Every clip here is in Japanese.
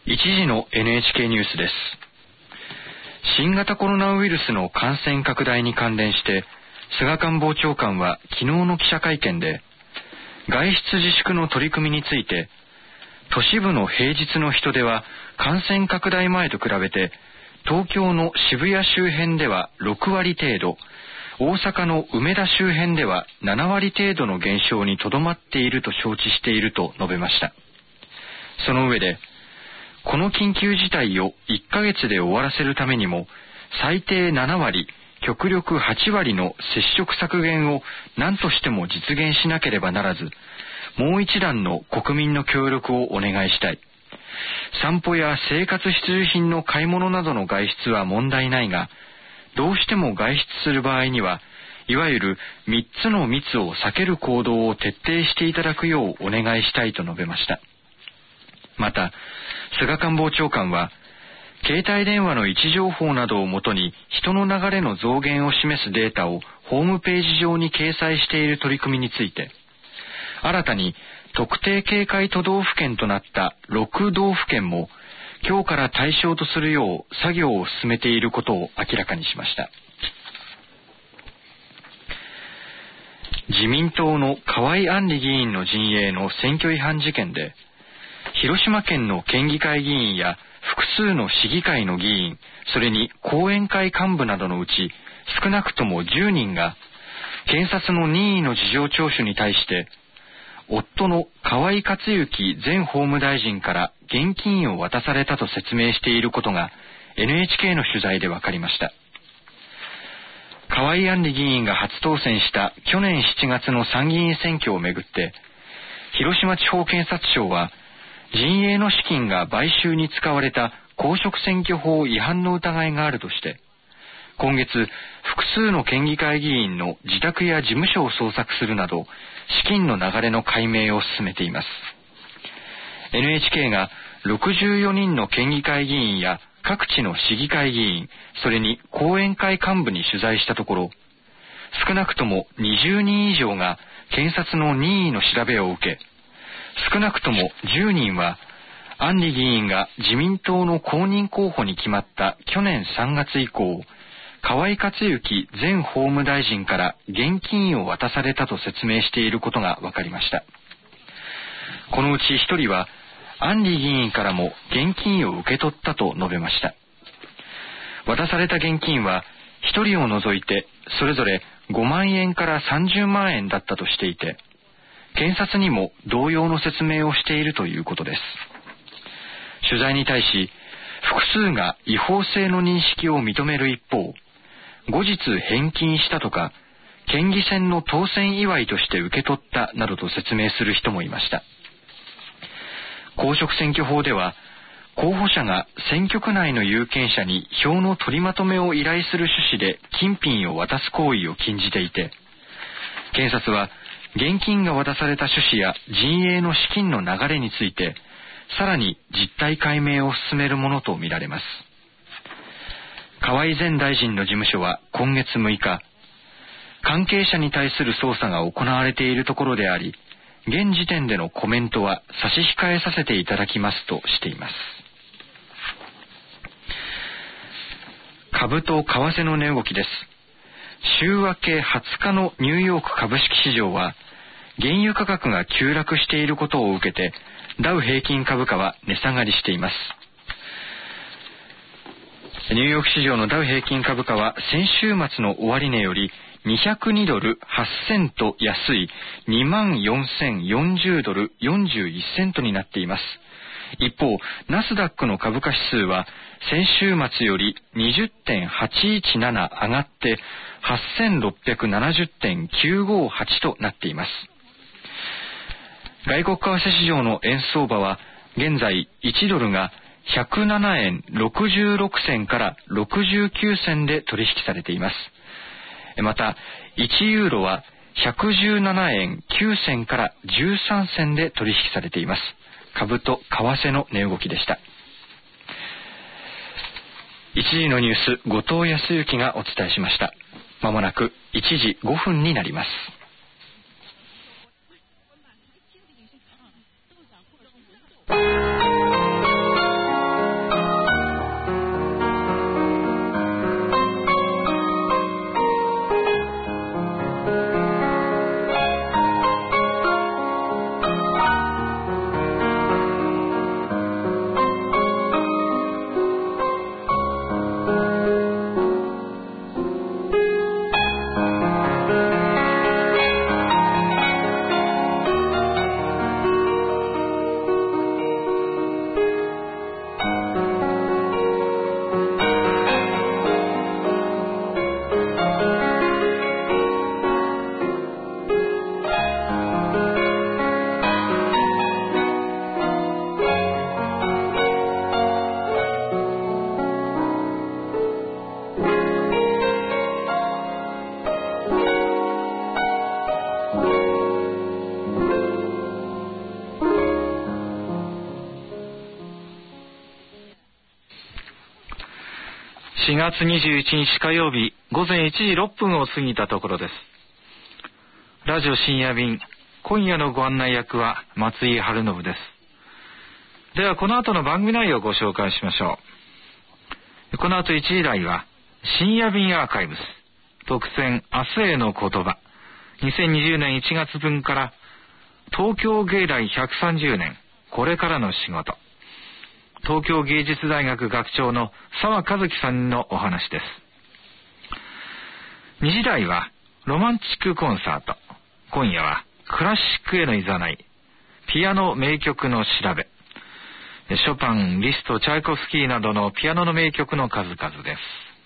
1時の NHK ニュースです。新型コロナウイルスの感染拡大に関連して菅官房長官は昨日の記者会見で、外出自粛の取り組みについて、都市部の平日の人出は感染拡大前と比べて東京の渋谷周辺では6割程度、大阪の梅田周辺では7割程度の減少にとどまっていると承知していると述べました。その上で、この緊急事態を1ヶ月で終わらせるためにも最低7割、極力8割の接触削減を何としても実現しなければならず、もう一段の国民の協力をお願いしたい。散歩や生活必需品の買い物などの外出は問題ないが、どうしても外出する場合には、いわゆる3つの密を避ける行動を徹底していただくようお願いしたいと述べました。また、菅官房長官は、携帯電話の位置情報などをもとに人の流れの増減を示すデータをホームページ上に掲載している取り組みについて、新たに特定警戒都道府県となった6道府県も今日から対象とするよう作業を進めていることを明らかにしました。自民党の河井案里議員の陣営の選挙違反事件で、広島県の県議会議員や複数の市議会の議員、それに後援会幹部などのうち少なくとも10人が検察の任意の事情聴取に対して、夫の河井克行前法務大臣から現金を渡されたと説明していることが NHK の取材で分かりました。河井案里議員が初当選した去年7月の参議院選挙をめぐって、広島地方検察庁は陣営の資金が買収に使われた公職選挙法違反の疑いがあるとして、今月複数の県議会議員の自宅や事務所を捜索するなど資金の流れの解明を進めています。 NHK が64人の県議会議員や各地の市議会議員、それに後援会幹部に取材したところ、少なくとも20人以上が検察の任意の調べを受け、少なくとも10人は案里議員が自民党の公認候補に決まった去年3月以降、河井克行前法務大臣から現金を渡されたと説明していることが分かりました。このうち1人は案里議員からも現金を受け取ったと述べました。渡された現金は1人を除いてそれぞれ5万円から30万円だったとしていて、検察にも同様の説明をしているということです。取材に対し、複数が違法性の認識を認める一方、後日返金したとか、県議選の当選祝いとして受け取ったなどと説明する人もいました。公職選挙法では、候補者が選挙区内の有権者に票の取りまとめを依頼する趣旨で金品を渡す行為を禁じていて、検察は現金が渡された趣旨や陣営の資金の流れについて、さらに実態解明を進めるものとみられます。河井前大臣の事務所は今月6日、関係者に対する捜査が行われているところであり、現時点でのコメントは差し控えさせていただきますとしています。株と為替の値動きです。週明け20日のニューヨーク株式市場は、原油価格が急落していることを受けて、ダウ平均株価は値下がりしています。ニューヨーク市場のダウ平均株価は先週末の終値より202ドル8セント安い 24,040 ドル41セントになっています。一方、ナスダックの株価指数は先週末より 20.817 上がって 8670.958 となっています。外国為替市場の円相場は現在1ドルが107円66銭から69銭で取引されています。また、1ユーロは117円9銭から13銭で取引されています。株と為替の値動きでした。1時のニュース、後藤康之がお伝えしました。まもなく1時5分になります。 4月21日火曜日午前1時6分を過ぎたところです。ラジオ深夜便、今夜のご案内役は松井春信です。ではこの後の番組内容をご紹介しましょう。この後1時台は深夜便アーカイブス特選明日への言葉、2020年1月分から東京芸大130年これからの仕事、東京芸術大学学長の澤和樹さんのお話です。2時台はロマンチックコンサート、今夜はクラシックへのいざない、ピアノ名曲の調べ、ショパン、リスト、チャイコフスキーなどのピアノの名曲の数々です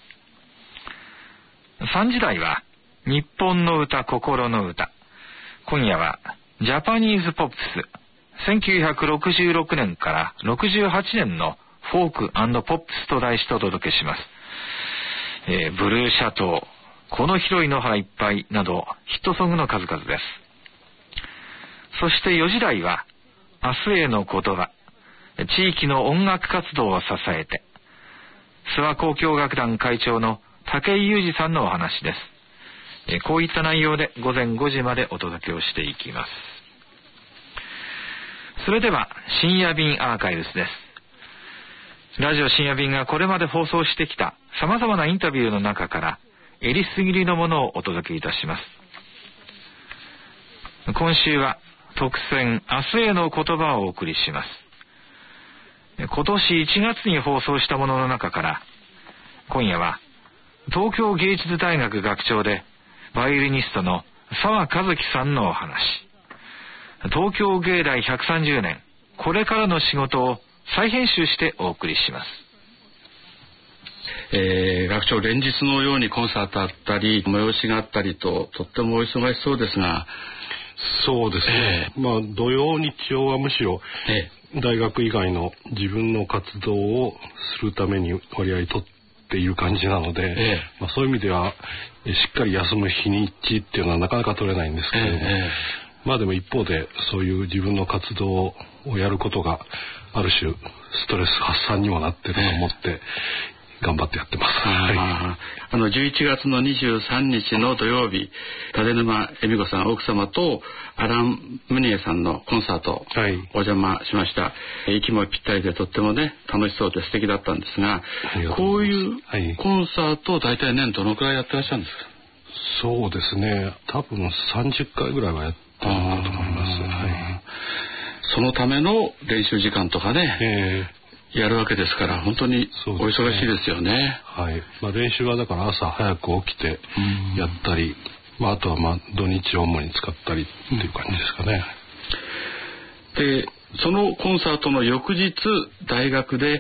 。3時台は日本の歌、心の歌、今夜はジャパニーズポップス、1966年から68年のフォーク&ポップスと題してお届けします。ブルーシャトー、この広い野原いっぱいなどヒットソングの数々です。そして4時台は明日への言葉、地域の音楽活動を支えて、諏訪交響楽団会長の武井雄二さんのお話です。こういった内容で午前5時までお届けをしていきます。それでは深夜便アーカイブスです。ラジオ深夜便がこれまで放送してきた様々なインタビューの中からえりすぐりのものをお届けいたします。今週は特選明日への言葉をお送りします。今年1月に放送したものの中から、今夜は東京芸術大学学長でバイオリニストの澤和樹さんのお話、東京芸大130年これからの仕事を再編集してお送りします。 学長、連日のようにコンサートあったり催しがあったりと、とってもお忙しそうですが。 そうですね、土曜日曜はむしろ大学以外の自分の活動をするために割合取っている感じなので、そういう意味ではしっかり休む日にちっていうのはなかなか取れないんですけれども、でも一方でそういう自分の活動をやることがある種ストレス発散にもなっていると思って頑張ってやってます。 11月の23日の土曜日、立沼恵美子さん奥様とアラン・ムニエさんのコンサート、お邪魔しました。息もぴったりでとってもね楽しそうで素敵だったんですが、こういうコンサートを大体年どのくらいやってらっしゃるんですか？ そうですね、多分30回ぐらいはやってるんだと思います。 そのための練習時間とかね、やるわけですから本当にお忙しいですよね。 練習はだから朝早く起きてやったり、あとは土日を主に使ったりっていう感じですかね。 でそのコンサートの翌日大学で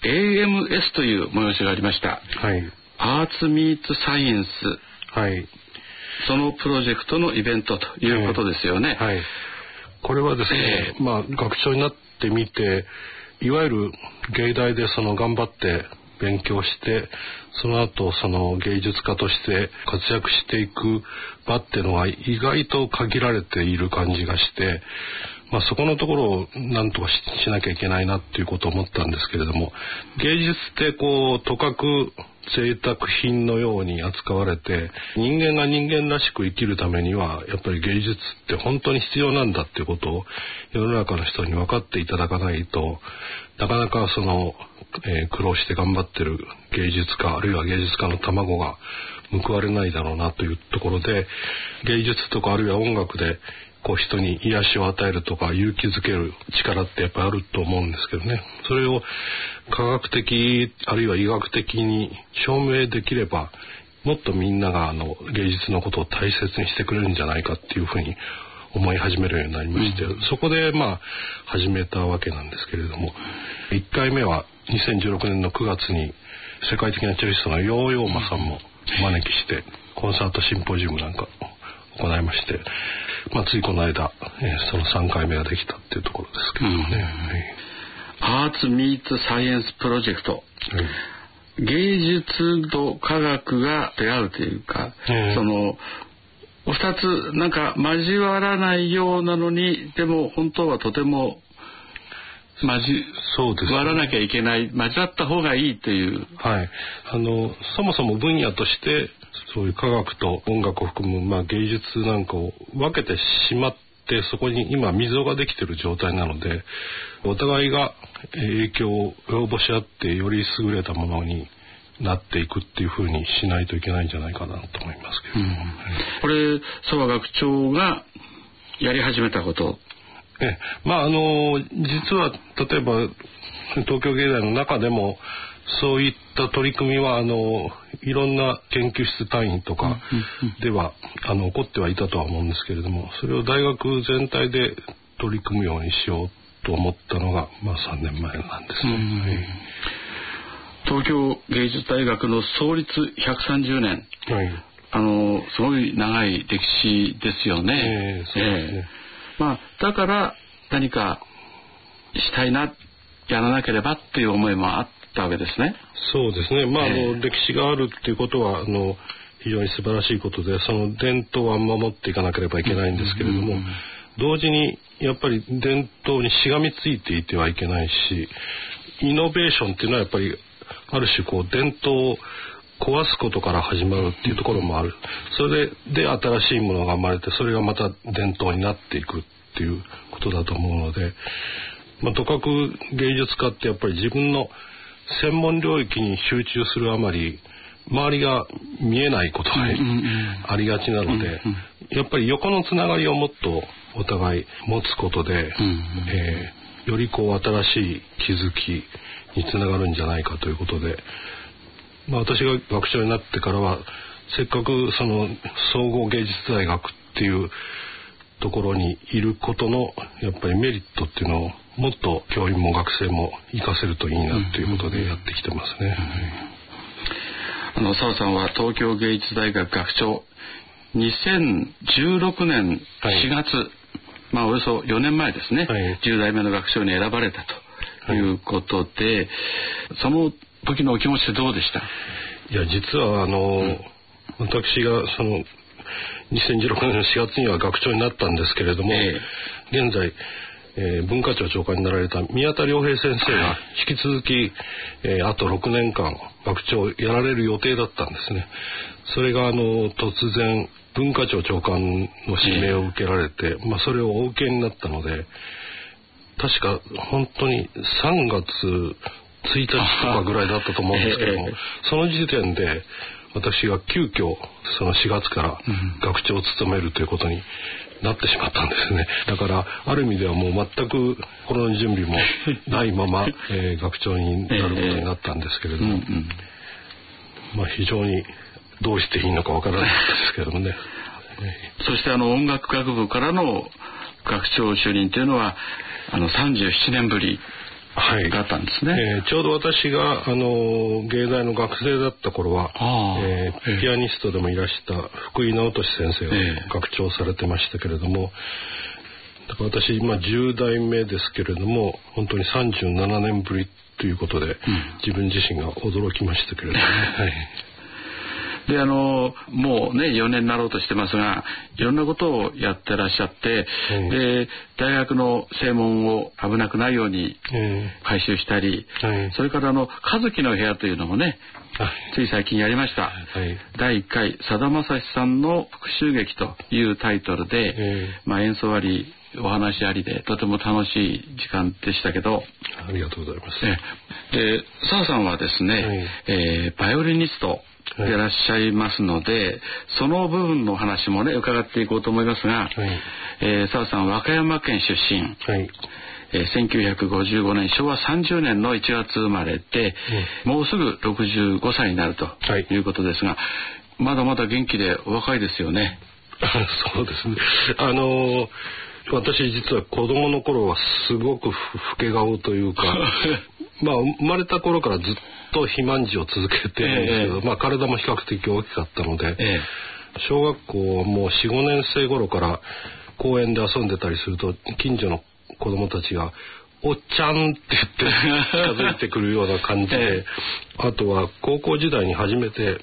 AMS という催しがありました。アーツミーツサイエンス、そのプロジェクトのイベントということですよね。 これはですね、学長になってみて、いわゆる芸大で頑張って勉強して、その後芸術家として活躍していく場っていうのは意外と限られている感じがして、そこのところをなんとか しなきゃいけないなっていうことを思ったんですけれども、芸術ってとかく贅沢品のように扱われて、人間が人間らしく生きるためにはやっぱり芸術って本当に必要なんだっていうことを世の中の人に分かっていただかないと、なかなか苦労して頑張ってる芸術家、あるいは芸術家の卵が報われないだろうなというところで、芸術とかあるいは音楽で人に癒しを与えるとか勇気づける力ってやっぱりあると思うんですけどね、それを科学的あるいは医学的に証明できれば、もっとみんなが芸術のことを大切にしてくれるんじゃないかっていうふうに思い始めるようになりまして、そこで始めたわけなんですけれども、1回目は2016年の9月に世界的なチェリストのヨーヨーマさんもお招きしてコンサートシンポジウムなんか行いまして、ついこの間、その3回目ができたっていうところですけどね。 アーツミーツサイエンスプロジェクト、芸術と科学が出会うというか、お二つなんか交わらないようなのに、でも本当はとても交わらなきゃいけない、交わった方がいいという。 はい。そもそも分野としてそういう科学と音楽を含む、芸術なんかを分けてしまって、そこに今溝ができている状態なので、お互いが影響を及ぼし合ってより優れたものになっていくっていうふうにしないといけないんじゃないかなと思いますけど、 これ澤学長がやり始めたこと。 実は例えば東京芸大の中でもそういった取り組みはいろんな研究室単位とかでは起こってはいたとは思うんですけれども、それを大学全体で取り組むようにしようと思ったのが3年前なんですね。 東京芸術大学の創立130年、すごい長い歴史ですよね。そうですね。だから何かしたいな、やらなければっていう思いもあったわけですね。 そうですね。歴史があるっていうことは非常に素晴らしいことで、その伝統は守っていかなければいけないんですけれども、同時にやっぱり伝統にしがみついていてはいけないし、イノベーションっていうのはやっぱりある種伝統を壊すことから始まるっていうところもある。それで新しいものが生まれて、それがまた伝統になっていくっていうことだと思うので、とかく芸術家ってやっぱり自分の専門領域に集中するあまり周りが見えないことがありがちなので、やっぱり横のつながりをもっとお互い持つことで、より新しい気づきにつながるんじゃないかということで、私が学長になってからはせっかくその総合芸術大学っていうところにいることのやっぱりメリットっていうのをもっと教員も学生も活かせるといいなということでやってきてますね。 澤さんは東京芸術大学学長、2016年4月、およそ4年前ですね、10代目の学長に選ばれたということで、その時のお気持ちってどうでした？ いや、実は私がその2016年の4月には学長になったんですけれども、現在、文化庁長官になられた宮田良平先生が引き続き、あと6年間学長をやられる予定だったんですね。それが突然文化庁長官の指名を受けられて、それをお受けになったので、確か本当に3月1日とかぐらいだったと思うんですけども、その時点で私が急遽その4月から学長を務めるということになってしまったんですね。だからある意味ではもう全く心の準備もないまま、学長になることになったんですけれども、非常にどうしていいのかわからないですけどもね。 そして音楽学部からの学長就任というのは37年ぶりだったんですね。 ちょうど私が芸大の学生だった頃は、ピアニストでもいらした福井直俊先生が学長されてましたけれども、だから私今10代目ですけれども、本当に37年ぶりということで、自分自身が驚きましたけれどもね。 でもうね4年になろうとしてますが、いろんなことをやってらっしゃって、で大学の正門を危なくないように改修したり、それから和樹の部屋というのもね、つい最近やりました。第1回さだまさしさんの復讐劇というタイトルで、演奏ありお話ありでとても楽しい時間でしたけど。 ありがとうございます。 で澤さんはですね、バイオリニストいらっしゃいますので、その部分の話もね伺っていこうと思いますが、澤さん和歌山県出身、1955年昭和30年の1月生まれで、もうすぐ65歳になるということですが、まだまだ元気でお若いですよね。 そうですね。私実は子供の頃はすごく老け顔というか生まれた頃からずっと肥満児を続けてるんですけど、体も比較的大きかったので、小学校はもう 4,5 年生頃から公園で遊んでたりすると、近所の子供たちがおっちゃんって言って近づいてくるような感じで、あとは高校時代に初めて、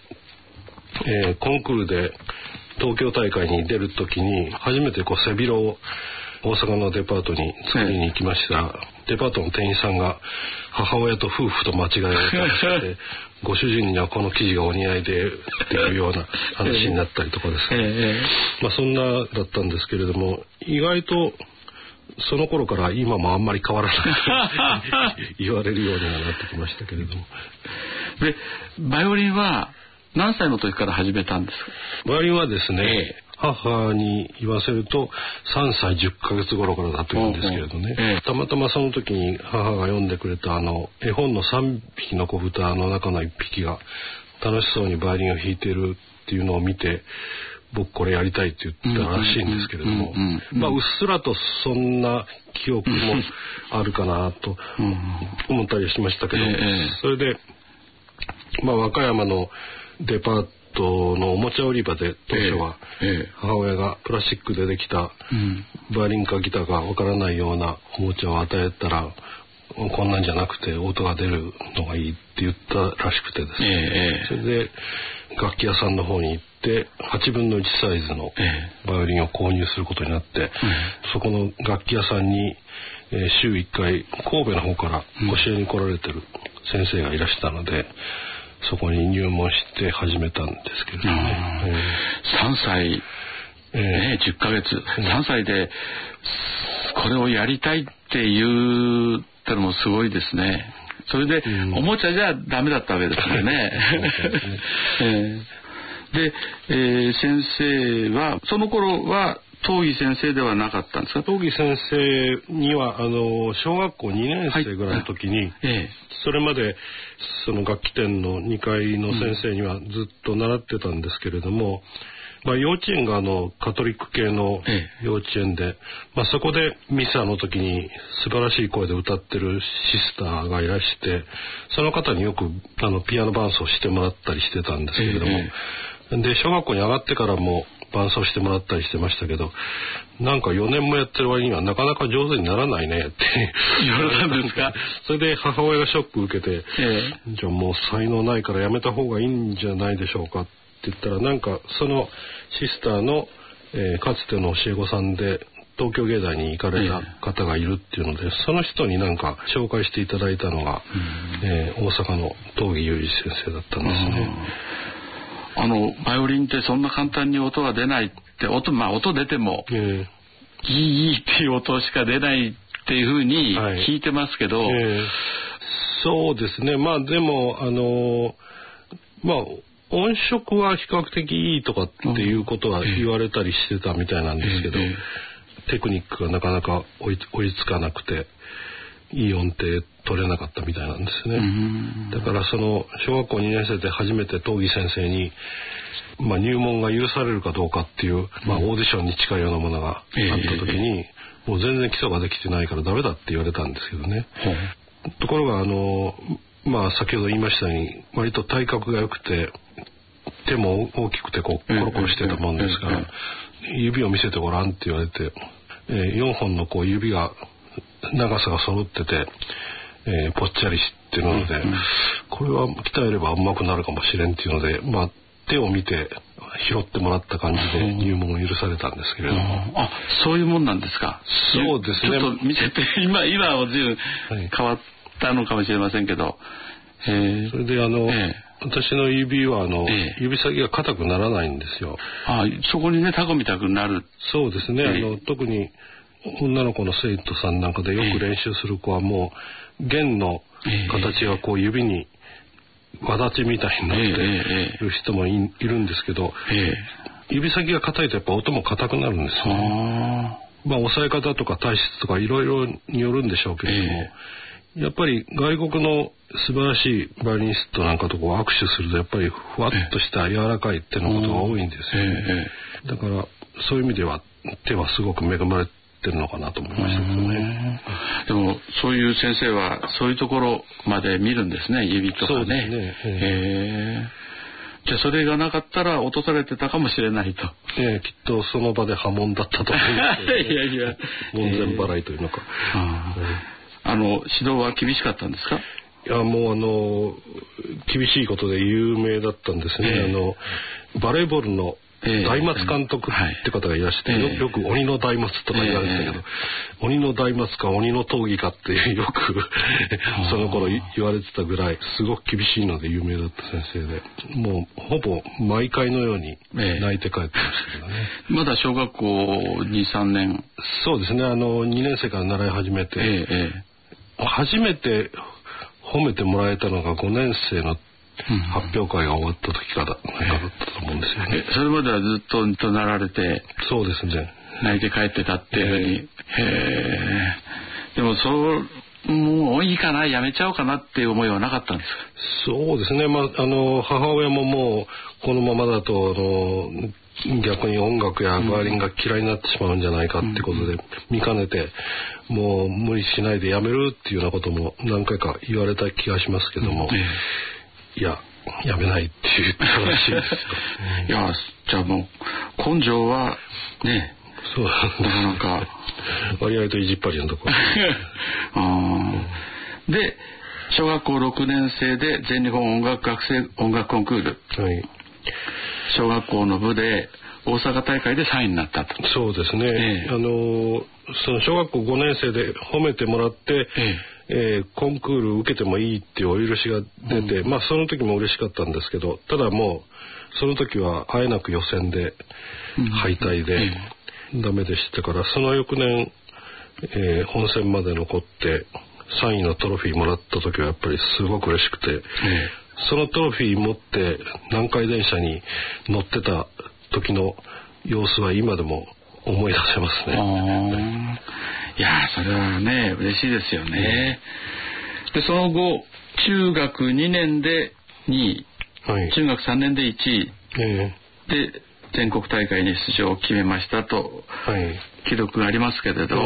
コンクールで東京大会に出る時に初めて背広を大阪のデパートに作りに行きましたら、デパートの店員さんが母親と夫婦と間違えられたらしくてご主人にはこの生地がお似合いでっていうような話になったりとかですね、そんなだったんですけれども、意外とその頃から今もあんまり変わらないと言われるようにはなってきましたけれども。 でバイオリンは何歳の時から始めたんですか？ バイオリンはですね、母に言わせると3歳10ヶ月頃からだと言うんですけれどね、たまたまその時に母が読んでくれた絵本の3匹の子豚の中の1匹が楽しそうにバイオリンを弾いているっていうのを見て、僕これやりたいって言ったらしいんですけれども、うっすらとそんな記憶もあるかなと思ったりしましたけど、それで和歌山のデパートのおもちゃ売り場で当初は母親がプラスチックでできたバイオリンかギターかわからないようなおもちゃを与えたら、こんなんじゃなくて音が出るのがいいって言ったらしくてですね、それで楽器屋さんの方に行って8分の1サイズのバイオリンを購入することになって、そこの楽器屋さんに週1回神戸の方から教えに来られてる先生がいらしたので、そこに入門して始めたんですけれどもね。 3歳、10ヶ月、3歳でこれをやりたいって言ったのもすごいですね。それで、おもちゃじゃダメだったわけですよね。で、先生はその頃は東儀先生ではなかったんですか？ 東儀先生には小学校2年生ぐらいの時に、それまでその楽器店の2階の先生にはずっと習ってたんですけれども、幼稚園がカトリック系の幼稚園で、そこでミサの時に素晴らしい声で歌ってるシスターがいらして、その方によくピアノ伴奏してもらったりしてたんですけれども、で小学校に上がってからも伴奏してもらったりしてましたけど、なんか4年もやってる割にはなかなか上手にならないねって言われたんですか？ それで母親がショック受けて、じゃあもう才能ないからやめた方がいいんじゃないでしょうかって言ったら、なんかそのシスターの、かつての教え子さんで東京芸大に行かれた方がいるっていうので、その人になんか紹介していただいたのが、大阪の東儀裕二先生だったんですね。 バイオリンってそんな簡単に音が出ないって音出てもギーっていう音しか出ないっていうふうに聞いてますけど、 そうですね。でも音色は比較的いいとかっていうことは言われたりしてたみたいなんですけど、テクニックがなかなか追いつかなくていい音程取れなかったみたいなんですね。だからその小学校2年生で初めて東儀先生に、入門が許されるかどうかっていう、オーディションに近いようなものがあった時に、もう全然基礎ができてないからダメだって言われたんですけどね。ところが先ほど言いましたように割と体格が良くて手も大きくてコロコロしてたもんですから、指を見せてごらんって言われて、4本の指が長さが揃ってて、ぽっちゃりしてるので、これは鍛えれば上手くなるかもしれんっていうので、手を見て拾ってもらった感じで入門を許されたんですけれども。 そういうもんなんですか？ そうですね。 ちょっと見せて、今は随分変わったのかもしれませんけど、 それで私の指は指先が硬くならないんですよ。 そこにねタコみたくなる。 そうですね。特に女の子の生徒さんなんかでよく練習する子はもう弦の形が指に輪立ちみたいになっている人もいるんですけど、指先が硬いとやっぱ音も硬くなるんですよね。押さえ方とか体質とかいろいろによるんでしょうけれども、やっぱり外国の素晴らしいバイオリニストなんかと握手するとやっぱりふわっとした柔らかいってのことが多いんですよね。だからそういう意味では手はすごく恵まれてるのかなと思いましたけどね。 でもそういう先生はそういうところまで見るんですね、指とかね。そうですね。じゃあそれがなかったら落とされてたかもしれないと。きっとその場で破門だったと思いますけど、ね、門前払いというのか。 指導は厳しかったんですか？ いやもう厳しいことで有名だったんですね。バレーボールの大松監督って方がいらして、よく鬼の大松とか言われてたけど、鬼の大松か鬼の闘技かってよくその頃言われてたぐらいすごく厳しいので有名だった先生で、もうほぼ毎回のように泣いて帰ってましたけどね。 まだ小学校2、3年。 そうですね、2年生から習い始めて、初めて褒めてもらえたのが5年生の発表会が終わった時からだったと思うんですよね。 それまではずっと怒鳴られて、 そうですね、 泣いて帰ってたっていうふうに。でももういいかな、やめちゃおうかなっていう思いはなかったんですか？ そうですね、母親ももうこのままだと逆に音楽やバイオリンが嫌いになってしまうんじゃないかってことで見かねて、もう無理しないでやめるっていうようなことも何回か言われた気がしますけども、いややめないって言ったらしいですいや、じゃあもう根性はね、 そうなんか割合と意地っ張りなところで、小学校6年生で全日本学生音楽コンクール、小学校の部で大阪大会で3位になったと。 そうですね、その小学校5年生で褒めてもらって、コンクール受けてもいいっていうお許しが出て、その時も嬉しかったんですけど、ただもうその時はあえなく予選で敗退でダメでしたから、その翌年、本戦まで残って3位のトロフィーもらった時はやっぱりすごく嬉しくて、そのトロフィー持って南海電車に乗ってた時の様子は今でも思い出せますね。 いやそれはね嬉しいですよね。でその後中学2年で2位、中学3年で1位、で全国大会に出場を決めましたと、記録がありますけれど、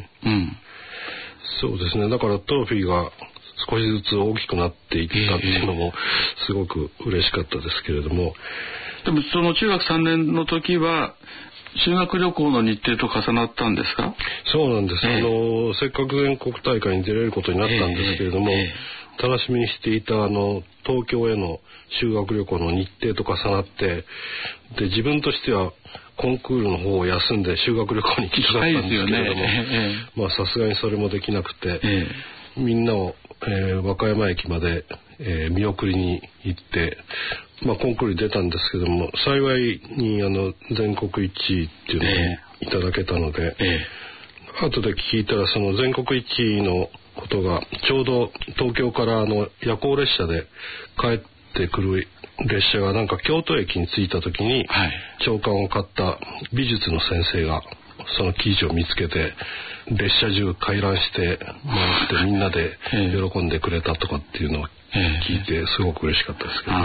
そうですね、だからトロフィーが少しずつ大きくなっていったっていうのもすごく嬉しかったですけれども、 でもその中学3年の時は修学旅行の日程と重なったんですか？ そうなんです、せっかく全国大会に出れることになったんですけれども、楽しみにしていた東京への修学旅行の日程と重なって、で自分としてはコンクールの方を休んで修学旅行に行きたかったんですけれども、さすがにそれもできなくて、みんなを、和歌山駅まで、見送りに行って、コンクールに出たんですけども、幸いに全国1位っていうのをいただけたので、後で聞いたらその全国1位のことがちょうど東京から夜行列車で帰ってくる列車がなんか京都駅に着いた時に、朝刊を買った美術の先生がその記事を見つけて列車中回覧して回ってみんなで喜んでくれたとかっていうのを聞いてすごく嬉しかったですけど、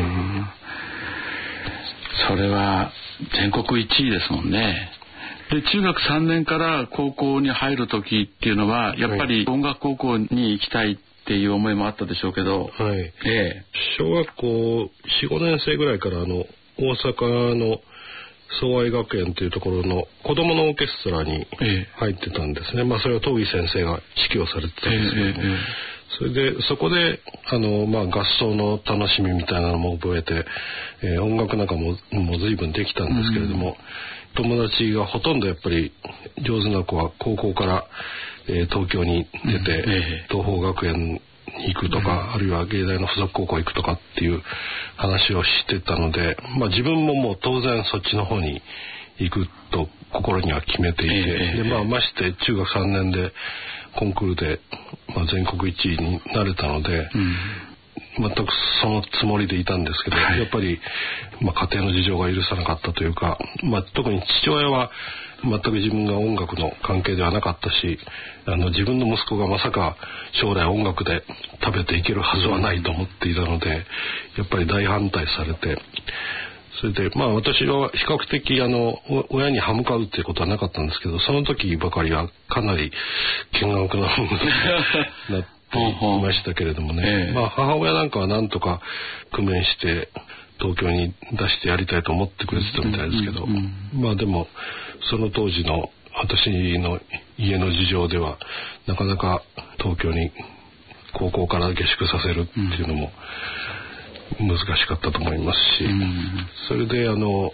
それは全国1位ですもんね。で中学3年から高校に入る時っていうのはやっぱり音楽高校に行きたいっていう思いもあったでしょうけど、 小学校 4,5 年生ぐらいから大阪の総愛学園というところの子どものオーケストラに入ってたんですね。それは東儀先生が指揮をされてたんですけども、それでそこで合奏の楽しみみたいなのも覚えて、音楽なんかも随分できたんですけれども、友達がほとんどやっぱり上手な子は高校から、東京に出て、東邦学園に行くとか、あるいは芸大の附属高校行くとかっていう話をしてたので、自分ももう当然そっちの方に行くと心には決めていて、でまして中学3年でコンクールで、全国1位になれたので、全くそのつもりでいたんですけど、やっぱり、家庭の事情が許さなかったというか、特に父親は全く自分が音楽の関係ではなかったし、自分の息子がまさか将来音楽で食べていけるはずはないと思っていたので、やっぱり大反対されて、それで私は比較的親に歯向かうっていうことはなかったんですけど、その時ばかりはかなり険悪なものになっていましたけれどもね、母親なんかはなんとか工面して東京に出してやりたいと思ってくれてたみたいですけど、でもその当時の私の家の事情ではなかなか東京に高校から下宿させるっていうのも難しかったと思いますし、それで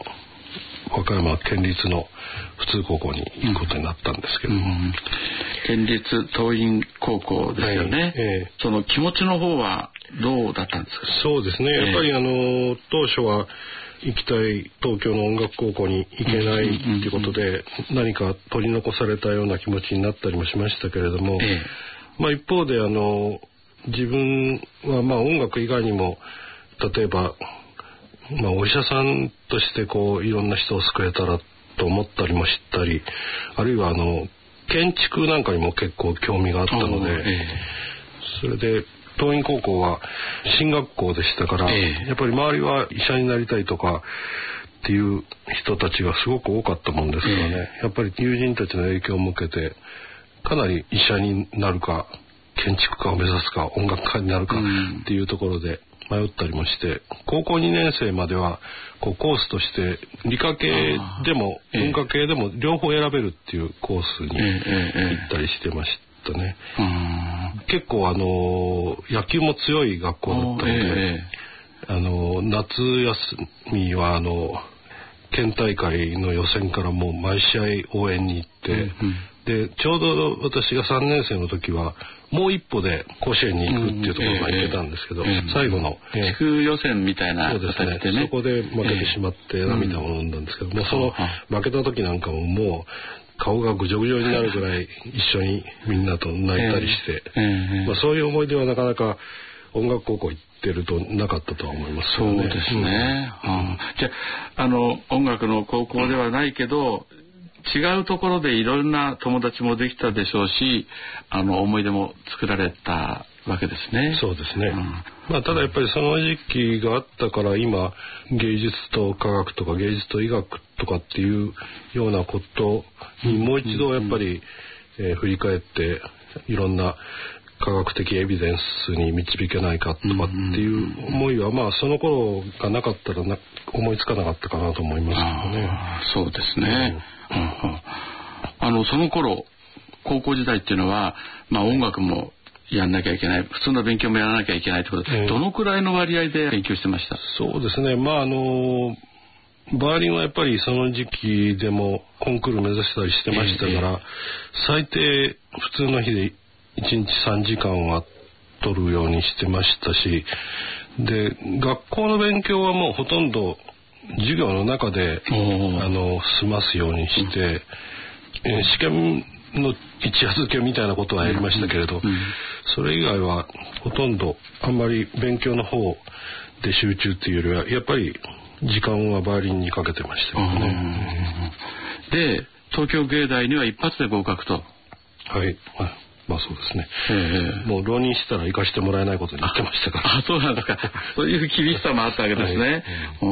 和歌山県立の普通高校に行くことになったんですけども、 県立桐蔭高校ですよね、その気持ちの方はどうだったんですか？ そうですね、やっぱり当初は行きたい東京の音楽高校に行けないっていうことで、何か取り残されたような気持ちになったりもしましたけれども、一方で自分は音楽以外にも例えばお医者さんとしていろんな人を救えたらと思ったりもしたり、あるいは建築なんかにも結構興味があったので、それで桐蔭高校は進学校でしたから、やっぱり周りは医者になりたいとかっていう人たちがすごく多かったもんですからね、やっぱり友人たちの影響を受けてかなり医者になるか建築家を目指すか音楽家になるかっていうところで迷ったりもして、高校2年生まではコースとして理科系でも文化系でも両方選べるっていうコースに行ったりしてましたね。結構野球も強い学校だったので、夏休みは県大会の予選からもう毎試合応援に行って、でちょうど私が3年生の時はもう一歩で甲子園に行くっていうところまで行ってたんですけど、最後の地区予選みたいな形でね、 そこで負けてしまって涙を飲んだんですけど、もうその負けた時なんかももう顔がぐじょぐじょになるぐらい一緒にみんなと泣いたりして、そういう思い出はなかなか音楽高校行ってるとなかったとは思いますよね。 そうですね、じゃあ音楽の高校ではないけど、違うところでいろんな友達もできたでしょうし、思い出も作られたわけですね。 そうですね、ただやっぱりその時期があったから今芸術と科学とか芸術と医学とかっていうようなことにもう一度やっぱり、振り返っていろんな科学的エビデンスに導けないかとかっていう思いはその頃がなかったら思いつかなかったかなと思いますけどね。 そうですね、その頃高校時代っていうのは、音楽もやんなきゃいけない、普通の勉強もやらなきゃいけないってことで、どのくらいの割合で勉強してました？ そうですね、バーリンはやっぱりその時期でもコンクール目指したりしてましたから、最低普通の日で1日3時間は取るようにしてましたし、で学校の勉強はもうほとんど授業の中で済ますようにして、試験の一夜漬けみたいなことはやりましたけれど、それ以外はほとんどあんまり勉強の方で集中っていうよりはやっぱり時間はバイオリンにかけてましたよね。 で東京芸大には一発で合格と。 はい、そうですね、もう浪人したら行かしてもらえないことに言ってましたから。 そうなんですか。そういう厳しさもあったわけですね。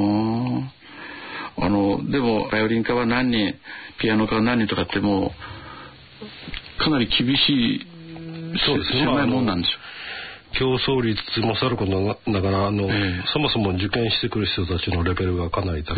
でもバイオリン科は何人、ピアノ科は何人とかってもうかなり厳しい狭いもんなんでしょう。 競争率もさることながらそもそも受験してくる人たちのレベルがかなり高い。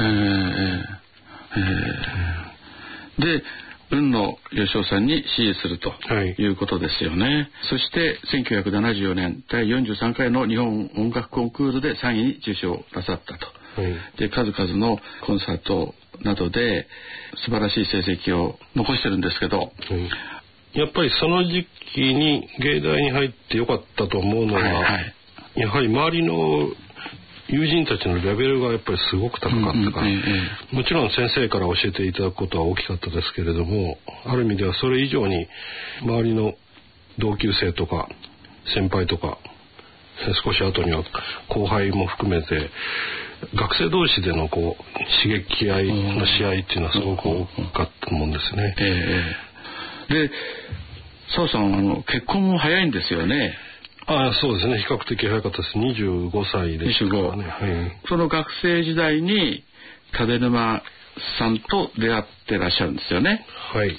で雲野義雄さんに師事するということですよね。そして1974年第43回の日本音楽コンクールで3位に受賞なさったと。で数々のコンサートなどで素晴らしい成績を残してるんですけど、 やっぱりその時期に芸大に入ってよかったと思うのは、やはり周りの友人たちのレベルがやっぱりすごく高かったから、もちろん先生から教えていただくことは大きかったですけれども、ある意味ではそれ以上に周りの同級生とか先輩とか少し後には後輩も含めて学生同士での刺激合いの試合っていうのはすごく多かったもんですね。 で澤さん結婚も早いんですよね。 そうですね、比較的早かったです。25歳でしたからね。 その学生時代に立沼さんと出会ってらっしゃるんですよね。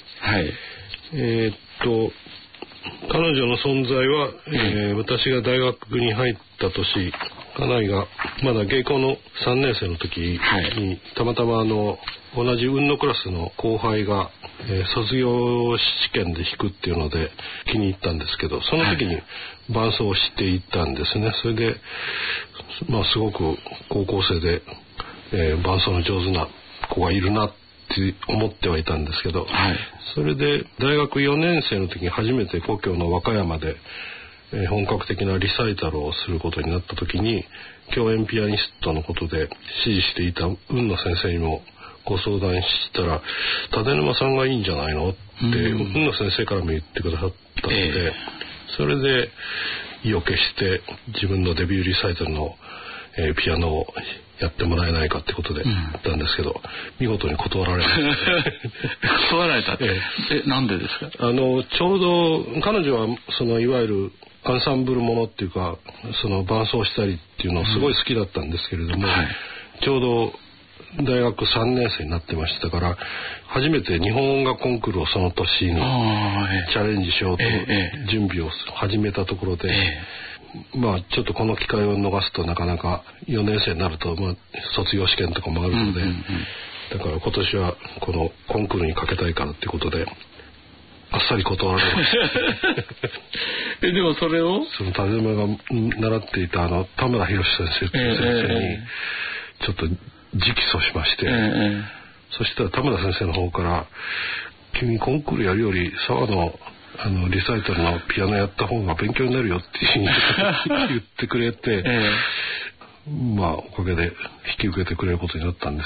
彼女の存在は、私が大学に入った年、家内がまだ芸工の3年生の時に、たまたま同じ雲野クラスの後輩が、卒業試験で弾くっていうので気に入ったんですけど、その時に伴奏をしていたんですね。それで、すごく高校生で、伴奏の上手な子がいるなって思ってはいたんですけど、 はい、 それで大学4年生の時に初めて故郷の和歌山で、本格的なリサイタルをすることになった時に、共演ピアニストのことで指示していた雲野先生にもご相談したら、立沼さんがいいんじゃないのって雲野先生からも言ってくださったので、それで意を決して自分のデビューリサイタルの、ピアノをやってもらえないかってことで言ったんですけど、見事に断られまして断られたって、なんでですか？ ちょうど彼女はそのいわゆるアンサンブルものっていうか、その伴奏したりっていうのをすごい好きだったんですけれども、はい、ちょうど大学3年生になってましたから、初めて日本音楽コンクールをその年にチャレンジしようと準備を始めたところで、まあちょっとこの機会を逃すとなかなか4年生になると、まあ、卒業試験とかもあるので、だから今年はこのコンクールにかけたいからっていうことであっさり断られましたでもそれをその立沼が習っていた田村博先生という先生にちょっと直訴しまして、そしたら田村先生の方から「君コンクールやるより沢のリサイタルのピアノやった方が勉強になるよ」って言ってくれて、まあおかげで引き受けてくれることになったんですけ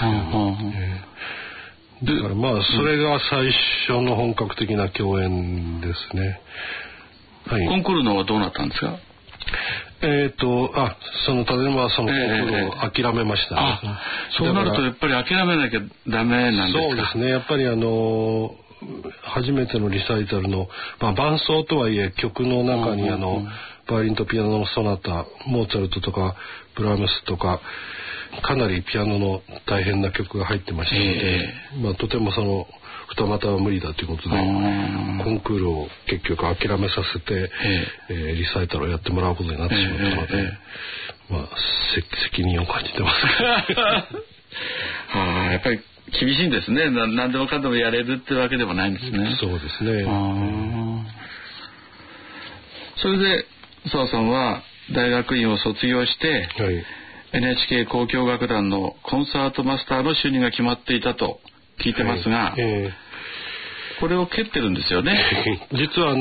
ど、だからまあそれが最初の本格的な共演ですね。はい、 コンクールのはどうなったんですか？ その立沼はそのコンクールを諦めましたね。 そうなるとやっぱり諦めなきゃダメなんですか？ そうですね、やっぱり初めてのリサイタルの、まあ、伴奏とはいえ曲の中にバイオリンとピアノのソナタ、モーツァルトとかブラームスとかかなりピアノの大変な曲が入ってましたので、まあ、とてもその二股は無理だということでコンクールを結局諦めさせて、リサイタルをやってもらうことになってしまったので、まあ、責任を感じてますやっぱり厳しいんですね。何でもかんでもやれるってわけでもないんですね。 そうですね。 それで澤さんは大学院を卒業して、はい、NHK 交響楽団のコンサートマスターの就任が決まっていたと聞いてますが、これを蹴ってるんですよね。 実は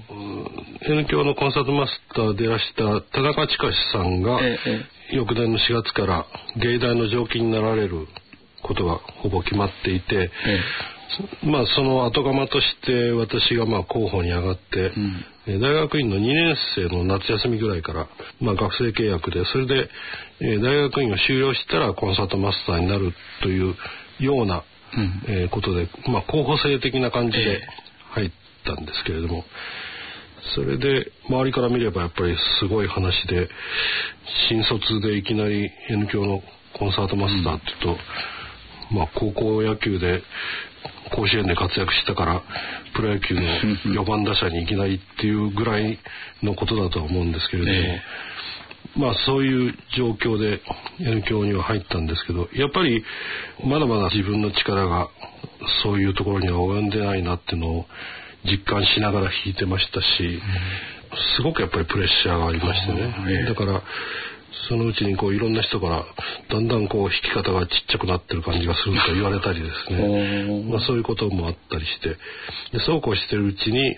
N 響のコンサートマスターでいらした田中親さんが、翌年の4月から芸大の上級になられることがほぼ決まっていて、まあその後釜として私がまあ候補に上がって、大学院の2年生の夏休みぐらいから、まあ、学生契約でそれで、大学院を修了したらコンサートマスターになるというような、ことで、まあ、候補生的な感じで入ったんですけれども、それで周りから見ればやっぱりすごい話で、新卒でいきなり N 響のコンサートマスターっていうと、まあ、高校野球で甲子園で活躍したからプロ野球の4番打者にいきなりっていうぐらいのことだとは思うんですけれども、まあそういう状況で N 響には入ったんですけど、やっぱりまだまだ自分の力がそういうところには及んでないなっていうのを実感しながら弾いてましたし、すごくやっぱりプレッシャーがありましてね、だからそのうちにこういろんな人からだんだんこう弾き方がちっちゃくなってる感じがすると言われたりですねまあそういうこともあったりして、でそうこうしてるうちに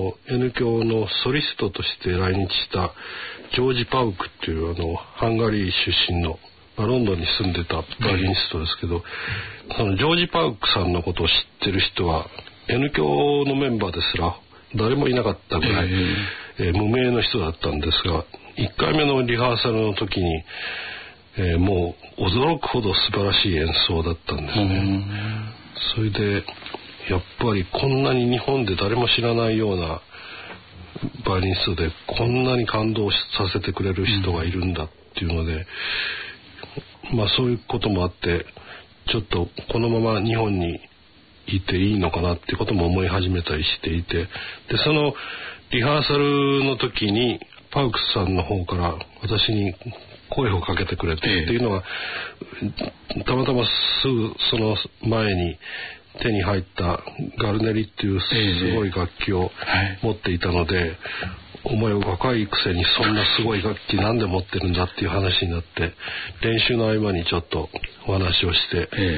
N 響のソリストとして来日したジョージ・パウクっていうハンガリー出身の、まあ、ロンドンに住んでたバイオリニストですけど、そのジョージ・パウクさんのことを知ってる人は N 響のメンバーですら誰もいなかったぐらい、無名の人だったんですが、1回目のリハーサルの時に、もう驚くほど素晴らしい演奏だったんですね。それでやっぱりこんなに日本で誰も知らないようなバイオリニストでこんなに感動させてくれる人がいるんだっていうので、まあそういうこともあってちょっとこのまま日本にいていいのかなっていうことも思い始めたりしていて、でそのリハーサルの時にパウクスさんの方から私に声をかけてくれて、っていうのはたまたますぐその前に手に入ったガルネリっていうすごい楽器を持っていたので、お前若いくせにそんなすごい楽器なんで持ってるんだっていう話になって、練習の合間にちょっとお話をして、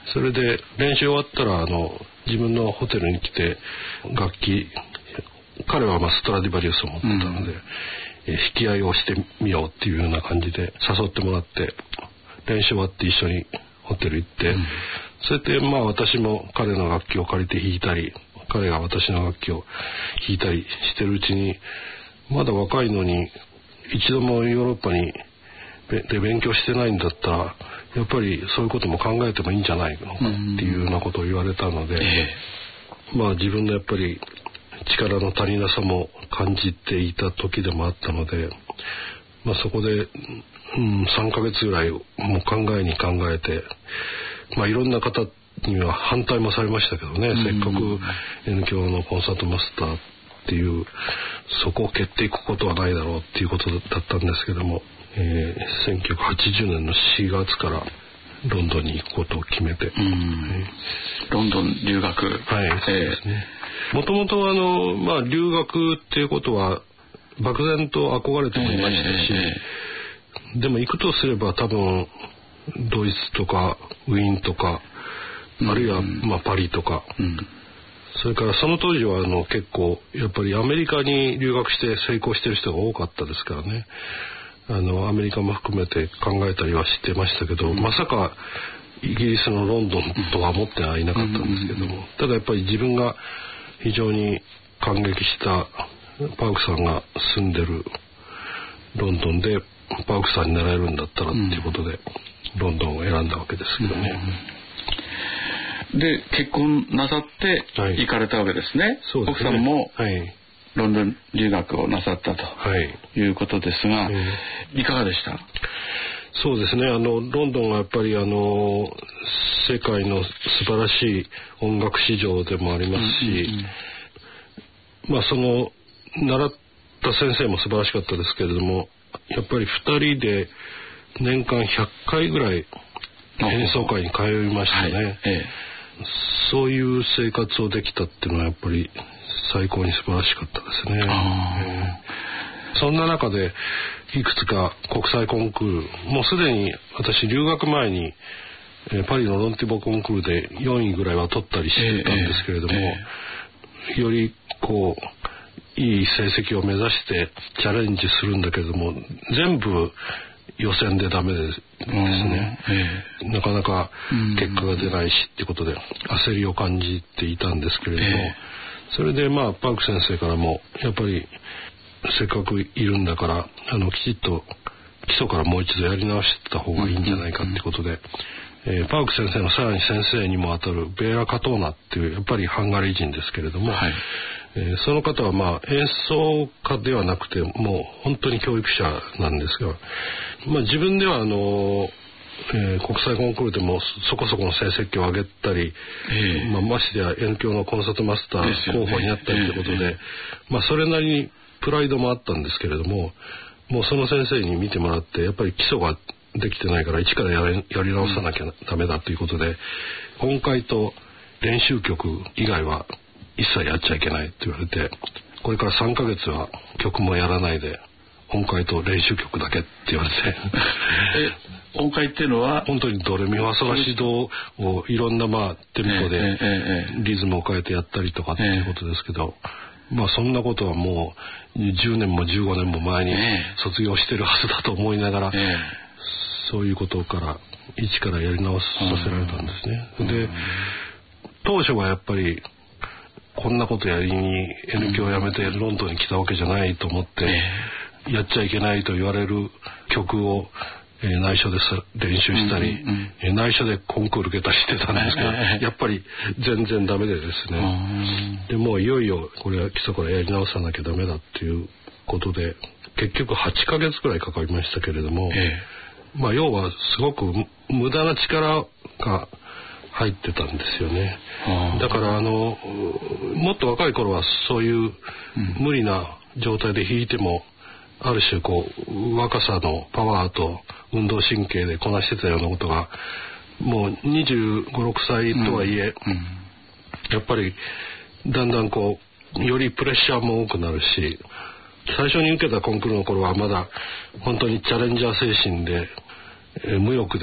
それで練習終わったら自分のホテルに来て楽器、彼はストラディバリウスを持ってたので、弾き合いをしてみようっていうような感じで誘ってもらって、練習終わって一緒にホテル行って、そうやって私も彼の楽器を借りて弾いたり、彼が私の楽器を弾いたりしてるうちに、まだ若いのに一度もヨーロッパで勉強してないんだったら、やっぱりそういうことも考えてもいいんじゃないのかっていうようなことを言われたので、自分のやっぱり力の足りなさも感じていた時でもあったので、そこで、3ヶ月ぐらいもう考えて、いろんな方には反対もされましたけどね、せっかく N 響のコンサートマスターっていう、そこを蹴っていくことはないだろうっていうことだったんですけども、1980年の4月からロンドンに行くことを決めて、 ロンドン留学、 はい、そうですね。もともと留学っていうことは漠然と憧れてもいましたし、でも行くとすれば多分ドイツとかウィーンとか、あるいはパリとか、それからその当時は結構やっぱりアメリカに留学して成功してる人が多かったですからね、アメリカも含めて考えたりはしてましたけど、まさかイギリスのロンドンとは思ってはいなかったんですけども、ただやっぱり自分が非常に感激したパークさんが住んでるロンドンでパークさんになれるんだったらっていうことで、ロンドンを選んだわけですけどね。 で結婚なさって行かれたわけですね。 そうですね。 奥さんもロンドン留学をなさったということですが、いかがでした？ そうですね、ロンドンはやっぱり世界の素晴らしい音楽市場でもありますし、その習った先生も素晴らしかったですけれども、やっぱり2人で年間100回ぐらい演奏会に通いましたね。そういう生活をできたっていうのはやっぱり最高に素晴らしかったですね。そんな中でいくつか国際コンクール、もうすでに私留学前にパリのロンティボコンクールで4位ぐらいは取ったりしてたんですけれども、よりいい成績を目指してチャレンジするんだけれども、全部予選でダメですね。なかなか結果が出ないしってことで焦りを感じていたんですけれども、それでパーク先生からもやっぱりせっかくいるんだからきちっと基礎からもう一度やり直した方がいいんじゃないかってことで、パーク先生のさらに先生にもあたるベーラ・カトーナっていうやっぱりハンガリー人ですけれども、その方は演奏家ではなくてもう本当に教育者なんですが、自分では国際コンクールでもそこそこの成績を上げたり、ましてや N 響のコンサートマスター候補になったりということで、それなりにプライドもあったんですけれども、もうその先生に見てもらってやっぱり基礎ができてないから一からやり直さなきゃダメだということで、音階と練習曲以外は一切やっちゃいけないって言われて、これから3ヶ月は曲もやらないで音階と練習曲だけって言われて音階っていうのは本当にドレミファソラシドをいろんなテンポでリズムを変えてやったりとかっていうことですけど、そんなことはもう10年も15年も前に卒業してるはずだと思いながら、そういうことから一からやり直させられたんですね。で当初はやっぱりこんなことやりに N 響をやめてロンドンに来たわけじゃないと思って、やっちゃいけないと言われる曲を内緒で練習したり、内緒でコンクール受けたりしてたんですけど、やっぱり全然ダメでですね、でもういよいよこれは基礎からやり直さなきゃダメだっていうことで結局8ヶ月くらいかかりましたけれども、要はすごく無駄な力が入ってたんですよね。だからもっと若い頃はそういう無理な状態で弾いてもある種若さのパワーと運動神経でこなしてたようなことがもう25、6歳とはいえ、やっぱりだんだんよりプレッシャーも多くなるし、最初に受けたコンクールの頃はまだ本当にチャレンジャー精神で無欲で受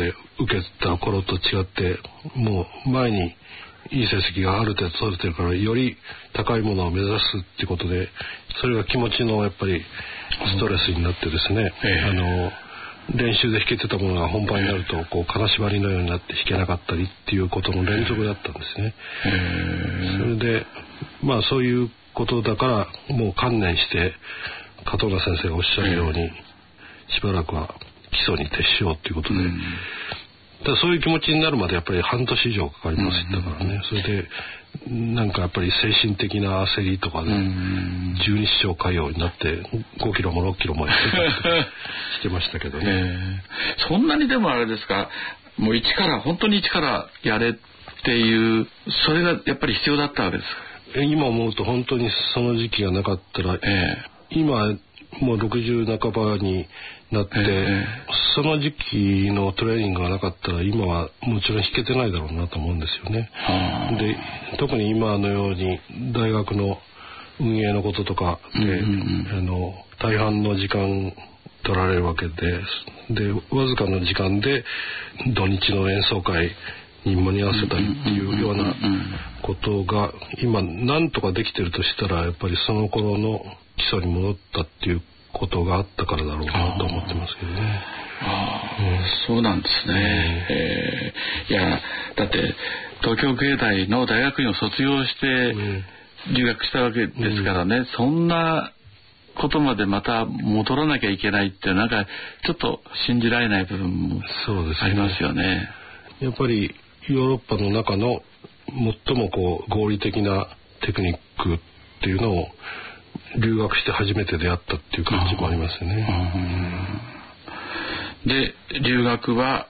受けた頃と違って、もう前にいい成績がある程度取れてるから、より高いものを目指すっていうことで、それが気持ちのやっぱりストレスになってですね、練習で弾けてたものが本番になるとこう金縛りのようになって弾けなかったりっていうことの連続だったんですね。それでまあそういうことだからもう観念して加藤先生がおっしゃるようにしばらくは基礎に徹しようということで、だそういう気持ちになるまでやっぱり半年以上かかりましたからね。それでなんかやっぱり精神的な焦りとかで十二指腸潰瘍になって5キロも6キロもやってたりしてましたけどね。 そんなにでもあれですか、もう本当に一からやれっていう、それがやっぱり必要だったわけですか？ 今思うと本当にその時期がなかったら、今もう60半ばになって、その時期のトレーニングがなかったら今はもちろん弾けてないだろうなと思うんですよね。で特に今のように大学の運営のこととかで、大半の時間取られるわけでわずかな時間で土日の演奏会に間に合わせたりっていうようなことが今なんとかできてるとしたら、やっぱりその頃の基礎に戻ったっていうことがあったからだろうなと思ってますけどね。 そうなんですね。いやだって東京芸大の大学院を卒業して留学したわけですからね、そんなことまでまた戻らなきゃいけないってなんかちょっと信じられない部分もありますよね。 やっぱりヨーロッパの中の最もこう合理的なテクニックっていうのを留学して初めて出会ったっていう感じもありますよね。 で留学は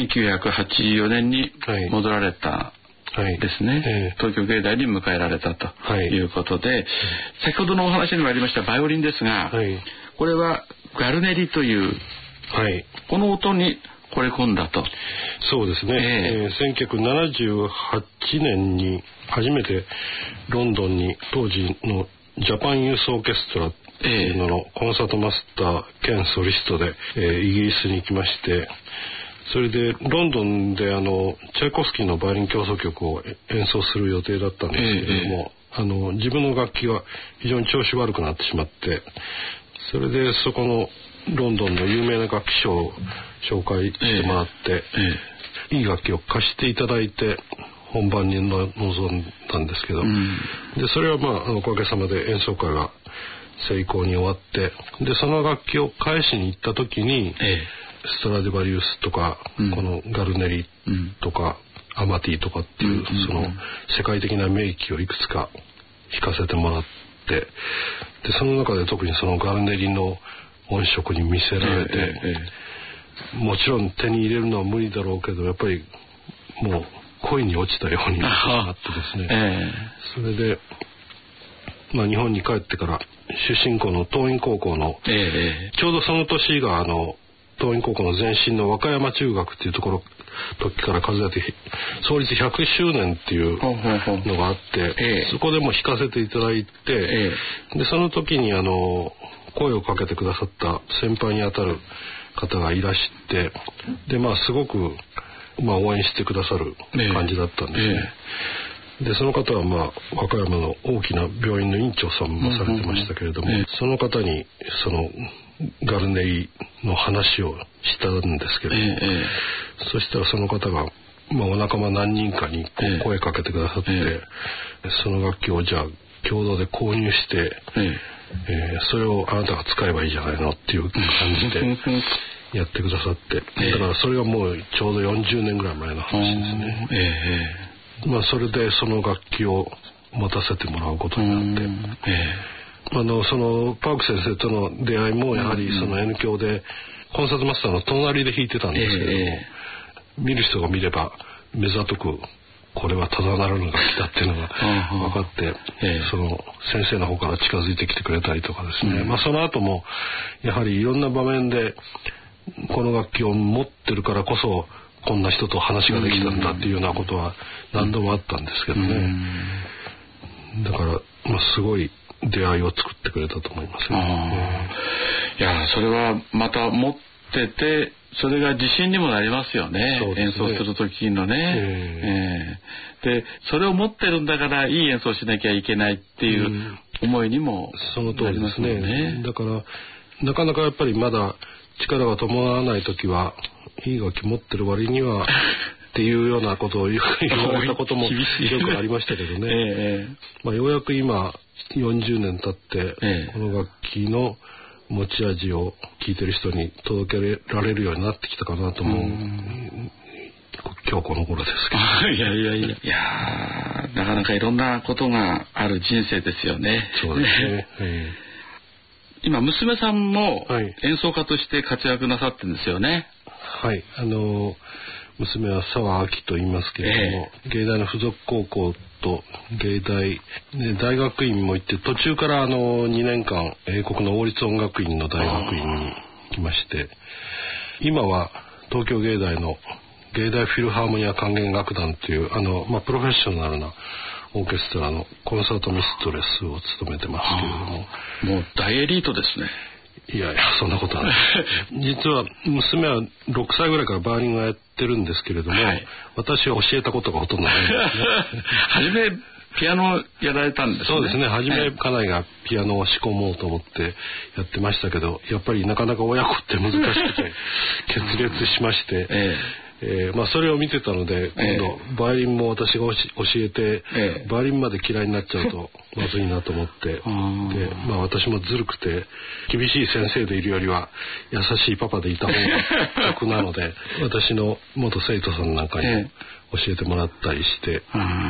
1984年に戻られたですね、東京芸大に迎えられたということで、先ほどのお話にもありましたバイオリンですが、これはガルネリという、この音に惚れ込んだと。 そうですね、1978年に初めてロンドンに当時のジャパンユースオーケストラっていうののコンサートマスター兼ソリストで、イギリスに行きまして、それでロンドンでチャイコフスキーのバイオリン協奏曲を演奏する予定だったんですけれども、自分の楽器が非常に調子悪くなってしまって、それでそこのロンドンの有名な楽器商を紹介してもらって、いい楽器を貸していただいて本番に臨んだんですけど、でそれはおかげさまで演奏会が成功に終わって、でその楽器を返しに行った時に、ストラディバリウスとか、このガルネリとか、アマティとかっていう、その世界的な名器をいくつか弾かせてもらって、でその中で特にそのガルネリの音色に見せられて、もちろん手に入れるのは無理だろうけど、やっぱりもう恋に落ちたようになってですね、それで、日本に帰ってから出身校の桐蔭高校の、ちょうどその年が桐蔭高校の前身の和歌山中学っていう時から数えて創立100周年っていうのがあって、そこでも弾かせていただいて、でその時に声をかけてくださった先輩にあたる方がいらして、ですごく応援してくださる感じだったんですね。でその方は和歌山の大きな病院の院長さんもされてましたけれども、その方にそのガルネリの話をしたんですけれども、そしたらその方が、お仲間何人かに声かけてくださって、その楽器をじゃあ共同で購入して、それをあなたが使えばいいじゃないのっていう感じでやってくださって、だからそれがもうちょうど40年ぐらい前の話ですね。それでその楽器を持たせてもらうことになって、そのパーク先生との出会いもやはりその N 響でコンサートマスターの隣で弾いてたんですけれども、見る人が見れば目ざとくこれはただならぬ楽器だっていうのが分かって、その先生の方から近づいてきてくれたりとかですね、その後もやはりいろんな場面でこの楽器を持ってるからこそこんな人と話ができたんだっていうようなことは何度もあったんですけどね。だからすごい出会いを作ってくれたと思いますね。 いやそれはまた持っってて、それが自信にもなりますよね。演奏する時のね。でそれを持ってるんだからいい演奏しなきゃいけないっていう思いにもなりますね。 だからなかなかやっぱりまだ力が伴わない時はいい楽器持ってる割にはっていうようなことを言われたこともよくありましたけどね。ようやく今40年経って、この楽器の持ち味を聴いてる人に届けられるようになってきたかなと思う今日この頃ですけど。 いやなかなかいろんなことがある人生ですよね。 そうですね。 今娘さんも演奏家として活躍なさってるんですよね。 はい、娘は澤明と言いますけれども、芸大の附属高校と芸大、大学院も行って、途中から2年間英国の王立音楽院の大学院に来まして、今は東京芸大の芸大フィルハーモニア管弦楽団というプロフェッショナルなオーケストラのコンサートミストレスを務めてますけれども、 もう大エリートですね。 いやそんなことはない実は娘は6歳ぐらいからバイオリンをやってるんですけれども、私は教えたことがほとんどないんですね初めピアノやられたんですね。 そうですね、初め家内がピアノを仕込もうと思ってやってましたけど、やっぱりなかなか親子って難しくて決裂しましてそれを見てたので、今度バイオリンも私が教えて、バイオリンまで嫌いになっちゃうとまずいなと思ってで、私もずるくて厳しい先生でいるよりは優しいパパでいた方が得なので私の元生徒さんなんかに教えてもらったりして、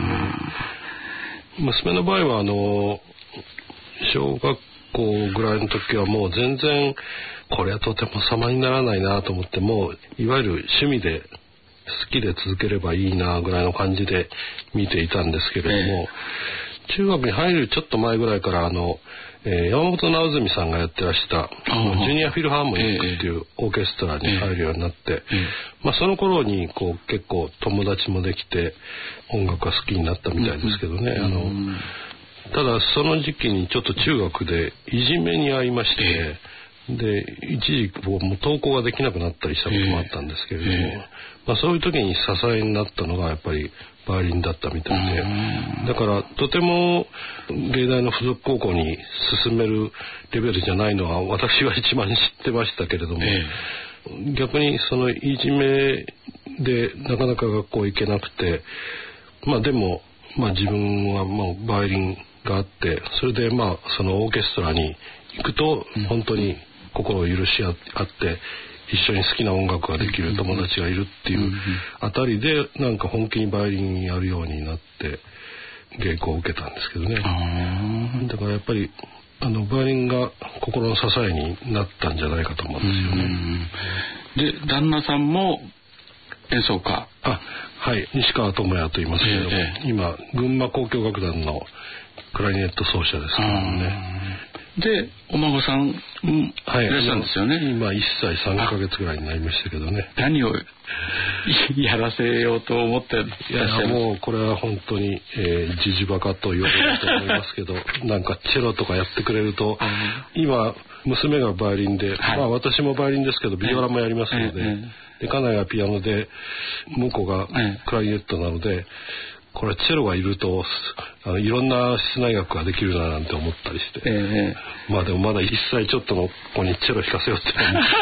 娘の場合は小学校ぐらいの時はもう全然これはとても様にならないなと思って、もういわゆる趣味で好きで続ければいいなぐらいの感じで見ていたんですけれども、中学に入るちょっと前ぐらいから山本直純さんがやってらしたジュニアフィルハーモニックっていうオーケストラに入るようになって、その頃に結構友達もできて音楽が好きになったみたいですけどね。ただその時期にちょっと中学でいじめに遭いまして、で一時僕も登校ができなくなったりしたこともあったんですけれども、そういう時に支えになったのがやっぱりバイオリンだったみたいで、だからとても芸大の附属高校に進めるレベルじゃないのは私は一番知ってましたけれども、逆にそのいじめでなかなか学校行けなくて、でも自分はもうバイオリンがあって、それでそのオーケストラに行くと本当に心を許し合って一緒に好きな音楽ができる友達がいるっていうあたりで、なんか本気にバイオリンやるようになって稽古を受けたんですけどね。だからやっぱりバイオリンが心の支えになったんじゃないかと思うんですよね。 で旦那さんも演奏家？ はい、西川智也と言いますけれども、今群馬交響楽団のクラリネット奏者ですけどもね。 でお孫さんいらっしゃるんですよね。 今1歳3ヶ月ぐらいになりましたけどね。 何をやらせようと思ってらっしゃる？ いやもうこれは本当にジジバカと言われると思いますけどなんかチェロとかやってくれると、今娘がバイオリンで、私もバイオリンですけどビオラもやりますので、で家内がピアノで婿がクラリネットなので、これチェロがいるといろんな室内楽ができるななんて思ったりして、でもまだ1歳ちょっとの子にチェロ弾かせようって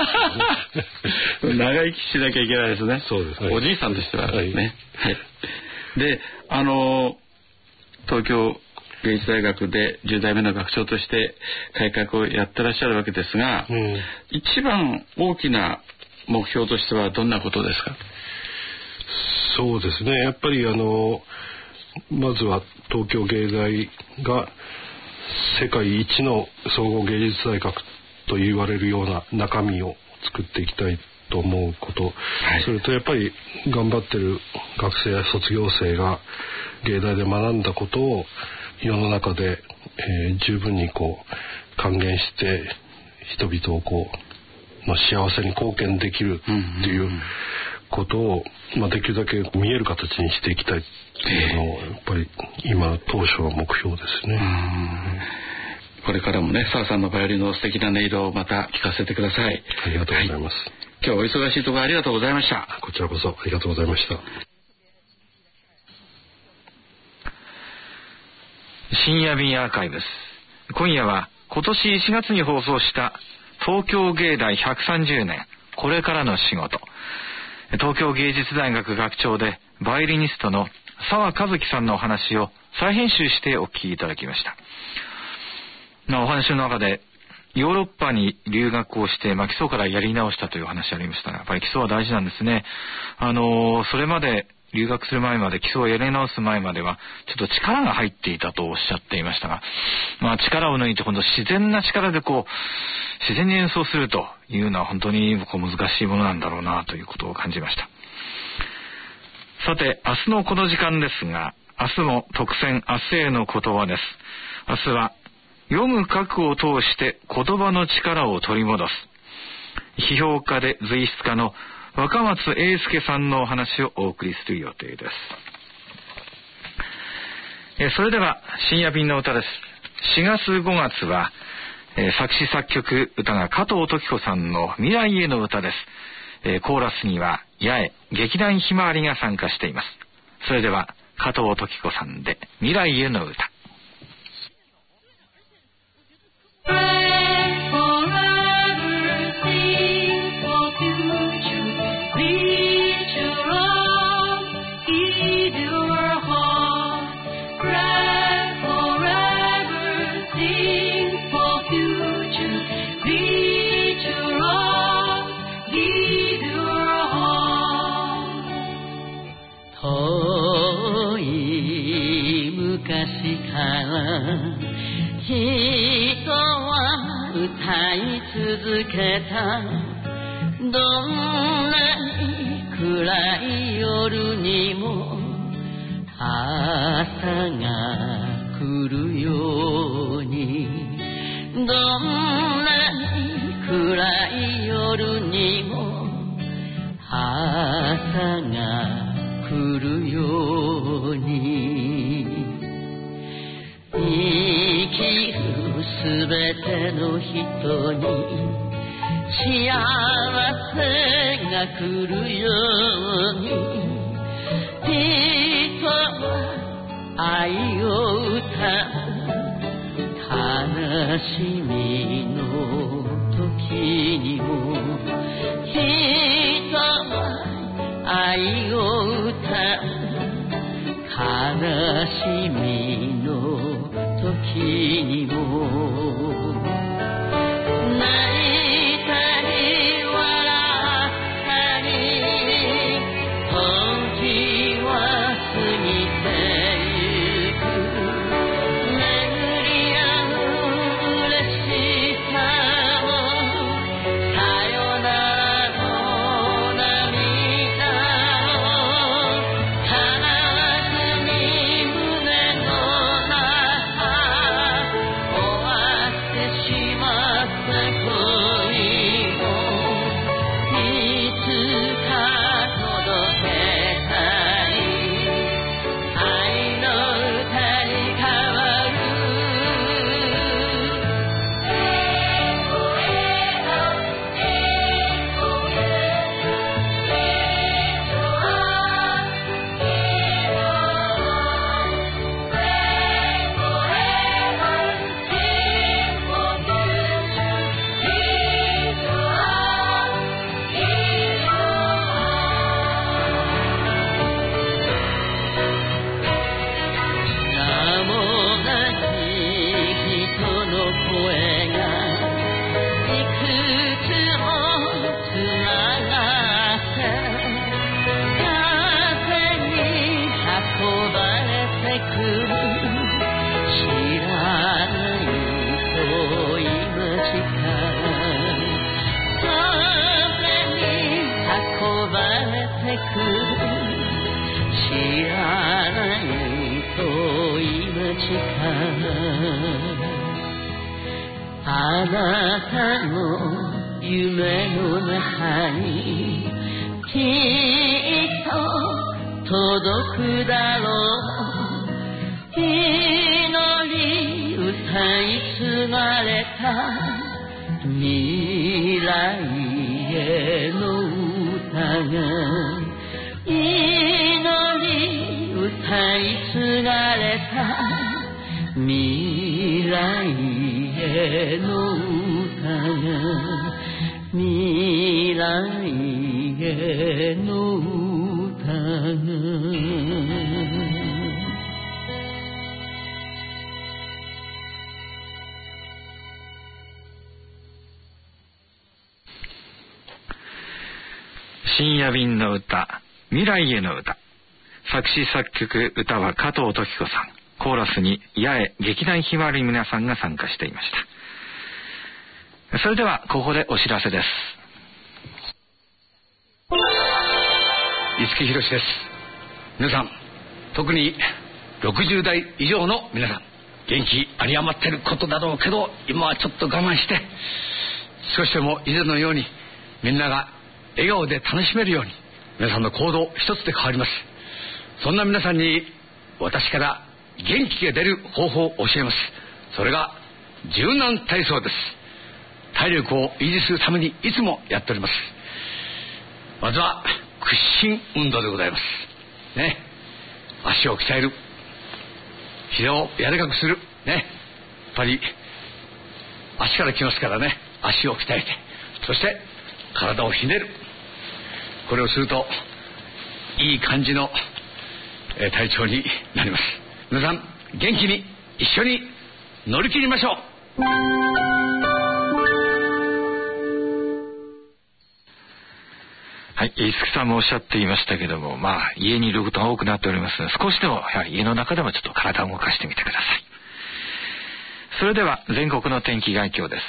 長生きしなきゃいけないですね。 そうですね、 おじいさんとしてはね。で東京芸術大学で10代目の学長として改革をやってらっしゃるわけですが、一番大きな目標としてはどんなことですか？ そうですね、やっぱりまずは東京芸大が世界一の総合芸術大学と言われるような中身を作っていきたいと思うこと、それとやっぱり頑張ってる学生や卒業生が芸大で学んだことを世の中で、十分に還元して人々をの幸せに貢献できるっていうことを、できるだけ見える形にしていきたいっていうのをやっぱり今当初は目標ですね。 これからもね澤さんのバイオリンの素敵な音色をまた聞かせてください。 ありがとうございます。 今日お忙しいところありがとうございました。 こちらこそありがとうございました。 深夜便アーカイブス。今夜は今年1月に放送した東京芸大130年これからの仕事、東京芸術大学学長でバイオリニストの澤和樹さんのお話を再編集してお聞きいただきました。お話の中でヨーロッパに留学をして、基礎からやり直したという話ありましたが、やっぱり基礎は大事なんですね。それまで留学する前まで、基礎をやり直す前まではちょっと力が入っていたとおっしゃっていましたが、力を抜いて今度自然な力で自然に演奏するというのは本当に難しいものなんだろうなということを感じました。さて、明日のこの時間ですが、明日も特選明日への言葉です。明日は読む書くを通して言葉の力を取り戻す、批評家で随筆家の若松英介さんのお話をお送りする予定です。それでは深夜便の歌です。4月5月は、作詞作曲歌が加藤登紀子さんの未来への歌です。コーラスには八重劇団ひまわりが参加しています。それでは加藤登紀子さんで未来への歌。 人は歌い続けた。どんなに暗い夜にも朝が来るように、どんなに暗い夜にも朝が来るように、生きるすべての人に幸せが来るように、人は愛を歌う。悲しみの時にも人は愛を歌う。悲しみの時にも泣いたり笑ったり、時は過ぎてゆく。巡り合う嬉しさもさよならの涙もあなたの夢の中にきっと届くだろう。祈り歌い継がれた未来への祈り歌い継がれた未来への歌が未来への歌が深夜便の歌、未来への歌。作詞作曲歌は加藤時子さん。コーラスに八重劇団ひまわり皆さんが参加していました。それではここでお知らせです。 五木ひろしです。皆さん、特に60代以上の皆さん、元気有り余ってることだろうけど、今はちょっと我慢して少しでも以前のようにみんなが笑顔で楽しめるように、皆さんの行動一つで変わります。そんな皆さんに私から元気が出る方法を教えます。それが柔軟体操です。体力を維持するためにいつもやっております。まずは屈伸運動でございますね。足を鍛える、膝を柔らかくするね。やっぱり足から来ますからね。足を鍛えて、そして体をひねる。これをするといい感じの体調になります。皆さん元気に一緒に乗り切りましょう。 はい、五木さんもおっしゃっていましたけども、家にいることが多くなっておりますので、少しでもやはり家の中でもちょっと体を動かしてみてください。それでは全国の天気概況です。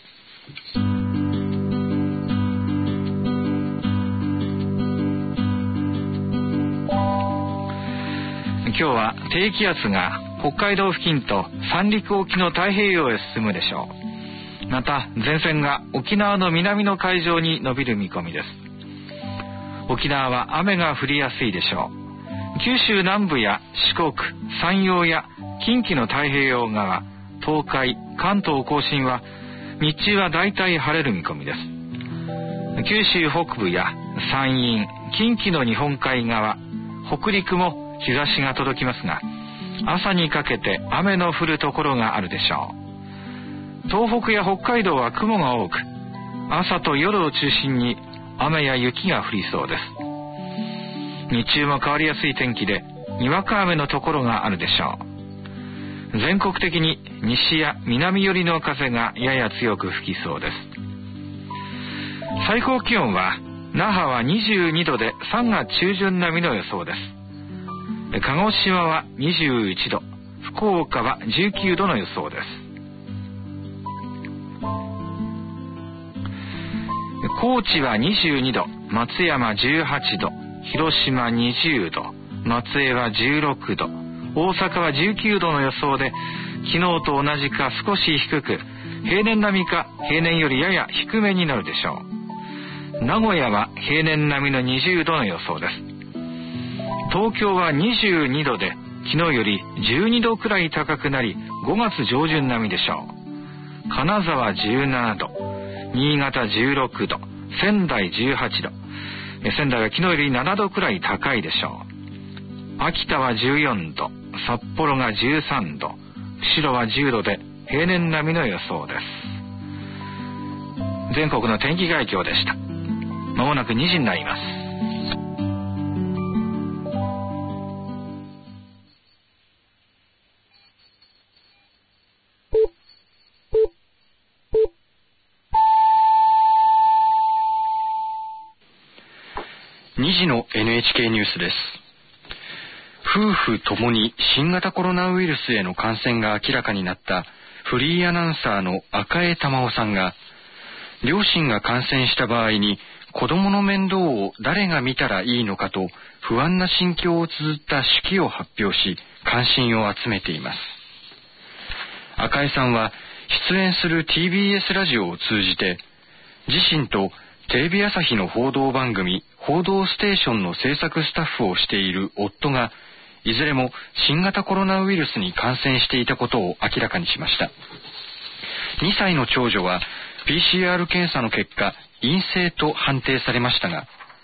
今日は低気圧が北海道付近と三陸沖の太平洋へ進むでしょう。また前線が沖縄の南の海上に伸びる見込みです。沖縄は雨が降りやすいでしょう。九州南部や四国、山陽や近畿の太平洋側、東海、関東甲信は日中はだいたい晴れる見込みです。九州北部や山陰、近畿の日本海側、北陸も日差しが届きますが、朝にかけて雨の降るところがあるでしょう。東北や北海道は雲が多く、朝と夜を中心に雨や雪が降りそうです。日中も変わりやすい天気で、にわか雨のところがあるでしょう。全国的に西や南寄りの風がやや強く吹きそうです。最高気温は那覇は22度で3月中旬並みの予想です。鹿児島は21度、福岡は19度の予想です。高知は22度、松山18度、広島20度、松江は16度、大阪は19度の予想で、昨日と同じか少し低く、平年並みか平年よりやや低めになるでしょう。名古屋は平年並みの20度の予想です。東京は22度で昨日より12度くらい高くなり、5月上旬並みでしょう。金沢17度、新潟16度、仙台18度、仙台は昨日より7度くらい高いでしょう。秋田は14度、札幌が13度、釧路は10度で平年並みの予想です。全国の天気概況でした。まもなく2時になります。 2時の NHK ニュースです。夫婦ともに新型コロナウイルスへの感染が明らかになったフリーアナウンサーの赤江珠緒さんが、両親が感染した場合に子供の面倒を誰が見たらいいのかと不安な心境を綴った手記を発表し、関心を集めています。赤江さんは出演する TBS ラジオを通じて、自身とテレビ朝日の報道番組報道ステーションの制作スタッフをしている夫がいずれも新型コロナウイルスに感染していたことを明らかにしました。2歳の長女は PCR 検査の結果陰性と判定されましたが、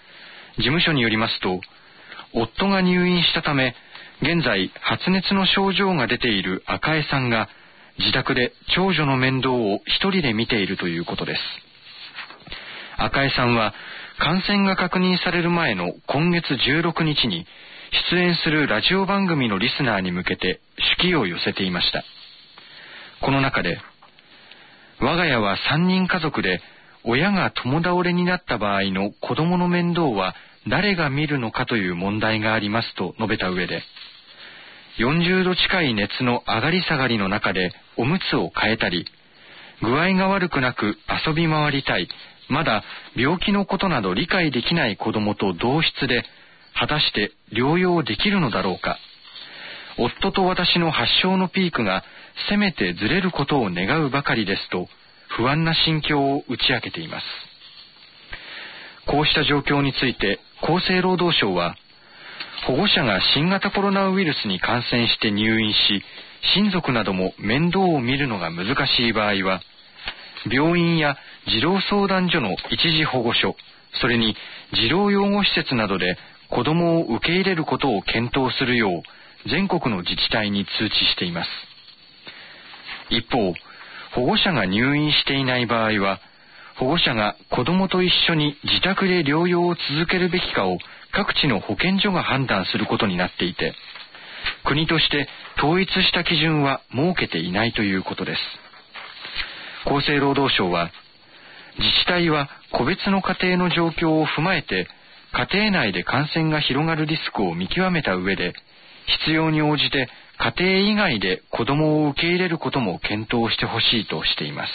事務所によりますと、夫が入院したため現在発熱の症状が出ている赤江さんが自宅で長女の面倒を一人で見ているということです。赤江さんは感染が確認される前の今月16日に出演するラジオ番組のリスナーに向けて手記を寄せていました。この中で、我が家は3人家族で親が共倒れになった場合の子供の面倒は誰が見るのかという問題がありますと述べた上で、40度近い熱の上がり下がりの中でおむつを替えたり、具合が悪くなく遊び回りたい、まだ病気のことなど理解できない子供と同室で果たして療養できるのだろうか。夫と私の発症のピークがせめてずれることを願うばかりですと不安な心境を打ち明けています。こうした状況について厚生労働省は、保護者が新型コロナウイルスに感染して入院し、親族なども面倒を見るのが難しい場合は、病院や児童相談所の一時保護所、それに児童養護施設などで子どもを受け入れることを検討するよう全国の自治体に通知しています。一方、保護者が入院していない場合は、保護者が子どもと一緒に自宅で療養を続けるべきかを各地の保健所が判断することになっていて、国として統一した基準は設けていないということです。厚生労働省は、自治体は個別の家庭の状況を踏まえて、家庭内で感染が広がるリスクを見極めた上で、必要に応じて家庭以外で子どもを受け入れることも検討してほしいとしています。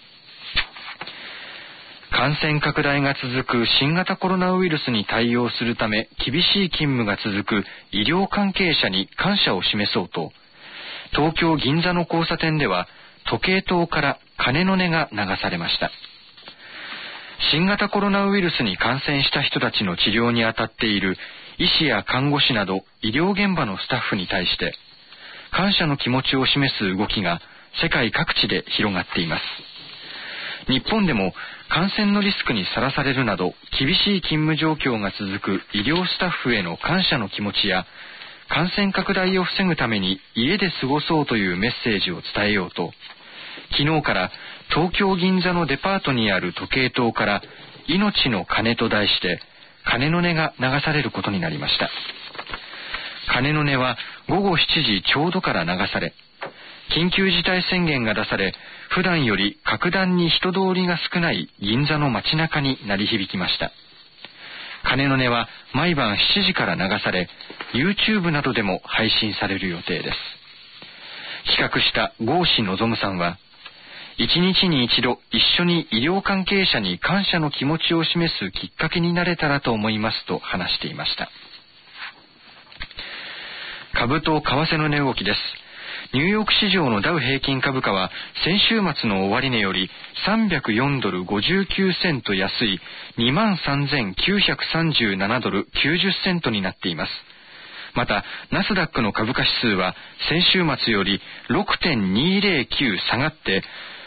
感染拡大が続く新型コロナウイルスに対応するため厳しい勤務が続く医療関係者に感謝を示そうと、東京銀座の交差点では時計塔から鐘の音が流されました。新型コロナウイルスに感染した人たちの治療に当たっている医師や看護師など医療現場のスタッフに対して感謝の気持ちを示す動きが世界各地で広がっています。日本でも感染のリスクにさらされるなど厳しい勤務状況が続く医療スタッフへの感謝の気持ちや、感染拡大を防ぐために家で過ごそうというメッセージを伝えようと、昨日から東京銀座のデパートにある時計塔から命の鐘と題して鐘の音が流されることになりました。鐘の音は午後7時ちょうどから流され、緊急事態宣言が出され、普段より格段に人通りが少ない銀座の街中に鳴り響きました。鐘の音は毎晩7時から流され、YouTube などでも配信される予定です。企画した郷士望さんは、一日に一度一緒に医療関係者に感謝の気持ちを示すきっかけになれたらと思いますと話していました。株と為替の値動きです。ニューヨーク市場のダウ平均株価は先週末の終値より304ドル59セント安い 23,937 ドル90セントになっています。またナスダックの株価指数は先週末より 6.209 下がって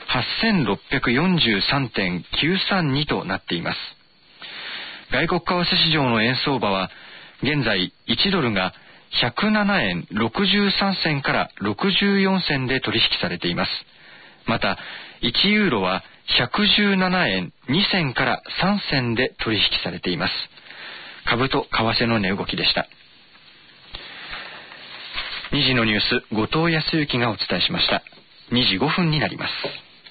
8643.932 となっています。外国為替市場の円相場は現在1ドルが107円63銭から64銭で取引されています。また1ユーロは117円2銭から3銭で取引されています。株と為替の値動きでした。2時のニュース、後藤康之がお伝えしました。2時5分になります。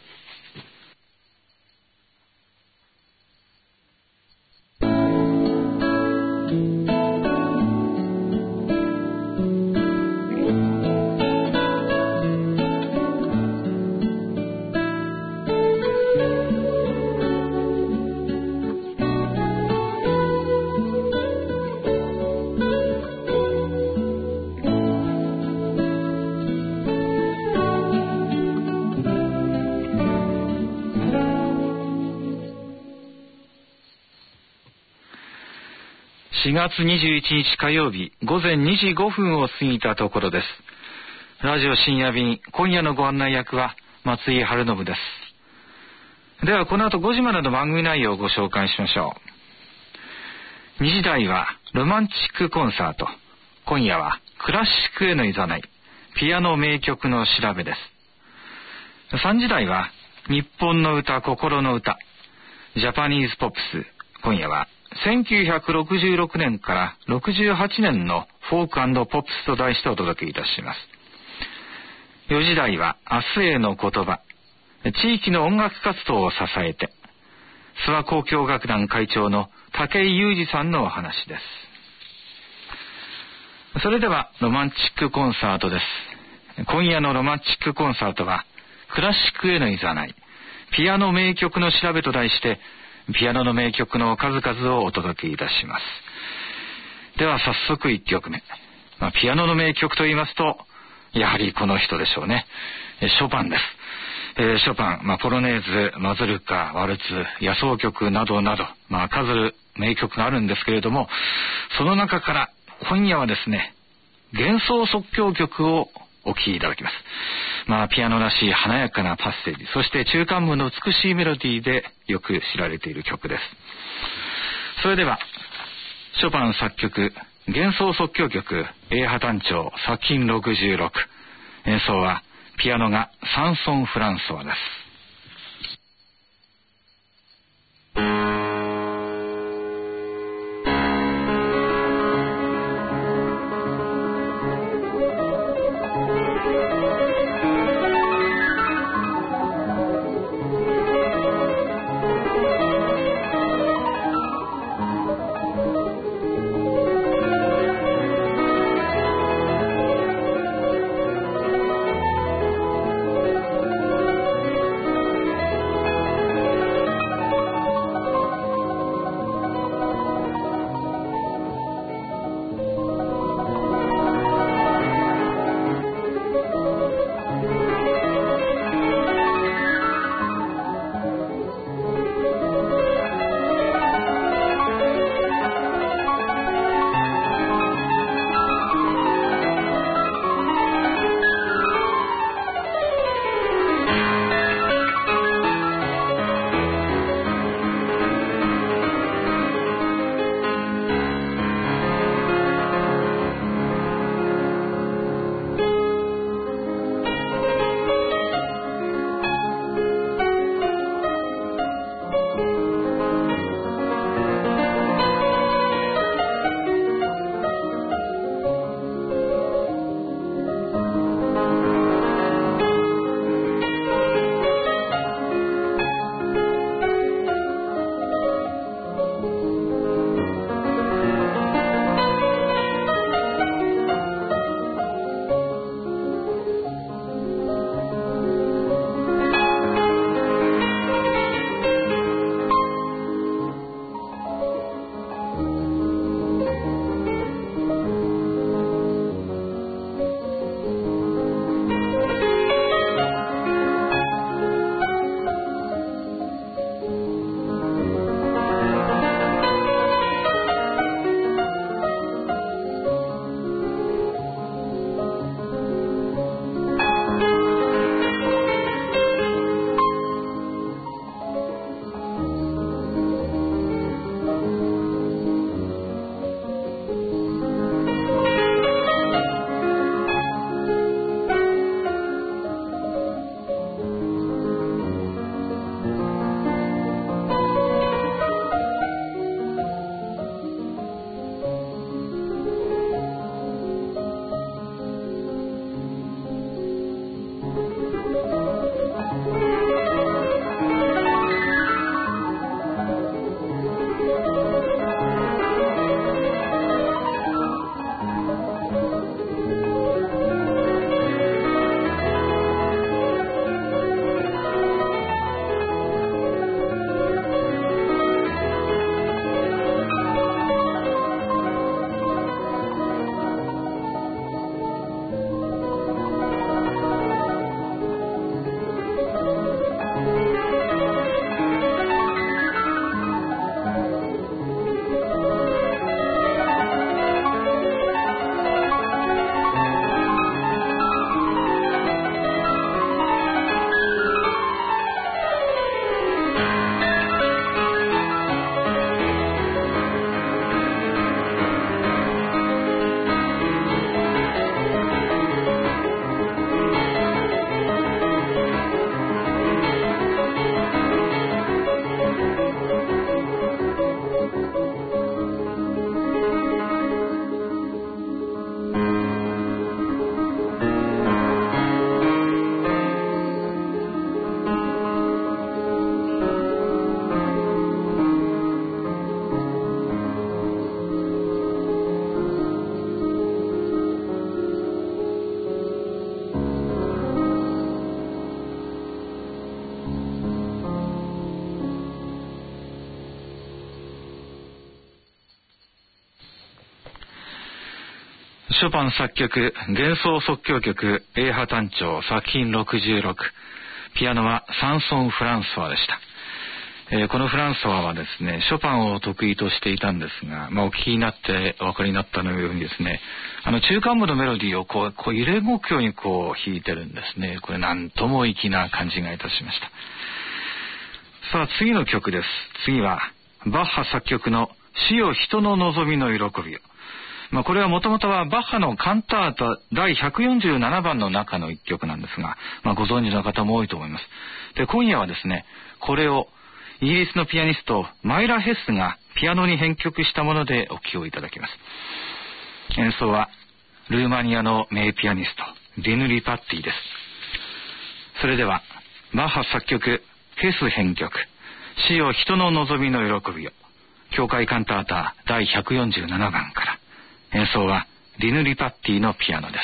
4月21日火曜日午前2時5分を過ぎたところです。ラジオ深夜便、今夜のご案内役は松井春信です。ではこの後5時までの番組内容をご紹介しましょ 2時台はロマンチックコンサート。今夜はクラシックへのいざない、ピアノ名曲の調べです。3時台は日本の歌、心の歌、ジャパニーズポップス。今夜は1966年から68年のフォーク&ポップスと題してお届けいたします。4時台は明日への言葉、地域の音楽活動を支えて、諏訪交響楽団会長の武井雄二さんのお話です。それではロマンチックコンサートです。今夜のロマンチックコンサートはクラシックへのいざない、ピアノ名曲の調べと題して、ピアノの名曲の数々をお届けいたします。では早速1曲目。ピアノの名曲と言いますと、やはりこの人でしょうね。ショパンです。ショパン、ポロネーズ、マズルカ、ワルツ、野奏曲などなど、数名曲があるんですけれども、その中から今夜はですね、幻想即興曲をお聴きいただきます。ピアノらしい華やかなパッセージ、そして中間部の美しいメロディーでよく知られている曲です。それでは、ショパン作曲、幻想即興曲、A波単調、作品66。演奏は、ピアノがサンソン・フランソワです。 ショパン作曲幻想即興曲 A 波単調作品66、ピアノはサンソン・フランソワでした。このフランソワはですね、ショパンを得意としていたんですが、お聞きになってお分かりになったのようにですね、中間部のメロディーをこう揺れ動くように弾いてるんですね。これなんとも粋な感じがいたしました。さあ次の曲です。次はバッハ作曲の死よ人の望みの喜びを。これはもともとはバッハのカンタータ第147番の中の一曲なんですが、ご存知の方も多いと思います。で、今夜はですね、これをイギリスのピアニストマイラ・ヘスがピアノに編曲したものでお聴きいただきます。演奏はルーマニアの名ピアニストディヌ・リパッティです。それではバッハ作曲ヘス編曲死よ人の望みの喜びを、教会カンタータ第147番から。演奏はディヌ・リパッティのピアノです。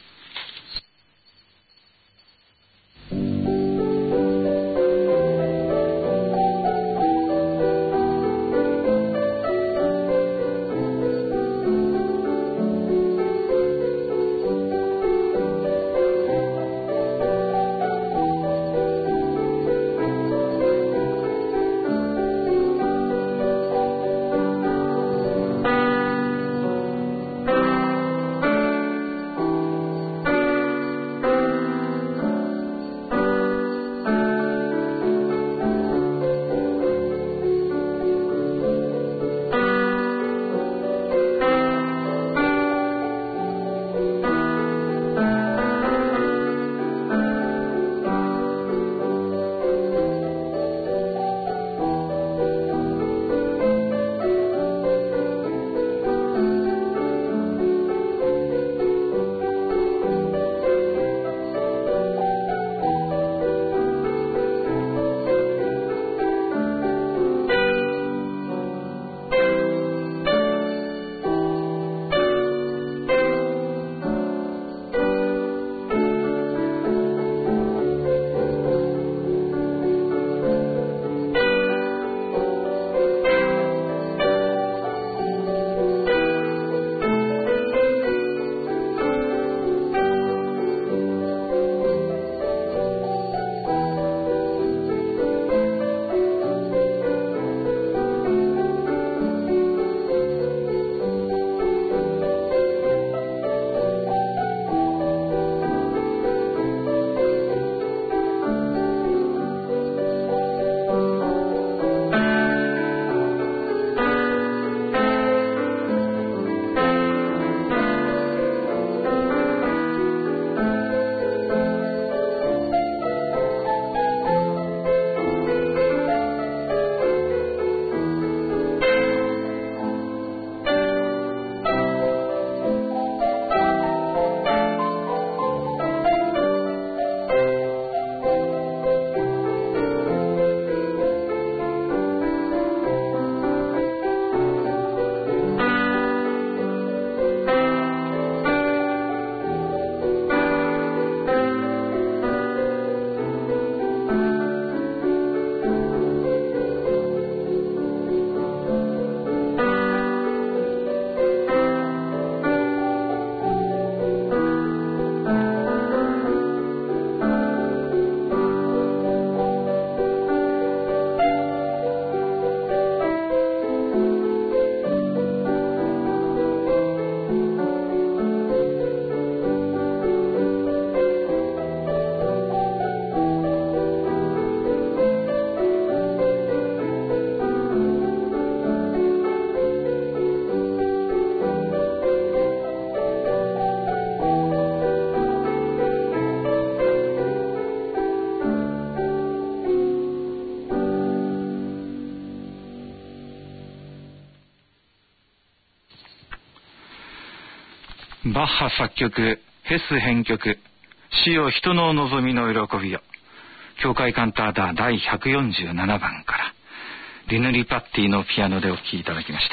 バッハ作曲ヘス編曲死よ人の望みの喜びよ、教会カンタータ第147番からディヌ・リパッティのピアノでお聴きいただきました。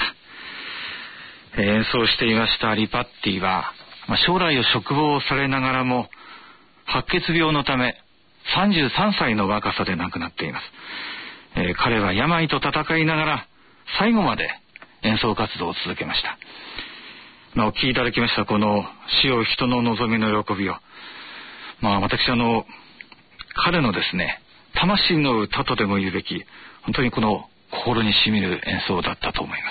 演奏していましたリパッティは、将来を嘱望されながらも白血病のため33歳の若さで亡くなっています。彼は病と闘いながら最後まで演奏活動を続けました。 お聞きいただきましたこの死を人の望みの喜びを、私彼のですね魂の歌とでも言うべき本当にこの心にしみる演奏だったと思います。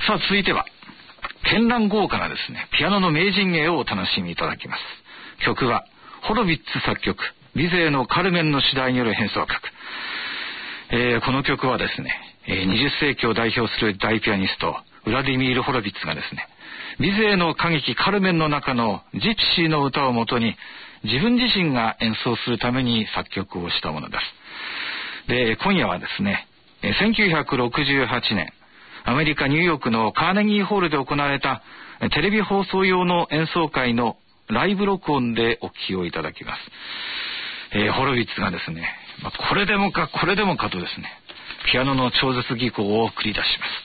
さあ続いては絢爛豪華なですねピアノの名人芸をお楽しみいただきます。曲はホロヴィッツ作曲ビゼーのカルメンの主題による変奏曲、この曲はですね20世紀を代表する大ピアニストウラディミール・ホロヴィッツがですねビゼーの歌劇カルメンの中のジプシーの歌をもとに自分自身が演奏するために作曲をしたものです。で、今夜はですね1968年アメリカニューヨークのカーネギーホールで行われたテレビ放送用の演奏会のライブ録音でお聴きをいただきます。ホロヴィッツがですね、これでもかとですねピアノの超絶技巧を繰り出します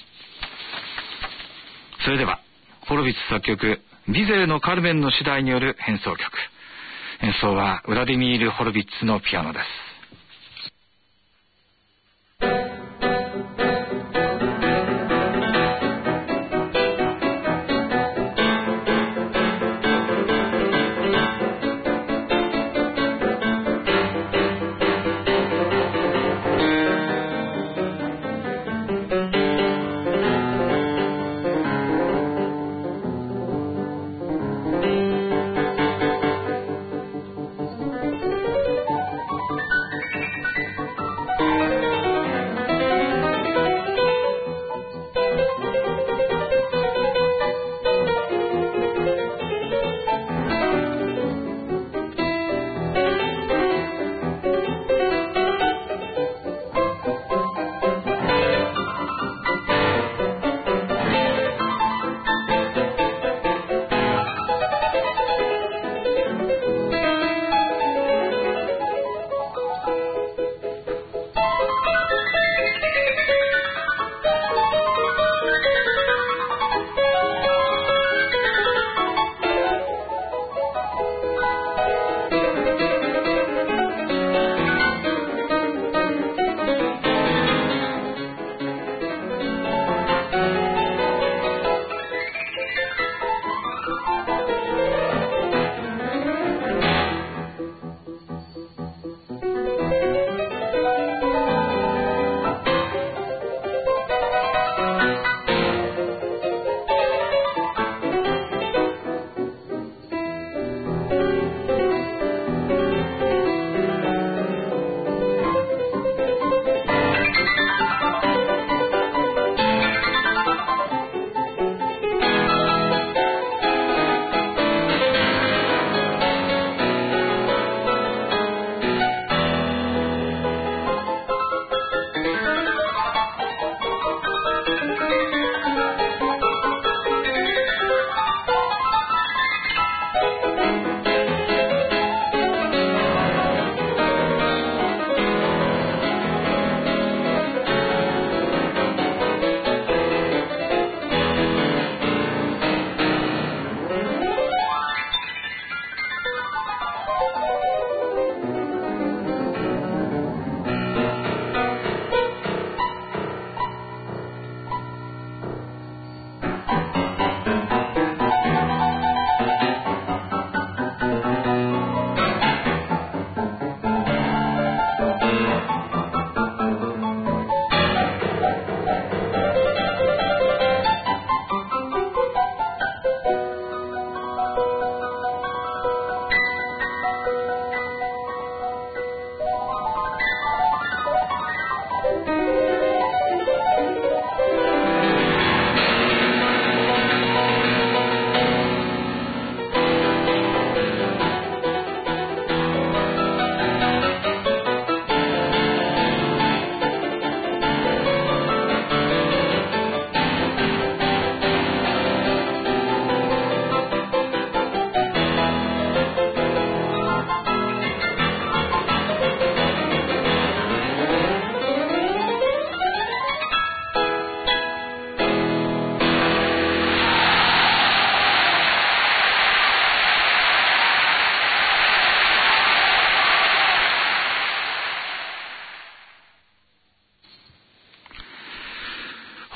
。それではホロヴィッツ作曲ビゼーのカルメンの主題による変奏曲、演奏はウラディミール・ホロヴィッツのピアノです。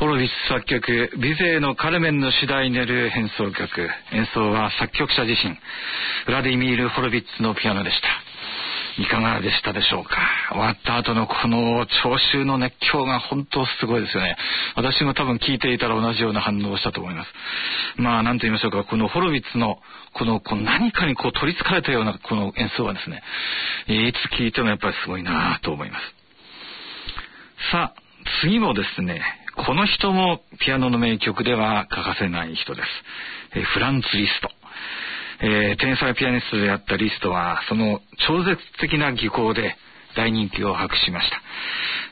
ホロヴィッツ作曲、ビゼーのカルメンの主題になる変奏曲。演奏は作曲者自身、ウラディミール・ホロヴィッツのピアノでした。いかがでしたでしょうか。終わった後のこの聴衆の熱狂が本当すごいですよね。私も多分聞いていたら同じような反応をしたと思います。なんと言いましょうか、このホロヴィッツのこの何かに取り憑かれたようなこの演奏はですね、いつ聞いてもやっぱりすごいなと思います。さあ、次もですね、この人もピアノの名曲では欠かせない人です。フランツ・リスト。天才ピアニストであったリストはその超絶的な技巧で大人気を博しました。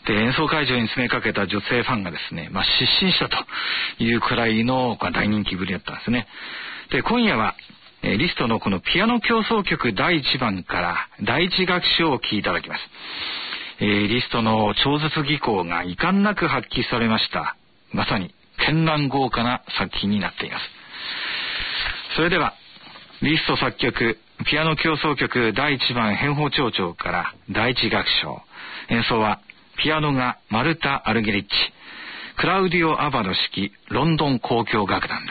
で、演奏会場に詰めかけた女性ファンがですね、失神したというくらいの大人気ぶりだったんですね。で、今夜はリストのこのピアノ協奏曲第1番から第1楽章をお聴きいただきます。リストの超絶技巧が遺憾なく発揮されました。まさに絢爛豪華な作品になっています。それではリスト作曲ピアノ協奏曲第1番変法長調から第1楽章。演奏はピアノがマルタ・アルゲリッチ、クラウディオ・アバド指揮ロンドン交響楽団です。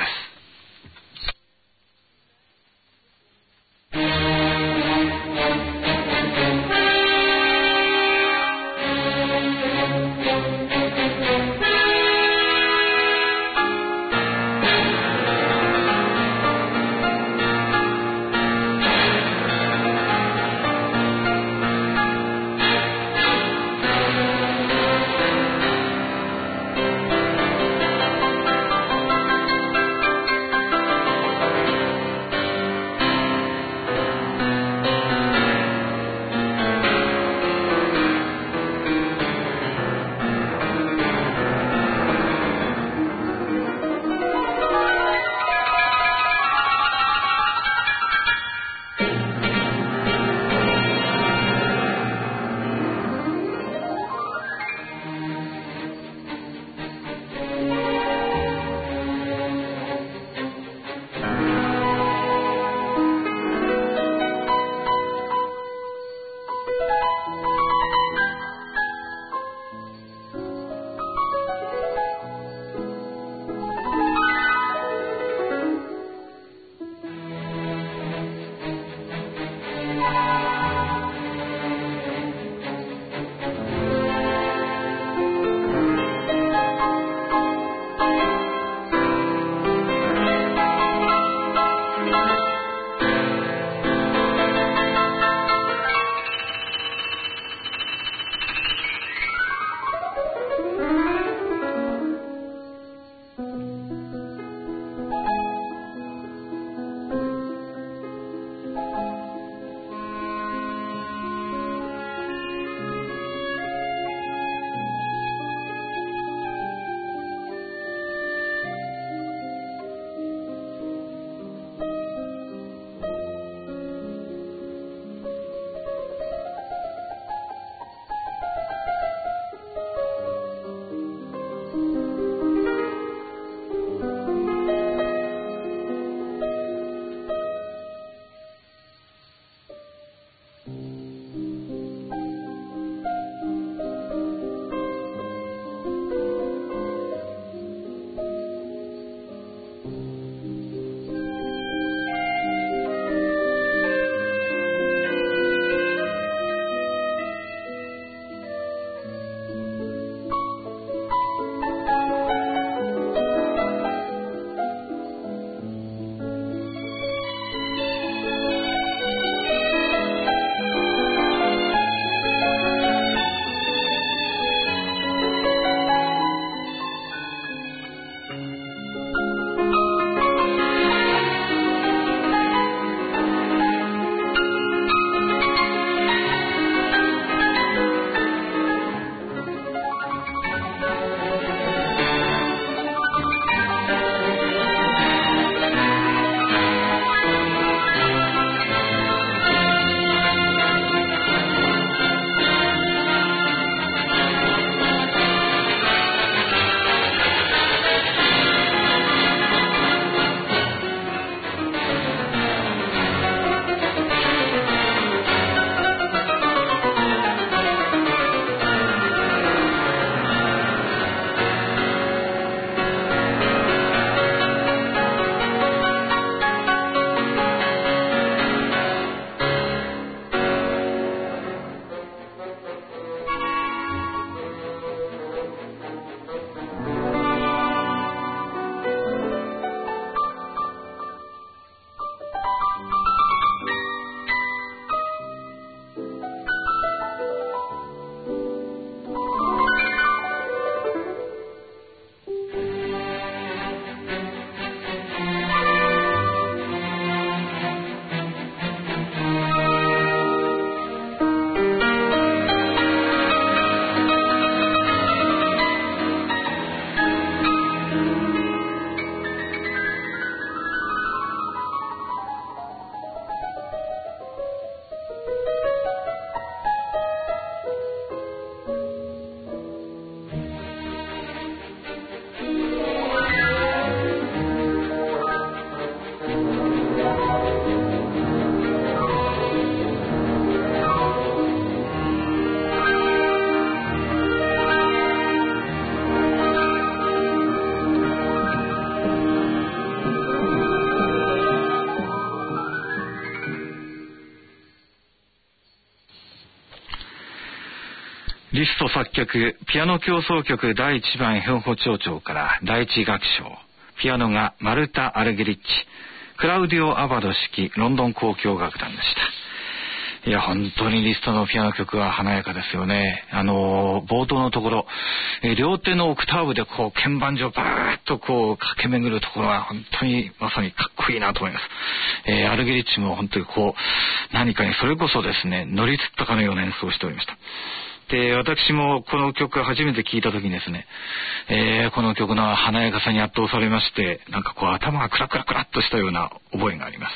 リスト作曲ピアノ協奏曲第1番兵庫町長から第1楽章。ピアノがマルタ・アルゲリッチ、クラウディオ・アバド指揮ロンドン交響楽団でした。いや、本当にリストのピアノ曲は華やかですよね。冒頭のところ、両手のオクターブでこう鍵盤上バーッとこう駆け巡るところは本当にまさにかっこいいなと思います。アルゲリッチも本当にこう何かにそれこそですね、乗りつったかのような演奏をしておりました。で、私もこの曲を初めて聴いた時にですね、この曲の華やかさに圧倒されまして、なんかこう頭がクラクラクラっとしたような覚えがあります。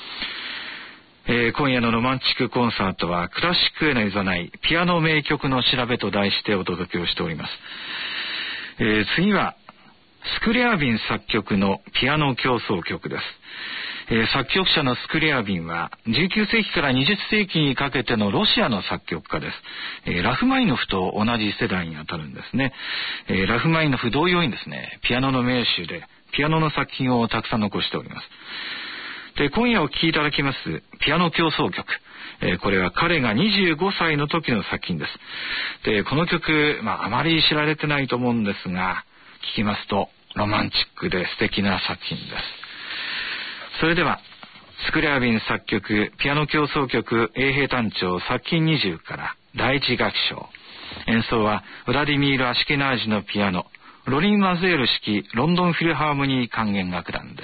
今夜のロマンチックコンサートはクラシックへの誘い、ピアノ名曲の調べと題してお届けをしております。次はスクリャービン作曲のピアノ協奏曲です。作曲者のスクリャービンは19世紀から20世紀にかけてのロシアの作曲家です。ラフマニノフと同じ世代にあたるんですね。ラフマニノフ同様にですね、ピアノの名手でピアノの作品をたくさん残しております。で、今夜お聴きいただきますピアノ協奏曲、これは彼が25歳の時の作品です。で、この曲、あまり知られてないと思うんですが、聴きますとロマンチックで素敵な作品です。それではスクリャービン作曲ピアノ協奏曲衛兵単調作品20から第一楽章。演奏はウラディミール・アシケナージのピアノ、ロリン・マゼール指揮ロンドンフィルハーモニー管弦楽団です。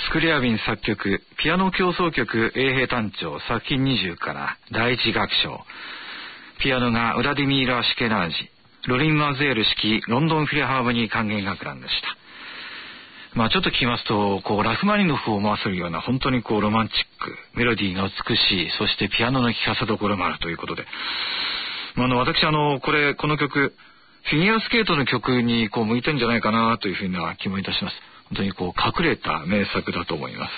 スクリアビン作曲、ピアノ協奏曲衛兵単調作品20から第一楽章。ピアノがウラディミーラ・シケナージ、ロリン・マゼール指揮ロンドンフィルハーモニー管弦楽団でした。ちょっと聞きますとラフマニノフを思わせるような本当にロマンチック、メロディーが美しい、そしてピアノの聴かせどころもあるということで、私この曲フィギュアスケートの曲に向いてるんじゃないかなというふうな気もいたします。本当に隠れた名作だと思います。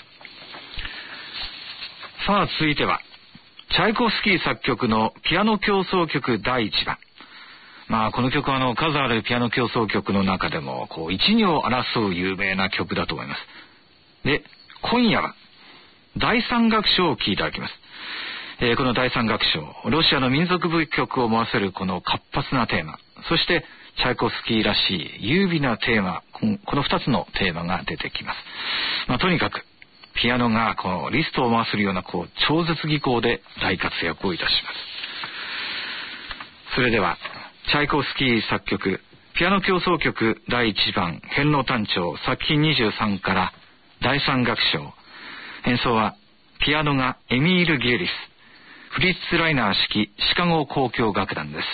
さあ続いてはチャイコフスキー作曲のピアノ協奏曲第1番。この曲は数あるピアノ協奏曲の中でも一二を争う有名な曲だと思います。で、今夜は第三楽章を聴いていただきます。この第三楽章、ロシアの民族舞曲を思わせるこの活発なテーマ、そしてチャイコフスキーらしい優美なテーマ、この2つのテーマが出てきます。とにかくピアノがリストを回するような超絶技巧で大活躍をいたします。それではチャイコフスキー作曲ピアノ協奏曲第1番変能単調作品23から第3楽章。演奏はピアノがエミール・ギエリス、フリッツ・ライナー指揮シカゴ交響楽団です。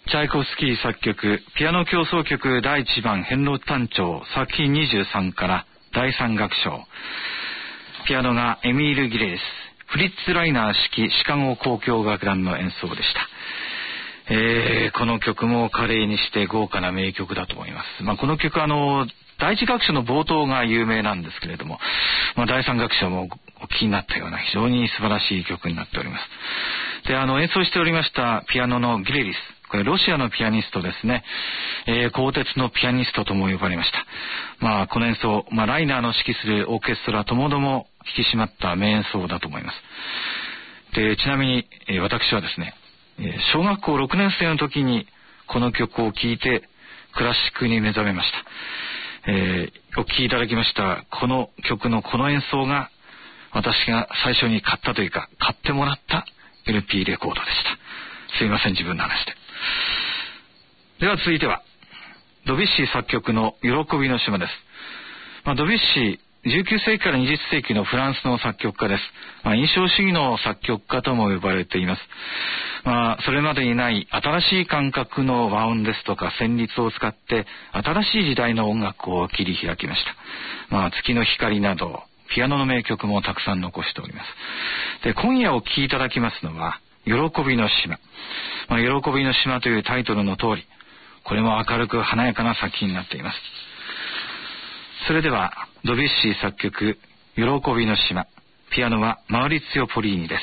チャイコフスキー作曲ピアノ協奏曲第1番変動単調作品23から第3楽章。ピアノがエミール・ギレイス、フリッツ・ライナー指揮シカゴ交響楽団の演奏でした。この曲も華麗にして豪華な名曲だと思います。この曲第一楽章の冒頭が有名なんですけれども、第三楽章もお聴きになったような非常に素晴らしい曲になっております。で、演奏しておりましたピアノのギレリス、これロシアのピアニストですね。鋼鉄のピアニストとも呼ばれました。この演奏、ライナーの指揮するオーケストラともども引き締まった名演奏だと思います。で、ちなみに、私はですね、小学校6年生の時にこの曲を聴いてクラシックに目覚めました。お聴きいただきましたこの曲のこの演奏が私が最初に買ったというか買ってもらった LP レコードでした。すいません、自分の話で。では続いてはドビュッシー作曲の喜びの島です。ドビュッシー19世紀から20世紀のフランスの作曲家です。印象主義の作曲家とも呼ばれています。それまでにない新しい感覚の和音ですとか旋律を使って新しい時代の音楽を切り開きました。月の光などピアノの名曲もたくさん残しております。で、今夜お聴きいただきますのは喜びの島。喜びの島というタイトルの通り、これも明るく華やかな作品になっています。それではドビュッシー作曲喜びの島、ピアノはマウリッツィオ・ポリーニです。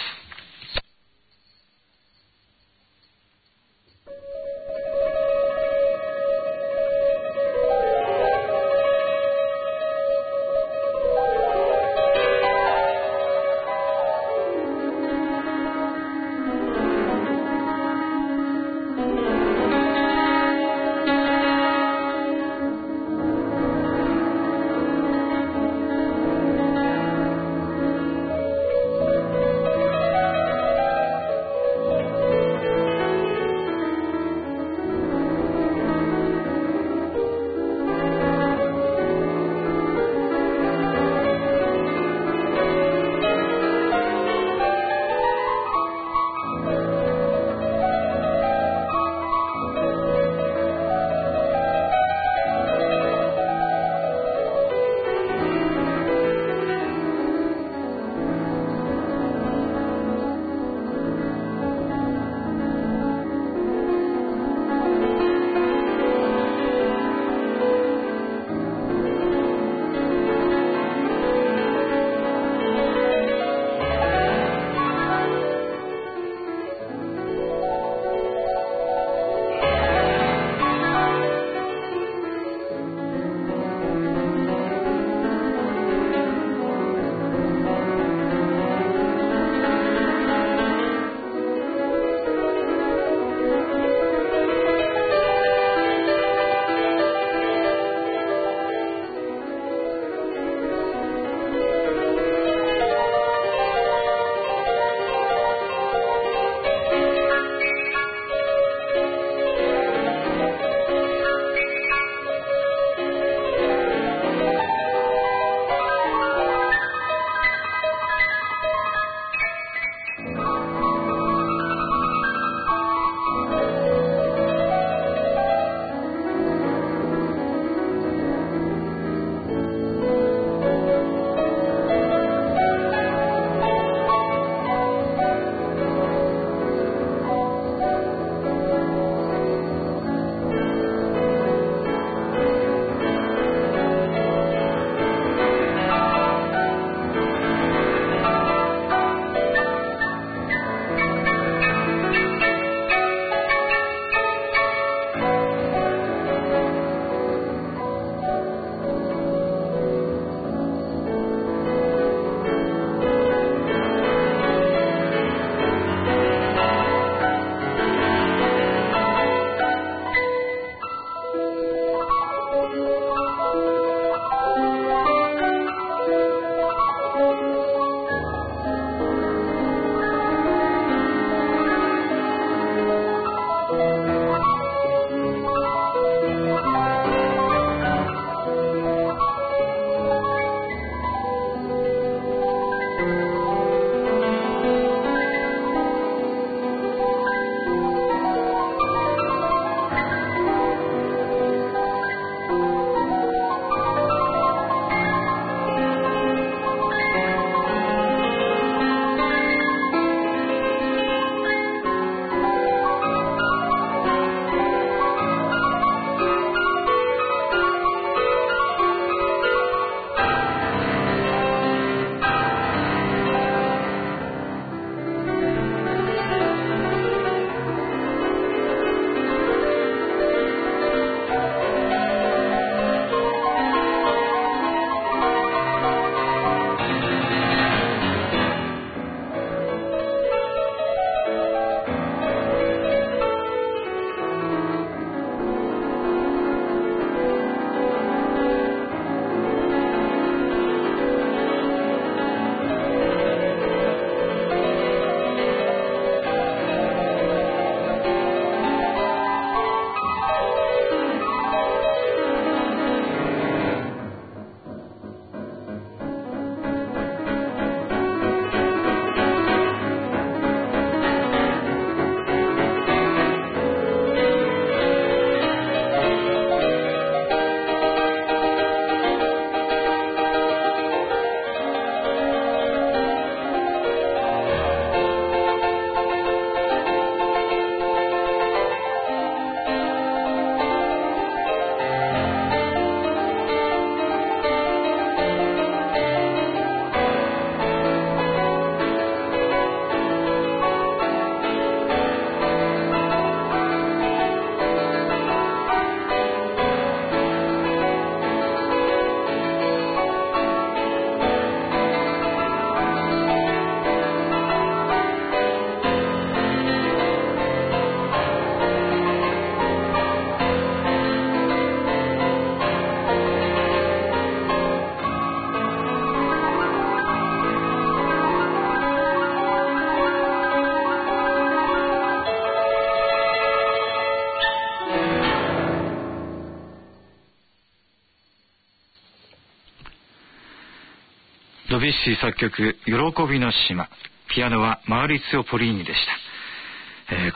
ドビュッシー作曲喜びの島、ピアノはマウリツィオ・ポリーニでした。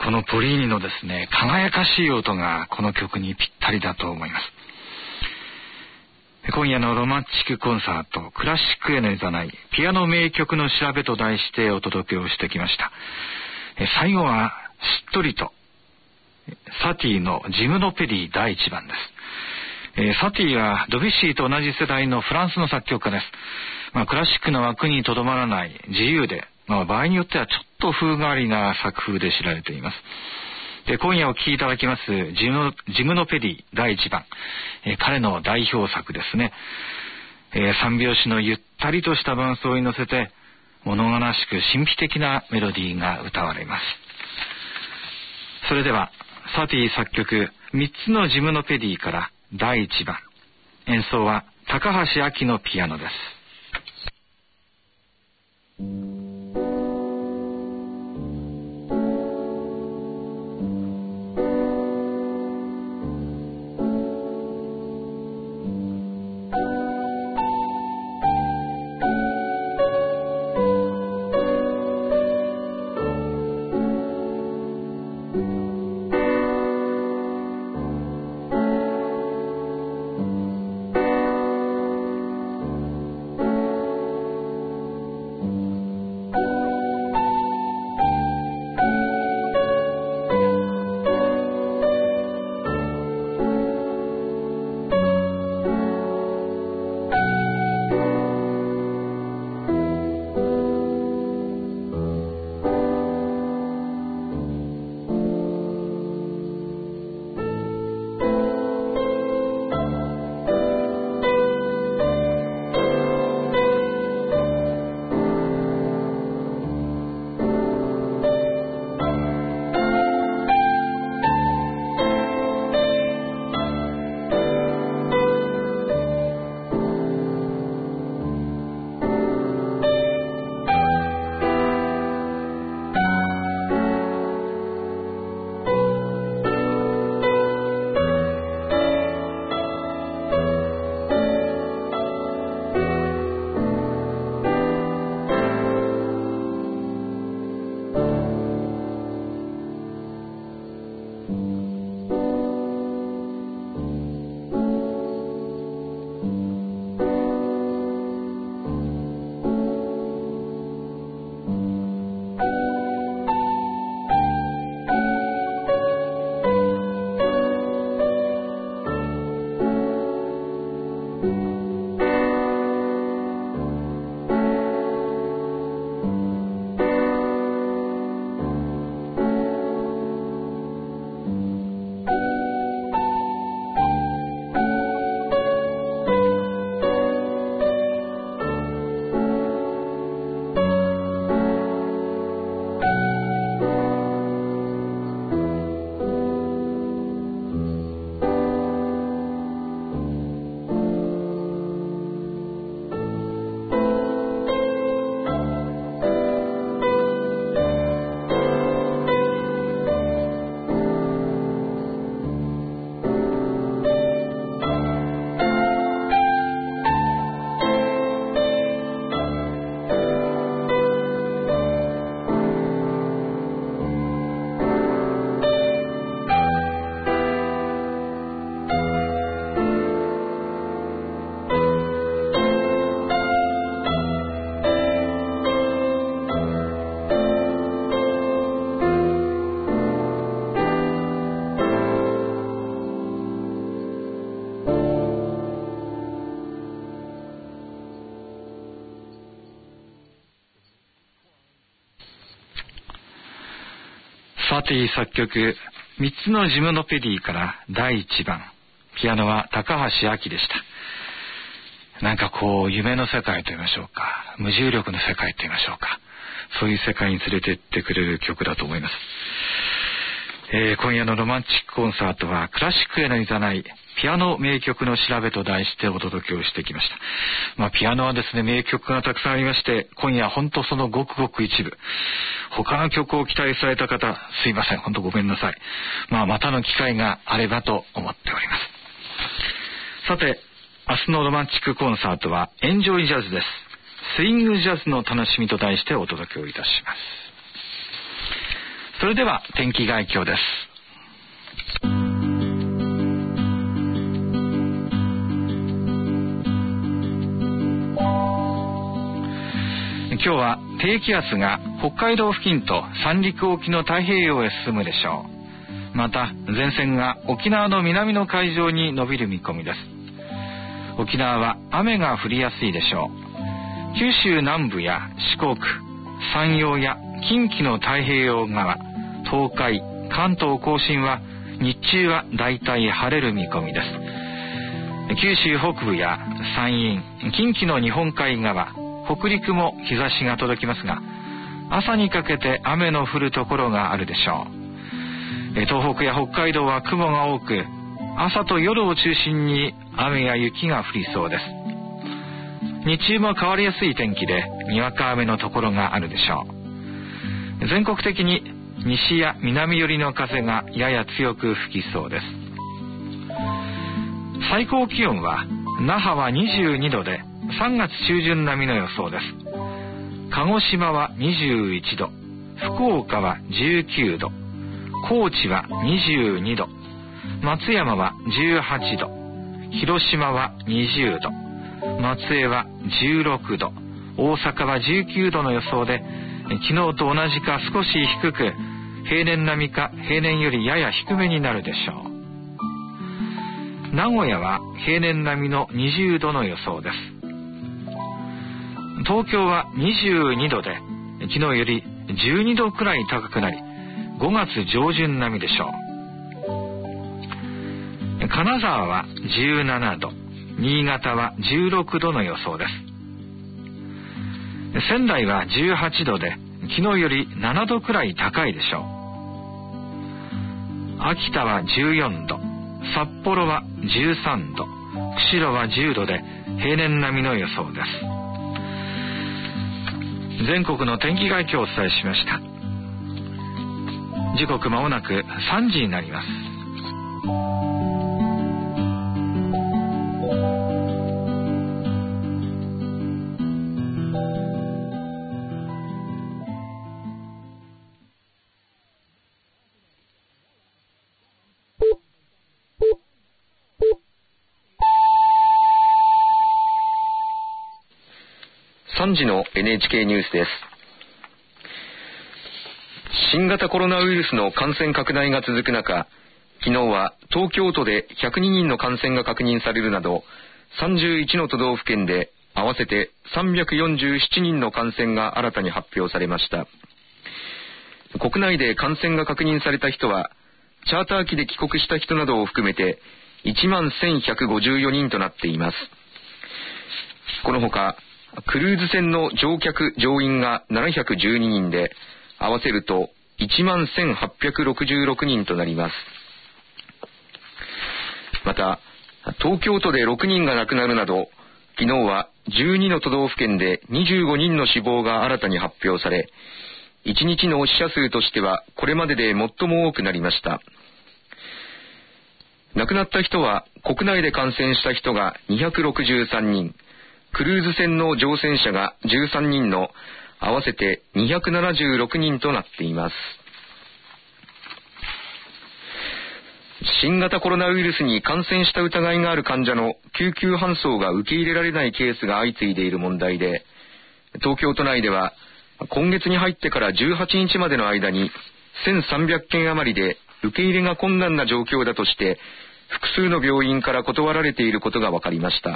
このポリーニのですね、輝かしい音がこの曲にぴったりだと思います。今夜のロマンチックコンサート、クラシックへのいざないピアノ名曲の調べと題してお届けをしてきました。最後はしっとりとサティのジムノペディ第1番です。サティはドビュッシーと同じ世代のフランスの作曲家です。クラシックの枠にとどまらない自由で、場合によってはちょっと風変わりな作風で知られています。今夜お聴きいただきますジムノペディ第1番、彼の代表作ですね。三拍子のゆったりとした伴奏に乗せて物悲しく神秘的なメロディーが歌われます。それではサティ作曲3つのジムノペディから第1番、演奏は高橋明のピアノです。サティ作曲3つのジムノペディから第1番、ピアノは高橋明でした。なんかこう夢の世界と言いましょうか、無重力の世界と言いましょうか、そういう世界に連れてってくれる曲だと思います。今夜のロマンチックコンサートはクラシックへのいざないピアノ名曲の調べと題してお届けをしてきました。ピアノはですね、名曲がたくさんありまして、今夜本当そのごくごく一部、他の曲を期待された方、すいません、本当ごめんなさい。またの機会があればと思っております。さて、明日のロマンチックコンサートはエンジョイジャズです。 スイングジャズの楽しみと題してお届けをいたします。それでは天気概況です。今日は低気圧が北海道付近と三陸沖の太平洋へ進むでしょう。また前線が沖縄の南の海上に伸びる見込みです。沖縄は雨が降りやすいでしょう。九州南部や四国、山陽や近畿の太平洋側、東海、関東甲信は日中はだいたい晴れる見込みです。九州北部や山陰、近畿の日本海側、北陸も日差しが届きますが、朝にかけて雨の降るところがあるでしょう。東北や北海道は雲が多く、朝と夜を中心に雨や雪が降りそうです。日中も変わりやすい天気で、にわか雨のところがあるでしょう。全国的に西や南寄りの風がやや強く吹きそうです。最高気温は那覇は22度で3月中旬並みの予想です。鹿児島は21度、福岡は19度、高知は22度、松山は18度、広島は20度、松江は16度、大阪は19度の予想で、昨日と同じか少し低く、平年並みか平年よりやや低めになるでしょう。名古屋は平年並みの20度の予想です。東京は22度で、昨日より12度くらい高くなり、5月上旬並みでしょう。金沢は17度、新潟は16度の予想です。仙台は18度で、昨日より7度くらい高いでしょう。秋田は14度、札幌は13度、釧路は10度で平年並みの予想です。全国の天気概況をお伝えしました。時刻まもなく3時になります。 3時の NHK ニュースです。新型コロナウイルスの感染拡大が続く中、昨日は東京都で102人の感染が確認されるなど、31の都道府県で合わせて347人の感染が新たに発表されました。国内で感染が確認された人は、チャーター機で帰国した人などを含めて11,154人となっています。このほか、クルーズ船の乗客乗員が712人で、合わせると11,866人となります。また、東京都で6人が亡くなるなど、昨日は12の都道府県で25人の死亡が新たに発表され、1日の死者数としてはこれまでで最も多くなりました。亡くなった人は国内で感染した人が263人、クルーズ船の乗船者が13人の合わせて276人となっています。新型コロナウイルスに感染した疑いがある患者の救急搬送が受け入れられないケースが相次いでいる問題で、東京都内では今月に入ってから18日までの間に1300件余りで受け入れが困難な状況だとして複数の病院から断られていることが分かりました。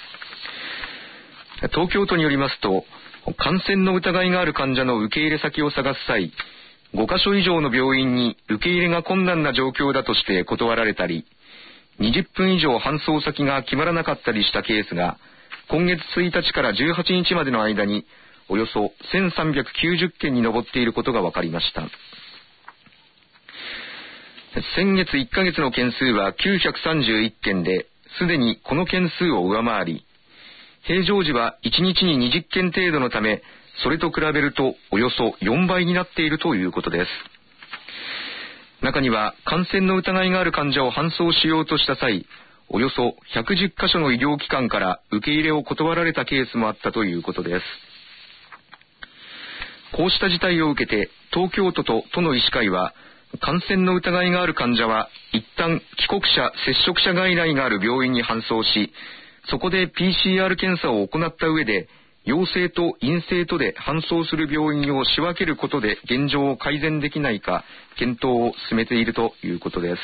東京都によりますと、感染の疑いがある患者の受け入れ先を探す際、5カ所以上の病院に受け入れが困難な状況だとして断られたり、20分以上搬送先が決まらなかったりしたケースが、今月1日から18日までの間におよそ1390件に上っていることが分かりました。先月1ヶ月の件数は931件で、すでにこの件数を上回り、平常時は1日に20件程度のため、それと比べるとおよそ4倍になっているということです。中には感染の疑いがある患者を搬送しようとした際、 およそ110カ所の医療機関から受け入れを断られたケースもあったということです。こうした事態を受けて東京都と都の医師会は、感染の疑いがある患者は一旦帰国者接触者外来がある病院に搬送し、そこで PCR 検査を行った上で陽性と陰性とで搬送する病院を仕分けることで現状を改善できないか検討を進めているということです。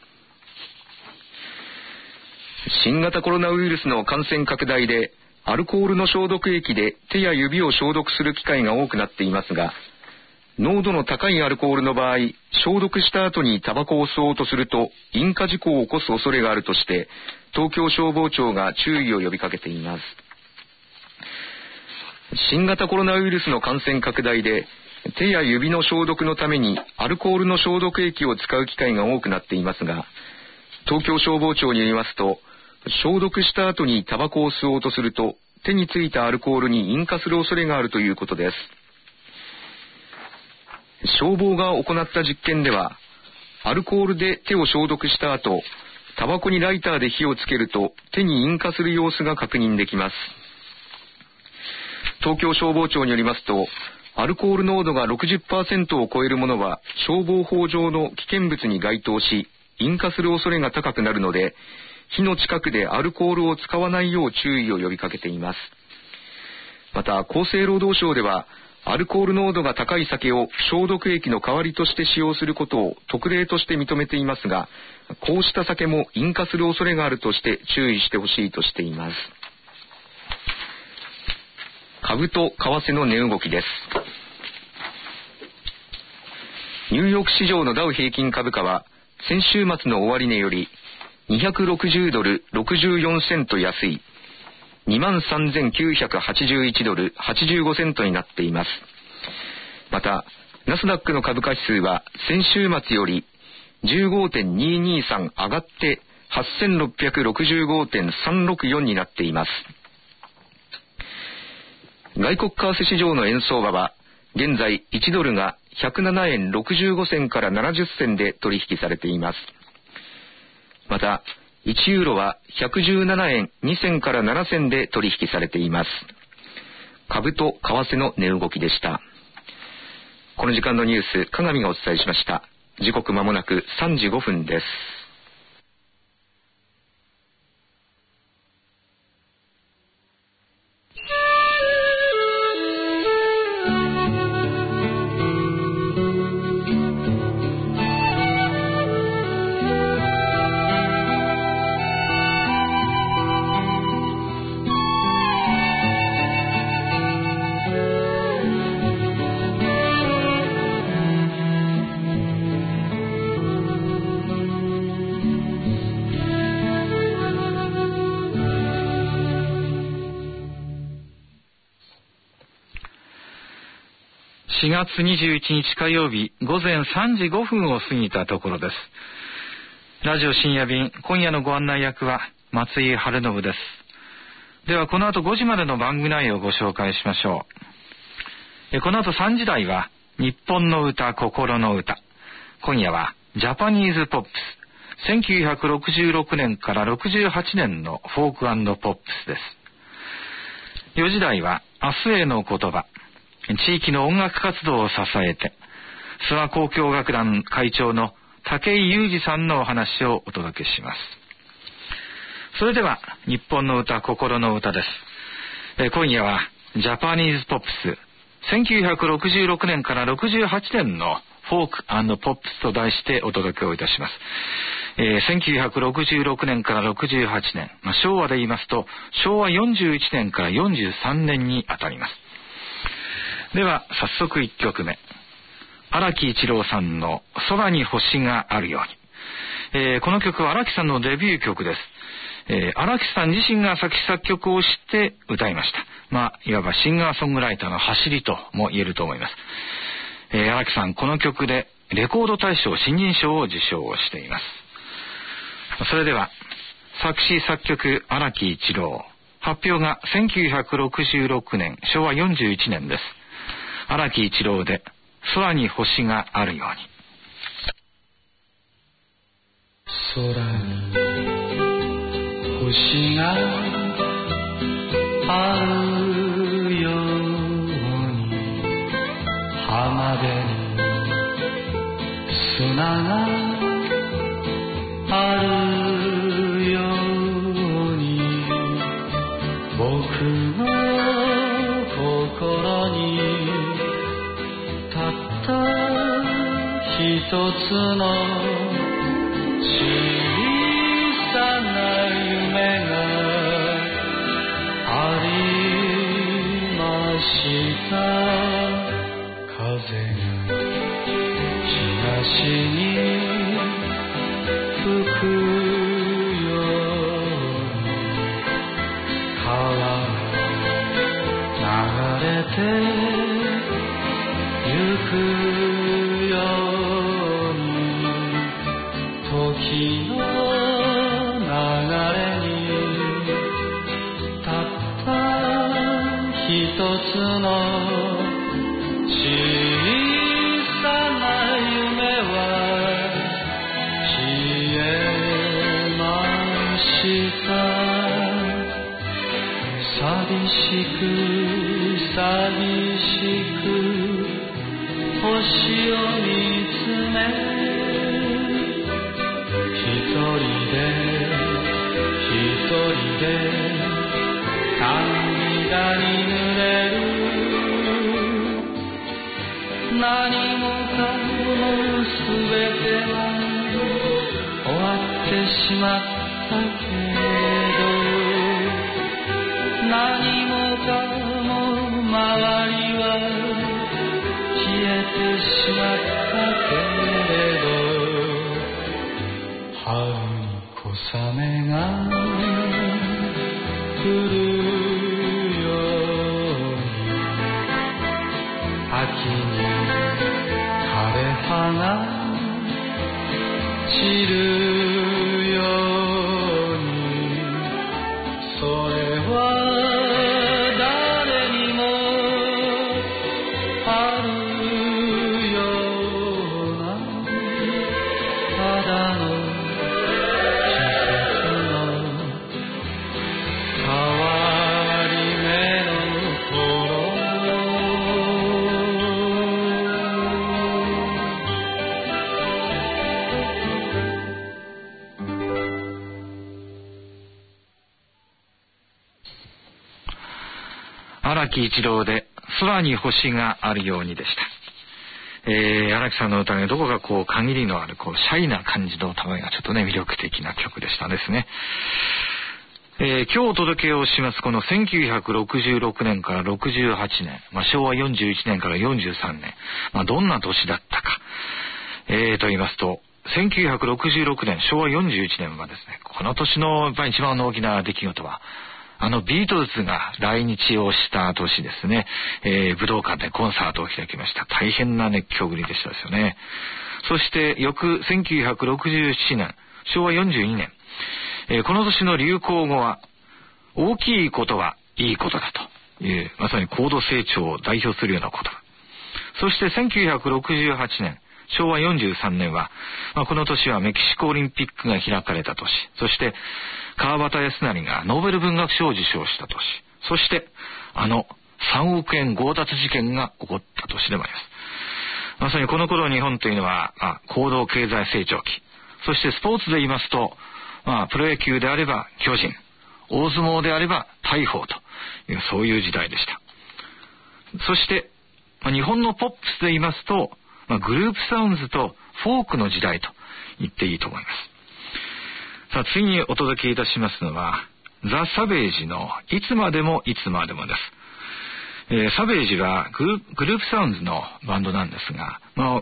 新型コロナウイルスの感染拡大でアルコールの消毒液で手や指を消毒する機会が多くなっていますが、濃度の高いアルコールの場合、消毒した後にタバコを吸おうとすると引火事故を起こす恐れがあるとして、東京消防庁が注意を呼びかけています。新型コロナウイルスの感染拡大で手や指の消毒のためにアルコールの消毒液を使う機会が多くなっていますが、東京消防庁によりますと、消毒した後にタバコを吸おうとすると手についたアルコールに引火する恐れがあるということです。消防が行った実験では、アルコールで手を消毒した後、タバコにライターで火をつけると手に引火する様子が確認できます。東京消防庁によりますと、アルコール濃度が 60% を超えるものは消防法上の危険物に該当し、引火する恐れが高くなるので、火の近くでアルコールを使わないよう注意を呼びかけています。また、厚生労働省では、アルコール濃度が高い酒を消毒液の代わりとして使用することを特例として認めていますが、こうした酒も引火する恐れがあるとして注意してほしいとしています。株と為替の値動きです。ニューヨーク市場のダウ平均株価は先週末の終値より260ドル64セント安い23,981ドル85セントになっています。また、ナスダックの株価指数は先週末より 15.223 上がって 8,665.364 になっています。外国為替市場の円相場は現在1ドルが107円65銭から70銭で取引されています。また、1ユーロは117円2銭から7銭で取引されています。株と為替の値動きでした。この時間のニュース、加賀美がお伝えしました。時刻まもなく3時5分です。 4月21日火曜日午前3時5分を過ぎたところです。ラジオ深夜便、今夜のご案内役は松井春信です。ではこの後5時までの番組内容をご紹介しましょう。この後3時台は日本の歌、心の歌。今夜はジャパニーズポップス。1966年から68年のフォーク&ポップスです。4時台は明日への言葉。地域の音楽活動を支えて、諏訪交響楽団会長の武井雄二さんのお話をお届けします。それでは日本の歌、心の歌です。今夜はジャパニーズポップス、1966年から68年のフォーク&ポップスと題してお届けをいたします。1966年から68年、昭和で言いますと昭和41年から43年にあたります。では早速1曲目、荒木一郎さんの空に星があるように。この曲は荒木さんのデビュー曲です。荒木さん自身が作詞作曲をして歌いました。いわばシンガーソングライターの走りとも言えると思います。荒木さん、この曲でレコード大賞新人賞を受賞をしています。それでは作詞作曲荒木一郎、発表が1966年昭和41年です。荒木一郎で空に星があるように。 空に星があるように浜辺に砂があるように僕の心にたった一つの小さな夢がありました風が東に吹くように川が流れてゆくように時の流れにたった一つの小さな夢は消えました寂しく寂しく星を見つめ一人で涙に濡れる何もかもすべては終わってしまったけど何もかも周りは消えてしまったけれど春に小雨が降るように秋に枯れ葉が散るようにそれは誰にもあるようなただの季節の変わり目の頃荒木一郎で空に星があるようにでした。荒木さんの歌がどこかこう限りのあるこうシャイな感じの歌声がちょっとね魅力的な曲でしたですね。今日お届けをしますこの1966年から68年、昭和41年から43年、どんな年だったか、と言いますと1966年昭和41年はですね、この年のやっぱり一番の大きな出来事はビートルズが来日をした年ですね、武道館でコンサートを開きました。大変な熱狂ぶりでしたですよね。そして翌1967年昭和42年、この年の流行語は大きいことはいいことだというまさに高度成長を代表するような言葉。そして1968年昭和43年は、この年はメキシコオリンピックが開かれた年、そして川端康成がノーベル文学賞を受賞した年、そして3億円強奪事件が起こった年でもあります。まさにこの頃日本というのは、高度経済成長期、そしてスポーツで言いますと、プロ野球であれば巨人、大相撲であれば大鵬というそういう時代でした。そして、日本のポップスで言いますと、グループサウンズとフォークの時代と言っていいと思います。さあ次にお届けいたしますのはザ・サベージのいつまでもいつまでもです。サベージはグループサウンズのバンドなんですが、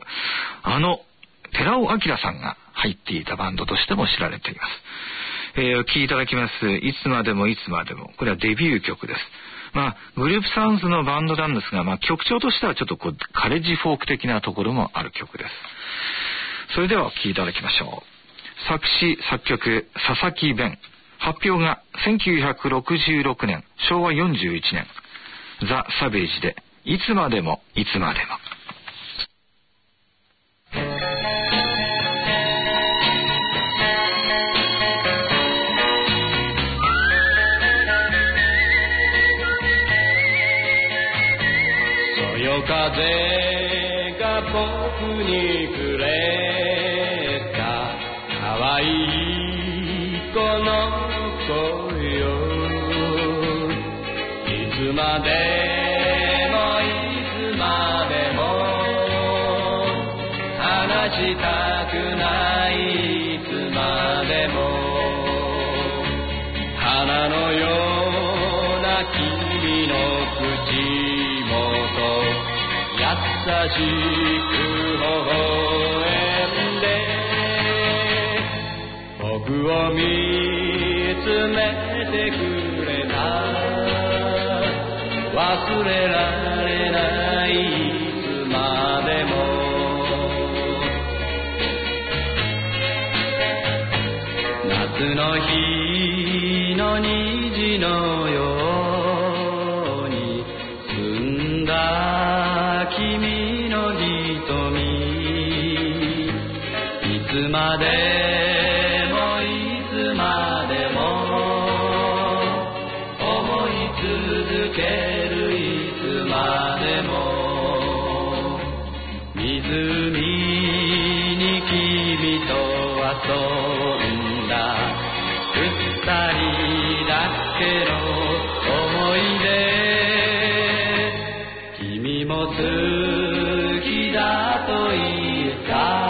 寺尾明さんが入っていたバンドとしても知られています。お聴きいただきますいつまでもいつまでも、これはデビュー曲です。グループサウンズのバンドなんですが、曲調としてはちょっとカレッジフォーク的なところもある曲です。それではお聴きいただきましょう。作詞作曲佐々木弁、発表が1966年昭和41年、ザ・サベージでいつまでもいつまでも。 いわいいこの子よ、いつまでもいつまでも離したくない、いつまでも花のような君の口元、優しく微笑んで僕を見つめてくれた、忘れられない、いつまでも夏の日の虹のように澄んだ君の瞳、いつまでもいつまでも思い続ける、いつまでも湖に君と遊んだ二人だけの思い出、君も好きだと言った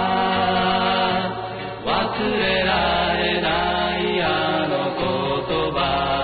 忘れられないあの言葉、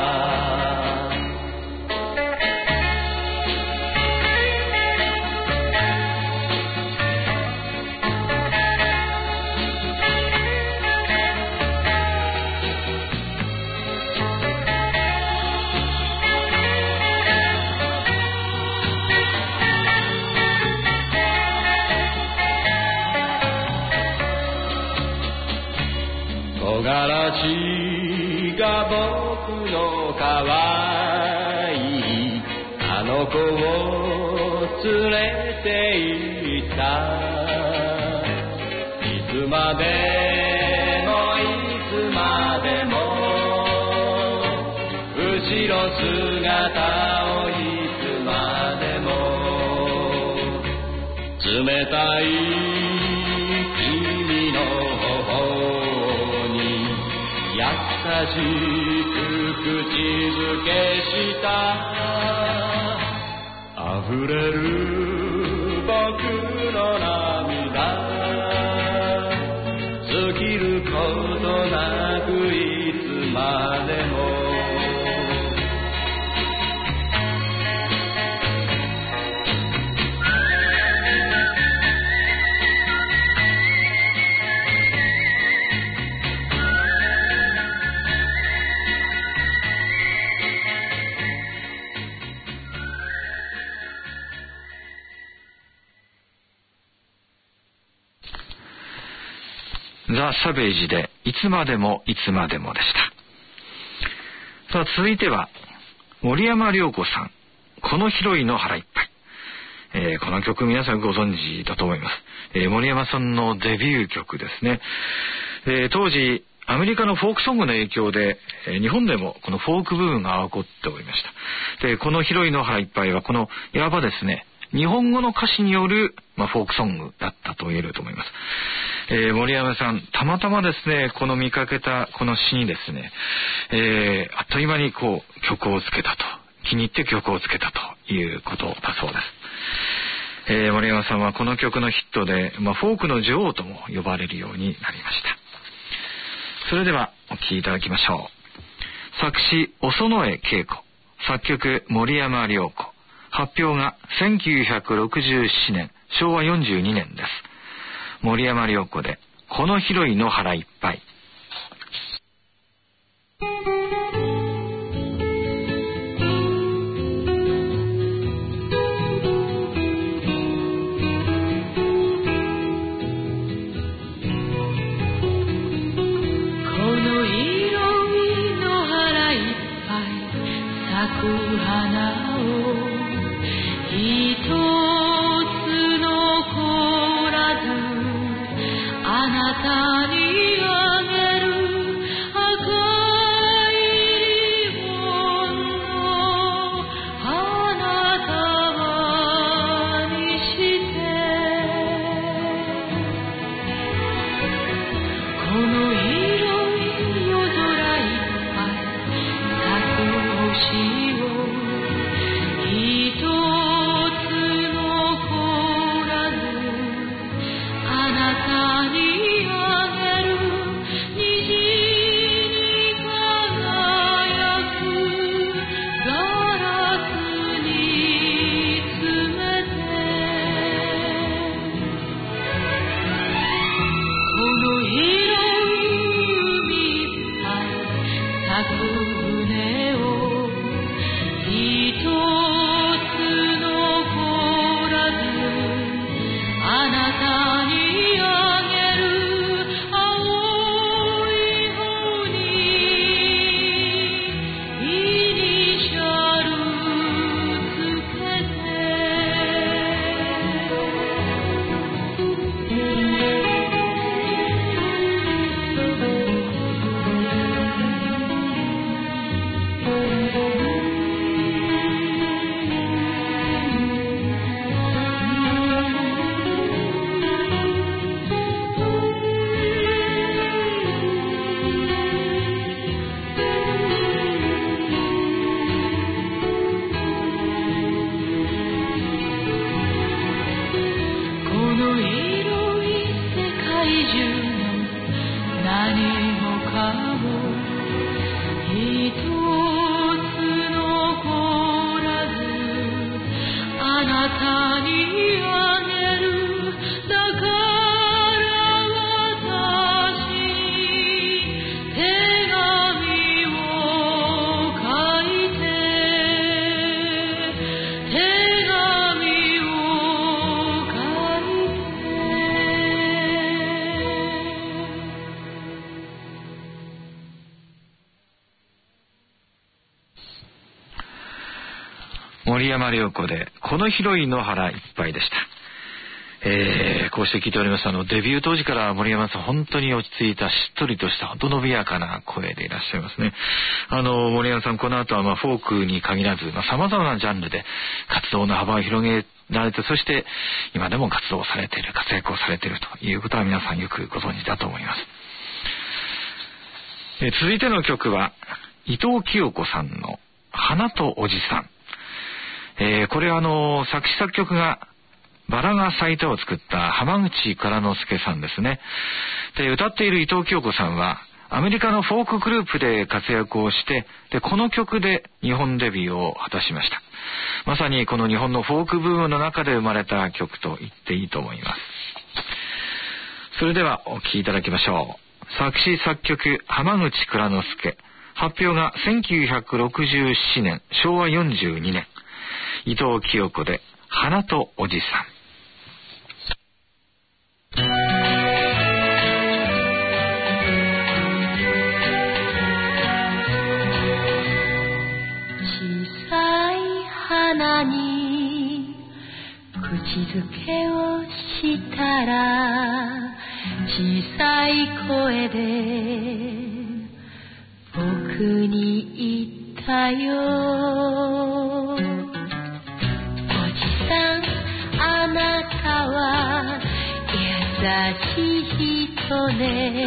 木枯らしが僕の可愛いあの子を連れて行った、いつまでもいつまでも後ろ姿をいつまでも冷たい君の優しく口づけした溢れる僕の涙、尽きることなくいつまでもザ・サベージでいつまでもいつまでもでした。さあ続いては森山良子さん、この広いの腹いっぱい。この曲皆さんご存知だと思います。森山さんのデビュー曲ですね。当時アメリカのフォークソングの影響で、日本でもこのフォークブームが起こっておりました。でこの広いの腹いっぱいはこのいわばですね日本語の歌詞による、フォークソングだったと言えると思います。森山さんたまたまですねこの見かけたこの詩にですね、あっという間にこう曲をつけたと、気に入って曲をつけたということだそうです。森山さんはこの曲のヒットで、フォークの女王とも呼ばれるようになりました。それではお聴きいただきましょう。作詞小園江恵子、作曲森山良子、発表が1967年昭和42年です。森山良子でこの広い野原いっぱい。 花を一つ残らずあなたにあげる赤いリボンの花束にしてこの舟を一つ残らずあなたにあげる青い帆にイニシャルつけ森山良子でこの広い野原いっぱいでした。こうして聞いております。デビュー当時から森山さん本当に落ち着いたしっとりとした本当伸びやかな声でいらっしゃいますね。森山さんこの後はフォークに限らず様々なジャンルで活動の幅を広げられて、そして今でも活躍をされているということは皆さんよくご存知だと思います。続いての曲は伊藤清子さんの花とおじさん。これ作詞作曲がバラが咲いたを作った浜口倉之介さんですね。で、歌っている伊藤清子さんはアメリカのフォークグループで活躍をして、でこの曲で日本デビューを果たしました。まさにこの日本のフォークブームの中で生まれた曲と言っていいと思います。それではお聴きいただきましょう。作詞作曲浜口倉之介、発表が1967年昭和42年、伊藤清子で花とおじさん。 小さい花に口づけをしたら小さい声で僕に言ったよ。あなたは優しい人ね。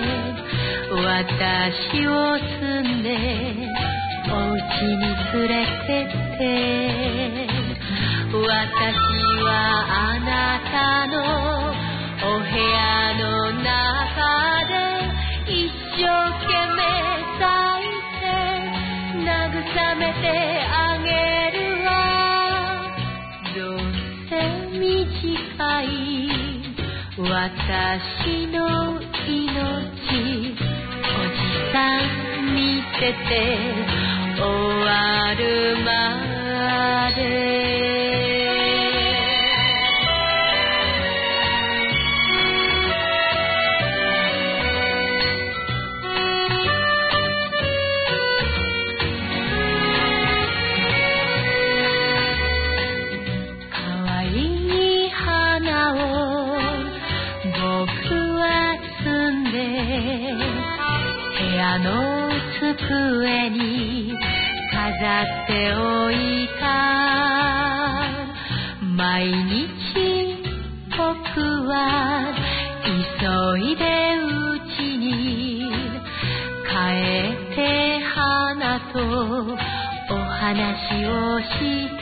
私を住んでお家に連れてって私はあなたのお部屋の中で一生懸命咲いて慰めてあげるわ。どうせ短い私の命、おじさん見てて終わるまで。かわいい花を僕は摘んで部屋の机に飾っておいた。毎日僕は急いで家に帰って花とお話をした。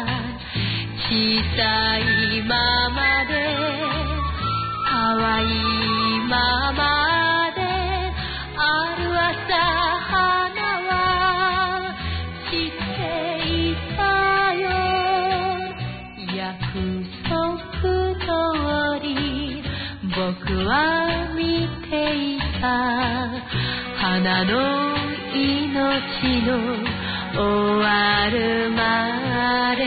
小さいままでかわいいままである朝花は散っていたよ。約束通り僕は見ていた。 花の命の終わるまで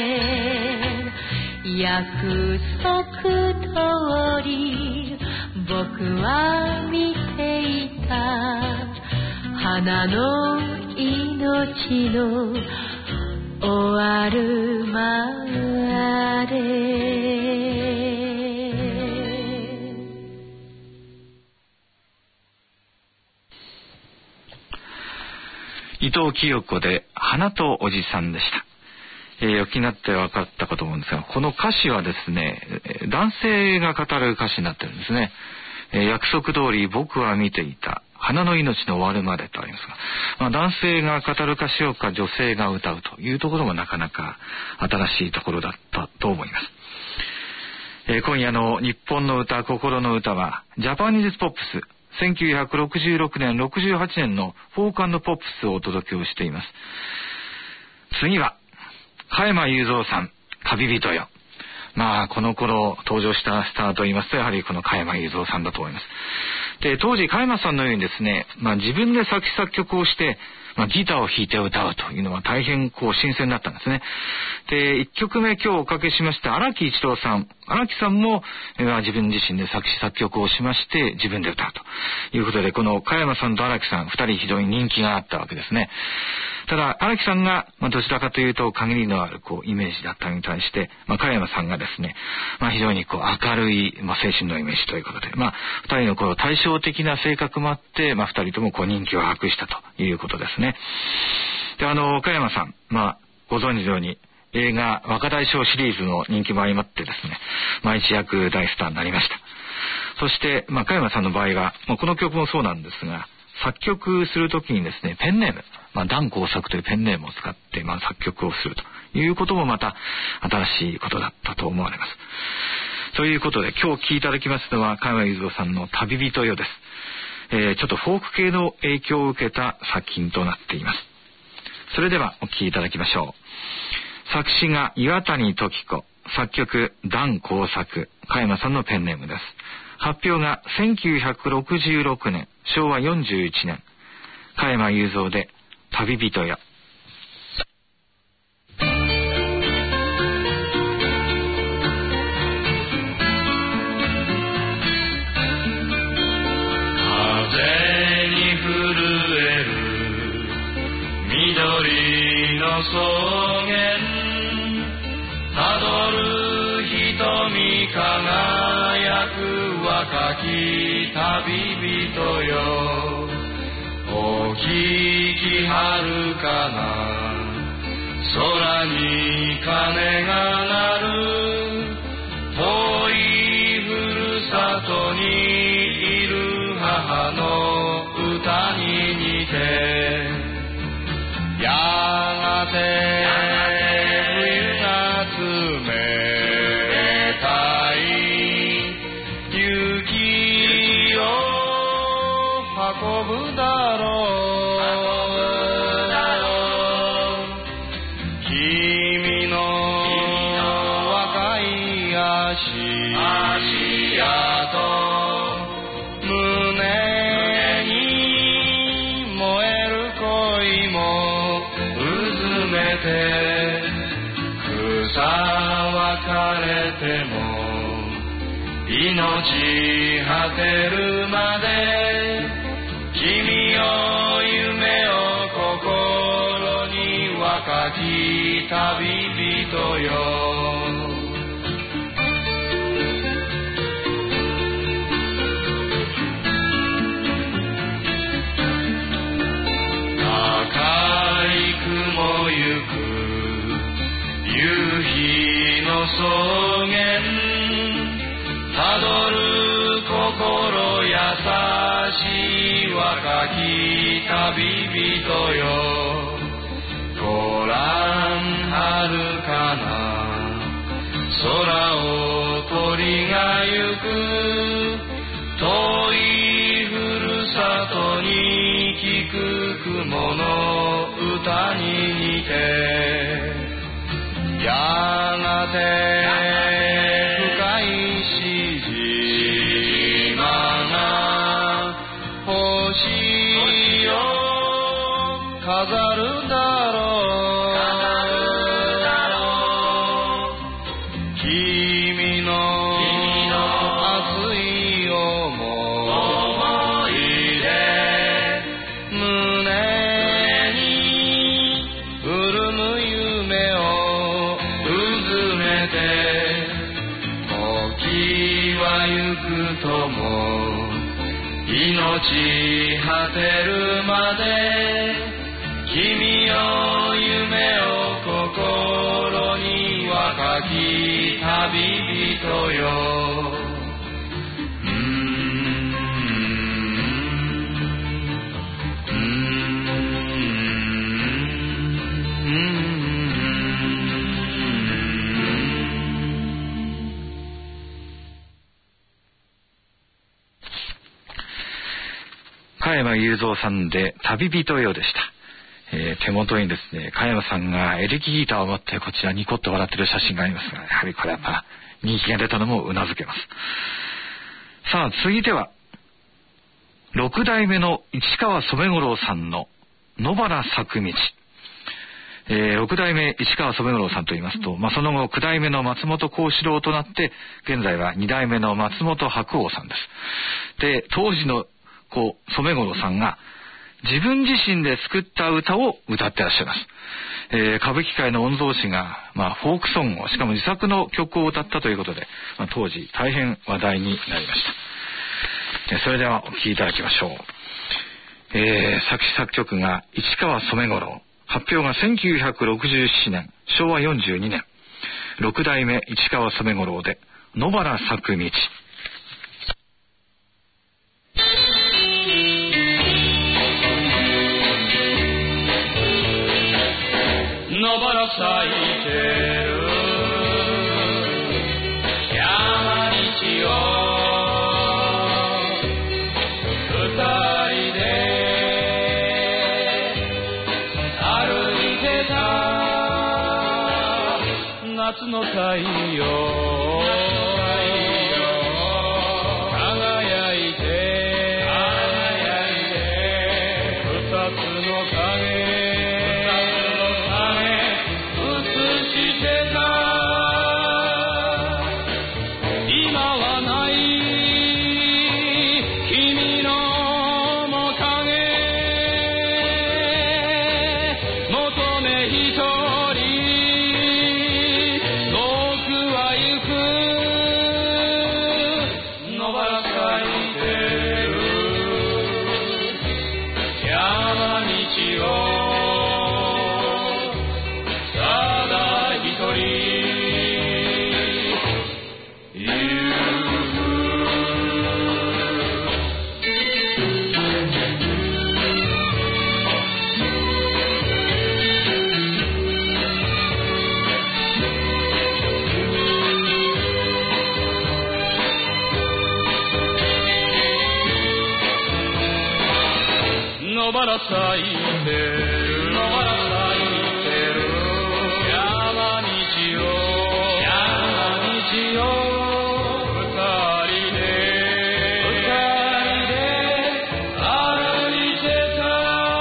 約束通り僕は見ていた花の命の終わるまで。 伊藤清子で花とおじさんでした。お気になって分かったかと思うんですが、この歌詞はですね、男性が語る歌詞になってるんですね。約束通り僕は見ていた花の命の終わるまでとありますが、男性が語る歌詞を女性が歌うというところもなかなか新しいところだったと思います。今夜の日本の歌、心の歌はジャパニーズポップス1966年68年のフォーク&ポップスをお届けをしています。次は加山雄三さん、旅人よ。この頃登場したスターといいますとやはりこの加山雄三さんだと思います。で、当時加山さんのようにですね、自分で作詞作曲をしてギターを弾いて歌うというのは大変新鮮だったんですね。で、1曲目今日おかけしました荒木一郎さん。荒木さんも自分自身で作詞作曲をしまして自分で歌うということで、この加山さんと荒木さん2人非常に人気があったわけですね。ただ荒木さんがどちらかというと限りのあるイメージだったのに対して加山さんがですね、非常に明るい青春のイメージということで、2人の対照的な性格もあって2人とも人気を博したということですね。で、加山さん、ご存知のように映画若大将シリーズの人気も相まってですね、一躍大スターになりました。そして加山さんの場合はこの曲もそうなんですが、作曲するときにですね、ペンネーム、檀耕作というペンネームを使って作曲をするということもまた新しいことだったと思われます。ということで今日聴いていただきますのは加山雄三さんの旅人よです。ちょっとフォーク系の影響を受けた作品となっています。それではお聴きいただきましょう。作詞が岩谷時子、作曲檀耕作、加山さんのペンネームです。発表が1966年、昭和41年、加山雄三で旅人よ。 緑の草原たどる瞳輝く若き旅人よ。お聞きはるかな、空に鐘が鳴る遠いふるさとにいる母の歌に似て、やがて冬が冷たい雪を運ぶだろう。君の若い足跡、胸に燃える恋もうずめて、草は枯れても命果てるまで、君よ夢を心に、若き旅人よ。赤い雲ゆく夕日の草原、たどる心優しい若き旅人よ。ご覧はるかな、空を鳥が行く遠いふるさとに、聞く雲の歌に似て、やがて深いしじまが星飾るだろう君の熱い思いで胸に潤む夢をうずめて時はゆくとも命果てるまで君よ夢を心に若き旅人よ加山雄三さんで旅人よでした。手元にですね、加山さんがエレキギターを持ってこちらニコッと笑ってる写真がありますが、やはりこれは人気が出たのもうなずけます。さあ続いては6代目の市川染五郎さんの野原咲く道。6代目市川染五郎さんといいますと、その後9代目の松本幸四郎となって現在は2代目の松本白鸚さんです。で、当時の染五郎さんが自分自身で作った歌を歌ってらっしゃいます。歌舞伎界の御曹司が、フォークソングを、しかも自作の曲を歌ったということで、当時大変話題になりました。それではお聴きいただきましょう。作詞作曲が市川染五郎、発表が1967年昭和42年、6代目市川染五郎で野原咲く道。 野原咲いてる山道を二人で歩いてた夏の太陽輝いて二つの影野原咲いてる野原咲いてる山道を二人で歩いてた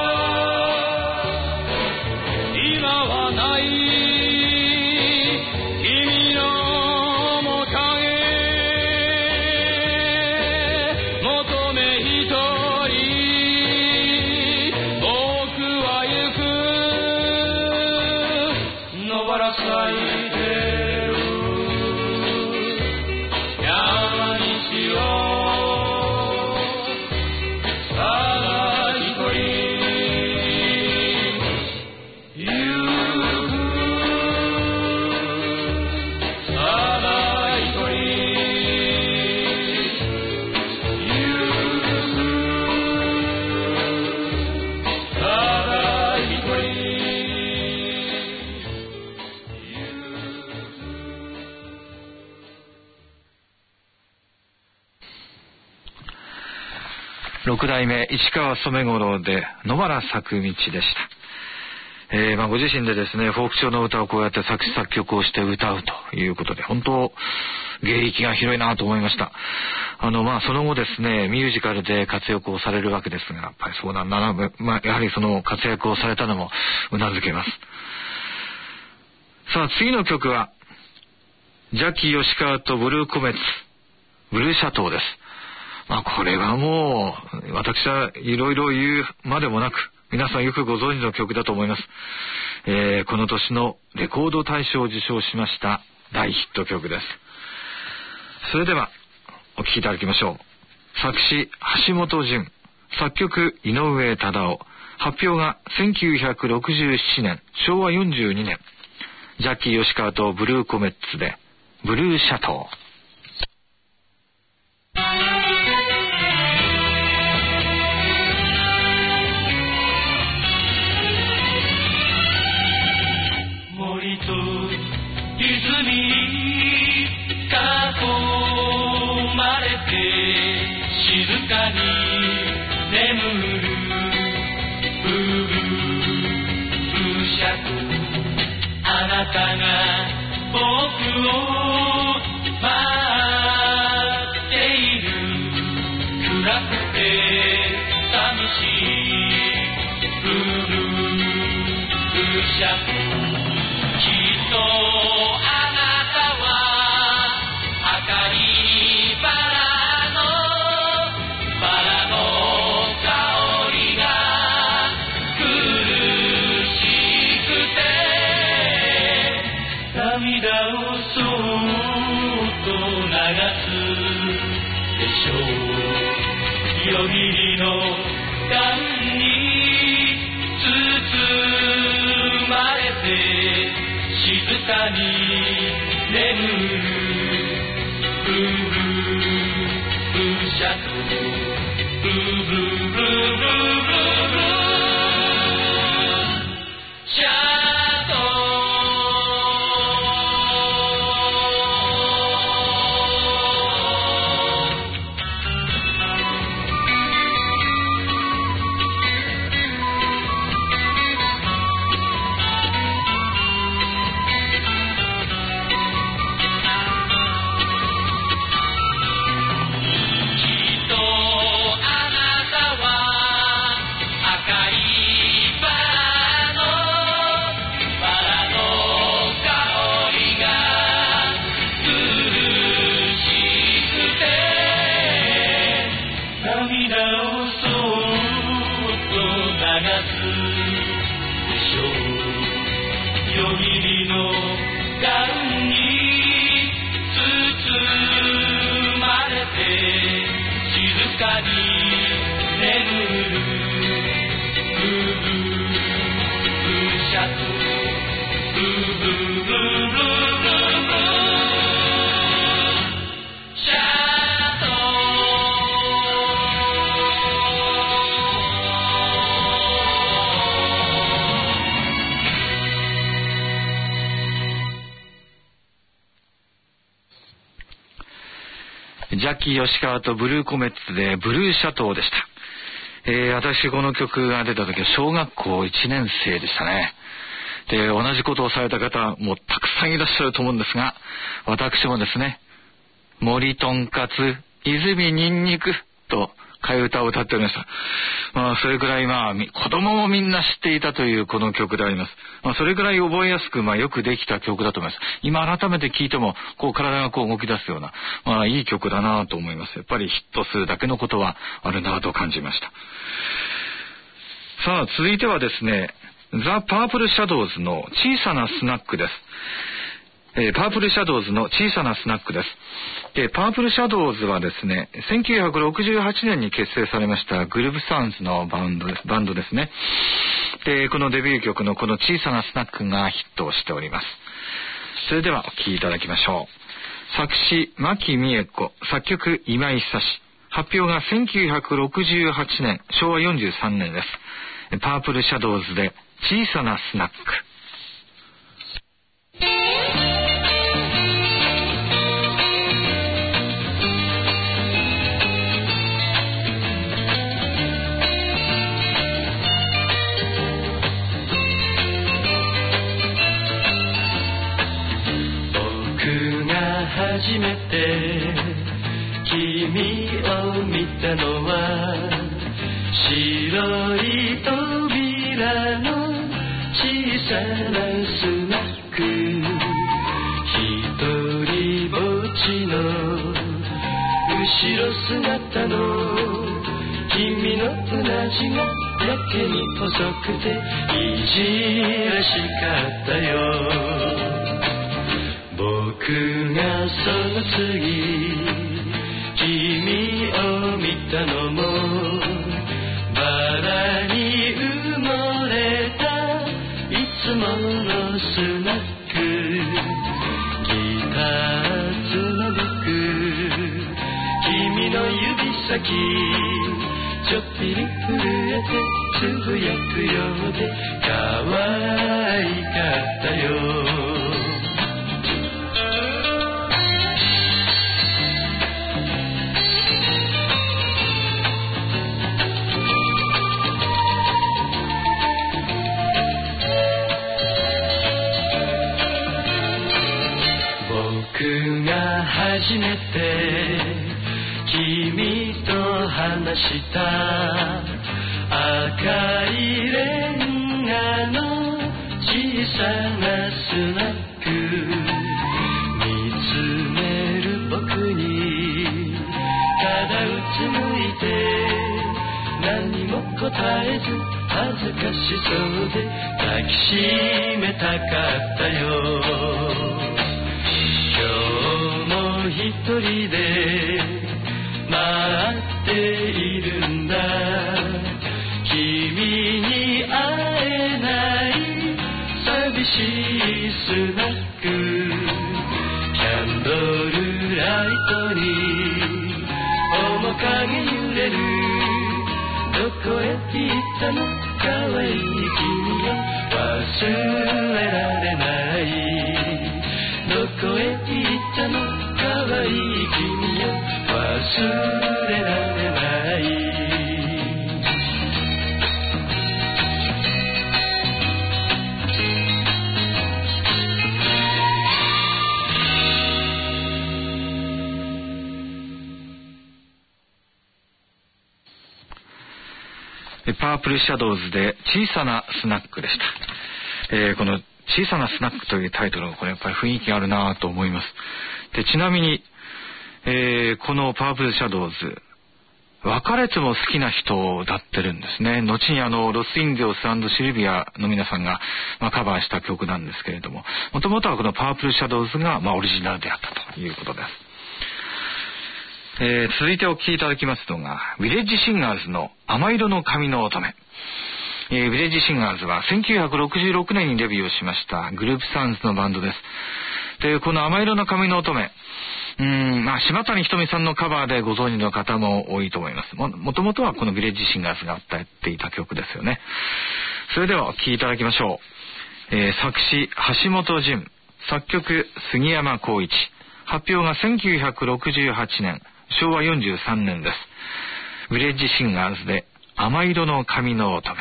今はない君の面影求め一人咲いてる山道をただ一人行くただ一人行くただ一人 6代目市川染五郎で野原咲く道でした。 ご自身でですね、フォーク調の歌をこうやって作詞作曲をして歌うということで、本当芸域が広いなと思いました。その後ですね、ミュージカルで活躍をされるわけですが、やっぱりそうなんだな、やはりその活躍をされたのもうなずけます。さあ、次の曲はジャッキー吉川とブルーコメッツ、ブルーシャトーです。これはもう私はいろいろ言うまでもなく、皆さんよくご存知の曲だと思います。この年のレコード大賞を受賞しました大ヒット曲です。それではお聴きいただきましょう。作詞橋本淳、作曲井上忠夫、発表が1967年、昭和42年。ジャッキー吉川とブルーコメッツでブルーシャトー。 静かに眠るブルーシャトー、あなたが僕を待っている、暗くて寂しいブルーシャトー、きっとあなたは明かりバラ夜霧のガンに包まれて静かに眠るブルーシャトー、ブルーブルーブルーブルーブルーシャトー。 ジャッキー吉川とブルーコメッツでブルーシャトーでした。私この曲が出た時は小学校1年生でしたね。で、同じことをされた方もたくさんいらっしゃると思うんですが、私もですね、森とんかつ泉にんにくと替え歌を歌っておりました。それくらい子供もみんな知っていたというこの曲であります。それくらい覚えやすくよくできた曲だと思います。今改めて聴いても体が動き出すような、いい曲だなと思います。やっぱりヒットするだけのことはあるなと感じました。さあ、続いてはですね、ザ・パープルシャドウズの小さなスナックです。パープルシャドウズの小さなスナックです。パープルシャドウズはですね、1968年に結成されましたグルーヴサウンズのバンドですね。で、このデビュー曲のこの小さなスナックがヒットをしております。それではお聴きいただきましょう。作詞牧美恵子、作曲今井久志、発表が1968年、昭和43年です。パープルシャドウズで小さなスナック。 小らの小さなスナック、一人ぼっちの後ろ姿の君のうなじがやけに細くていじらしかったよ。僕がその次君を見たのもバラに埋もれたいつものスナック、ギターつの僕君の指先ちょっぴり震えてつぶやくようで可愛かったよ。僕が初めて君と話した赤いレンガの小さなスナック、見つめる僕にただうつむいて何も答えず恥ずかしそうで抱きしめたかったよ。今日も一人で待っているんだ、君に会えない寂しいスナック、キャンドルライトに面影揺れる、どこへ行ったの可愛い君よ忘れられない、どこへ行ったの可愛い君よ忘れられない。 パープルシャドウズで小さなスナックでした。この小さなスナックというタイトルもこれやっぱり雰囲気があるなと思います。でちなみに、このパープルシャドウズ別れても好きな人を歌ってるんですね。後にロスインディオス&シルビアの皆さんが、カバーした曲なんですけれども、もともとはこのパープルシャドウズが、オリジナルであったということです。続いてお聴きいただきますのがヴィレッジシンガーズの甘色の髪の乙女。ヴィレッジシンガーズは1966年にデビューをしましたグループサウンズのバンドです。でこの甘色の髪の乙女、島谷ひとみさんのカバーでご存知の方も多いと思います。もともとはこのヴィレッジシンガーズが歌っていた曲ですよね。それではお聴きいただきましょう。作詞橋本淳、作曲杉山浩一、発表が1968年昭和43年です。ヴィレッジシンガーズで甘色の髪の乙女。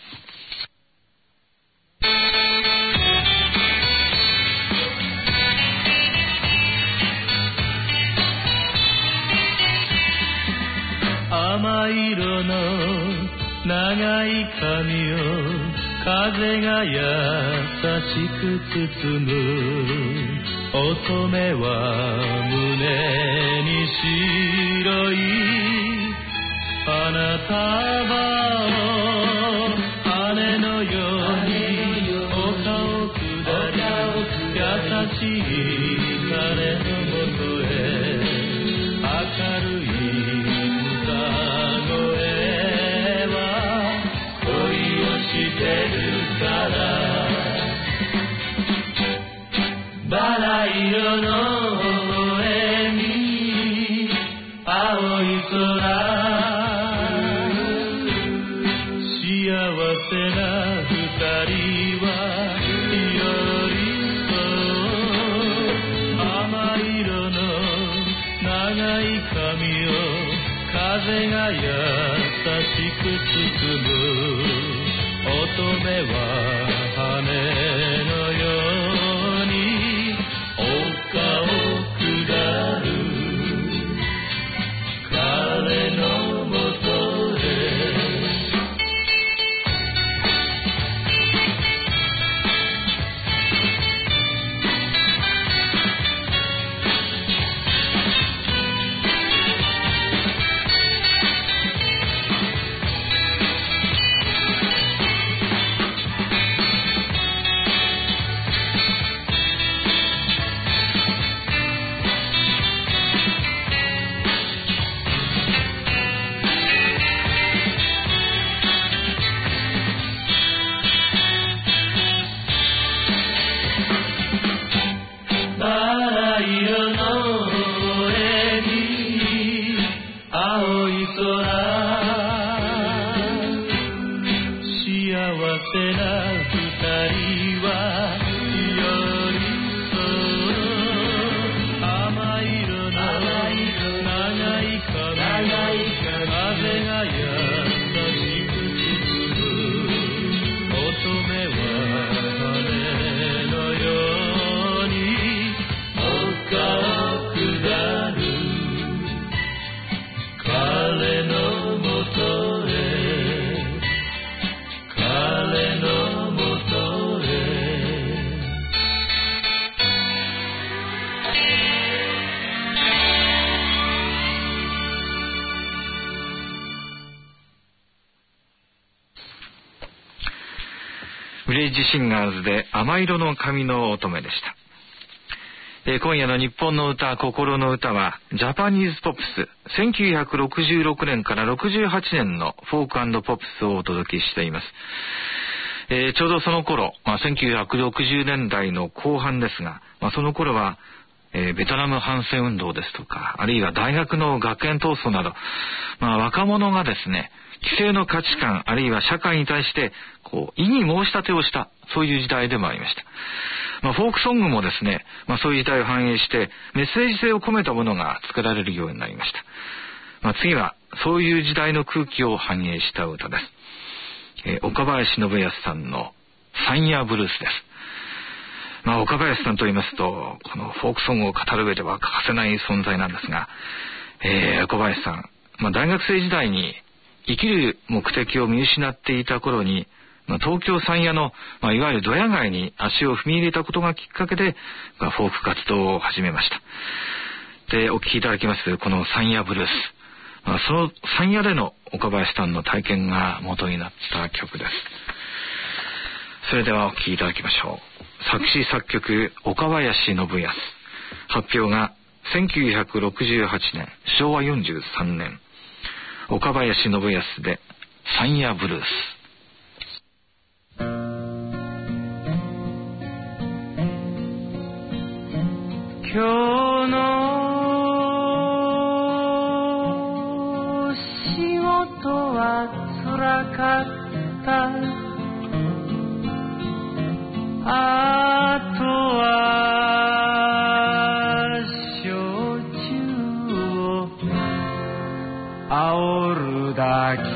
甘色の長い髪を風が優しく包む、乙女は胸に白い花束を羽のように丘を下り優しい彼のもとへ明るいバラ色の微笑み青い空、幸せな二人は寄り添う、甘色の長い髪を風が優しく包む、乙女は羽のように丘を下る、彼のもとへせな二人は寄り添う甘色の長い髪風が優しく包む乙女は羽のように丘を下る彼のもとへ彼のもとへヴィレッジシンガーズで甘色の髪の乙女でした。今夜の日本の歌心の歌はジャパニーズポップス1966年から68年のフォーク&ポップスをお届けしています。ちょうどその頃、1960年代の後半ですが、その頃は、ベトナム反戦運動ですとか、あるいは大学の学園闘争など、若者がですね、既成の価値観あるいは社会に対して異に申し立てをしたそういう時代でもありました。フォークソングもですね、そういう時代を反映してメッセージ性を込めたものが作られるようになりました。次はそういう時代の空気を反映した歌です。岡林信康さんの山野ブルースです。岡林さんと言いますとこのフォークソングを語る上では欠かせない存在なんですが、岡林さん、大学生時代に生きる目的を見失っていた頃に東京山谷の、いわゆるドヤ街に足を踏み入れたことがきっかけでフォーク活動を始めました。で、お聴きいただきますこの山谷ブルース、その山谷での岡林さんの体験が元になった曲です。それではお聴きいただきましょう。作詞作曲岡林信康、発表が1968年昭和43年、岡林信康で山谷ブルース。 今日の仕事は辛かった。あとは焼酎を煽るだけ。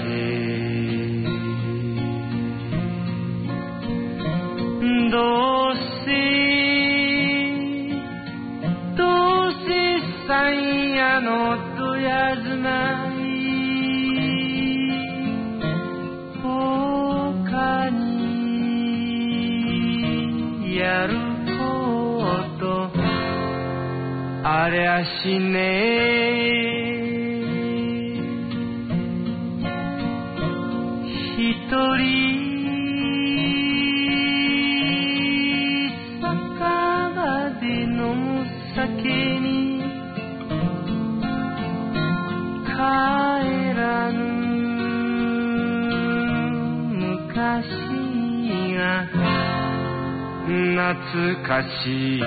どうせ山谷のどやじない他にやることありゃしねえ。一人酒場で飲む酒に帰らぬ昔が懐かしい。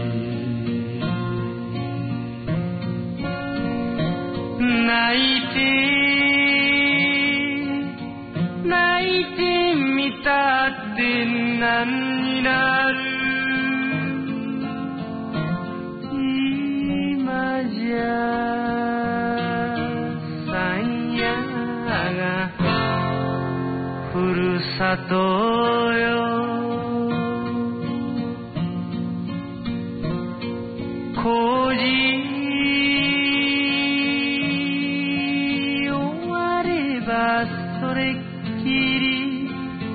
泣いてみたって何になる。今じゃ山谷がふるさとよ。工事終わればそれっきり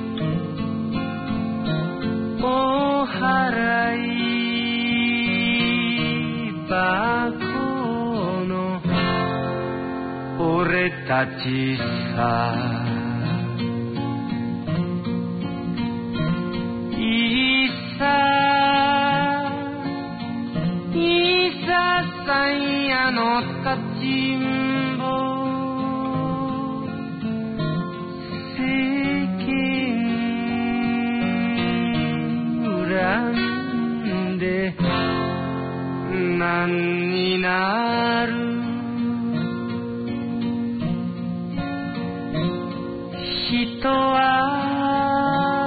お払い箱の俺たちさ。いさ山谷の立ちんぼ世間恨んで何になる。人は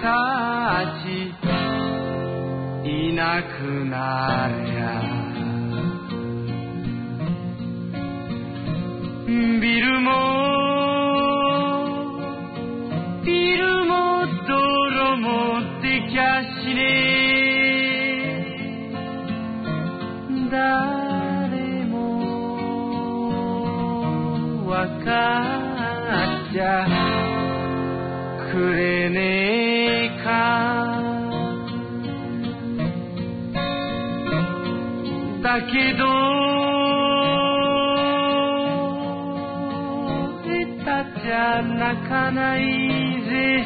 たちいなくなりゃビルも泥もできゃしねえ誰もわかっちゃくれねえかだけど下手じゃ泣かないぜ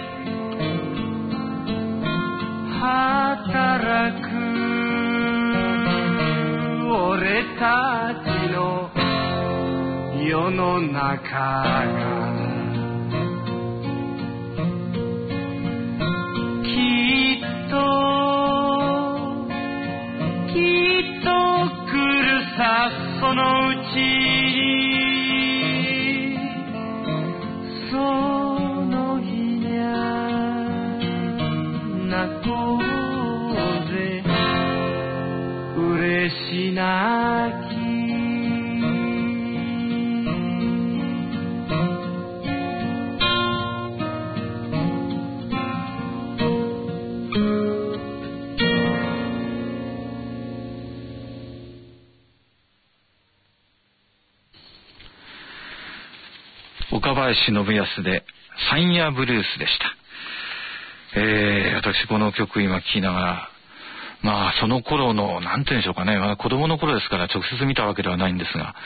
働く俺たちの世の中がきっと来るさそのうちにその日にゃ泣こうぜ嬉し泣き岡林信康で山野ブルースでした。私この曲今聴きながらその頃のなんて言うんでしょうかね、子供の頃ですから直接見たわけではないんですが、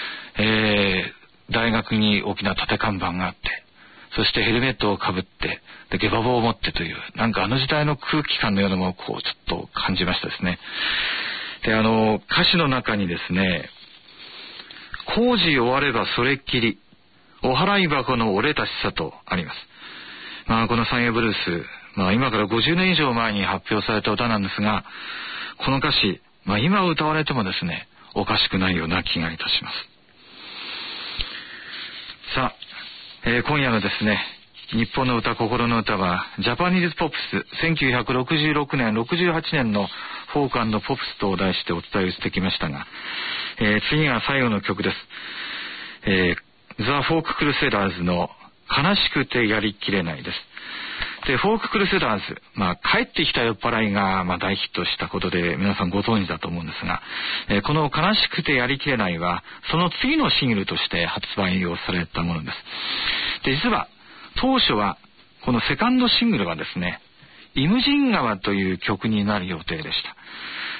大学に大きな縦看板があってそしてヘルメットをかぶってでゲバ棒を持ってというなんかあの時代の空気感のようなものをちょっと感じましたですね。で歌詞の中にですね工事終わればそれっきりお払い箱の俺たちさとあります。この山野ブルース、今から50年以上前に発表された歌なんですが、この歌詞、今歌われてもですね、おかしくないような気がいたします。さあ、今夜のですね、日本の歌心の歌はジャパニーズポップス1966年68年のフォーク&ポップスと題してお伝えしてきましたが、次が最後の曲です。ザ・フォーク・クルセダーズの悲しくてやりきれないです。で、フォーク・クルセダーズ、帰ってきた酔っ払いが大ヒットしたことで皆さんご存知だと思うんですが、この悲しくてやりきれないはその次のシングルとして発売をされたものです。で、実は当初はこのセカンドシングルはですね、イムジン川という曲になる予定でした。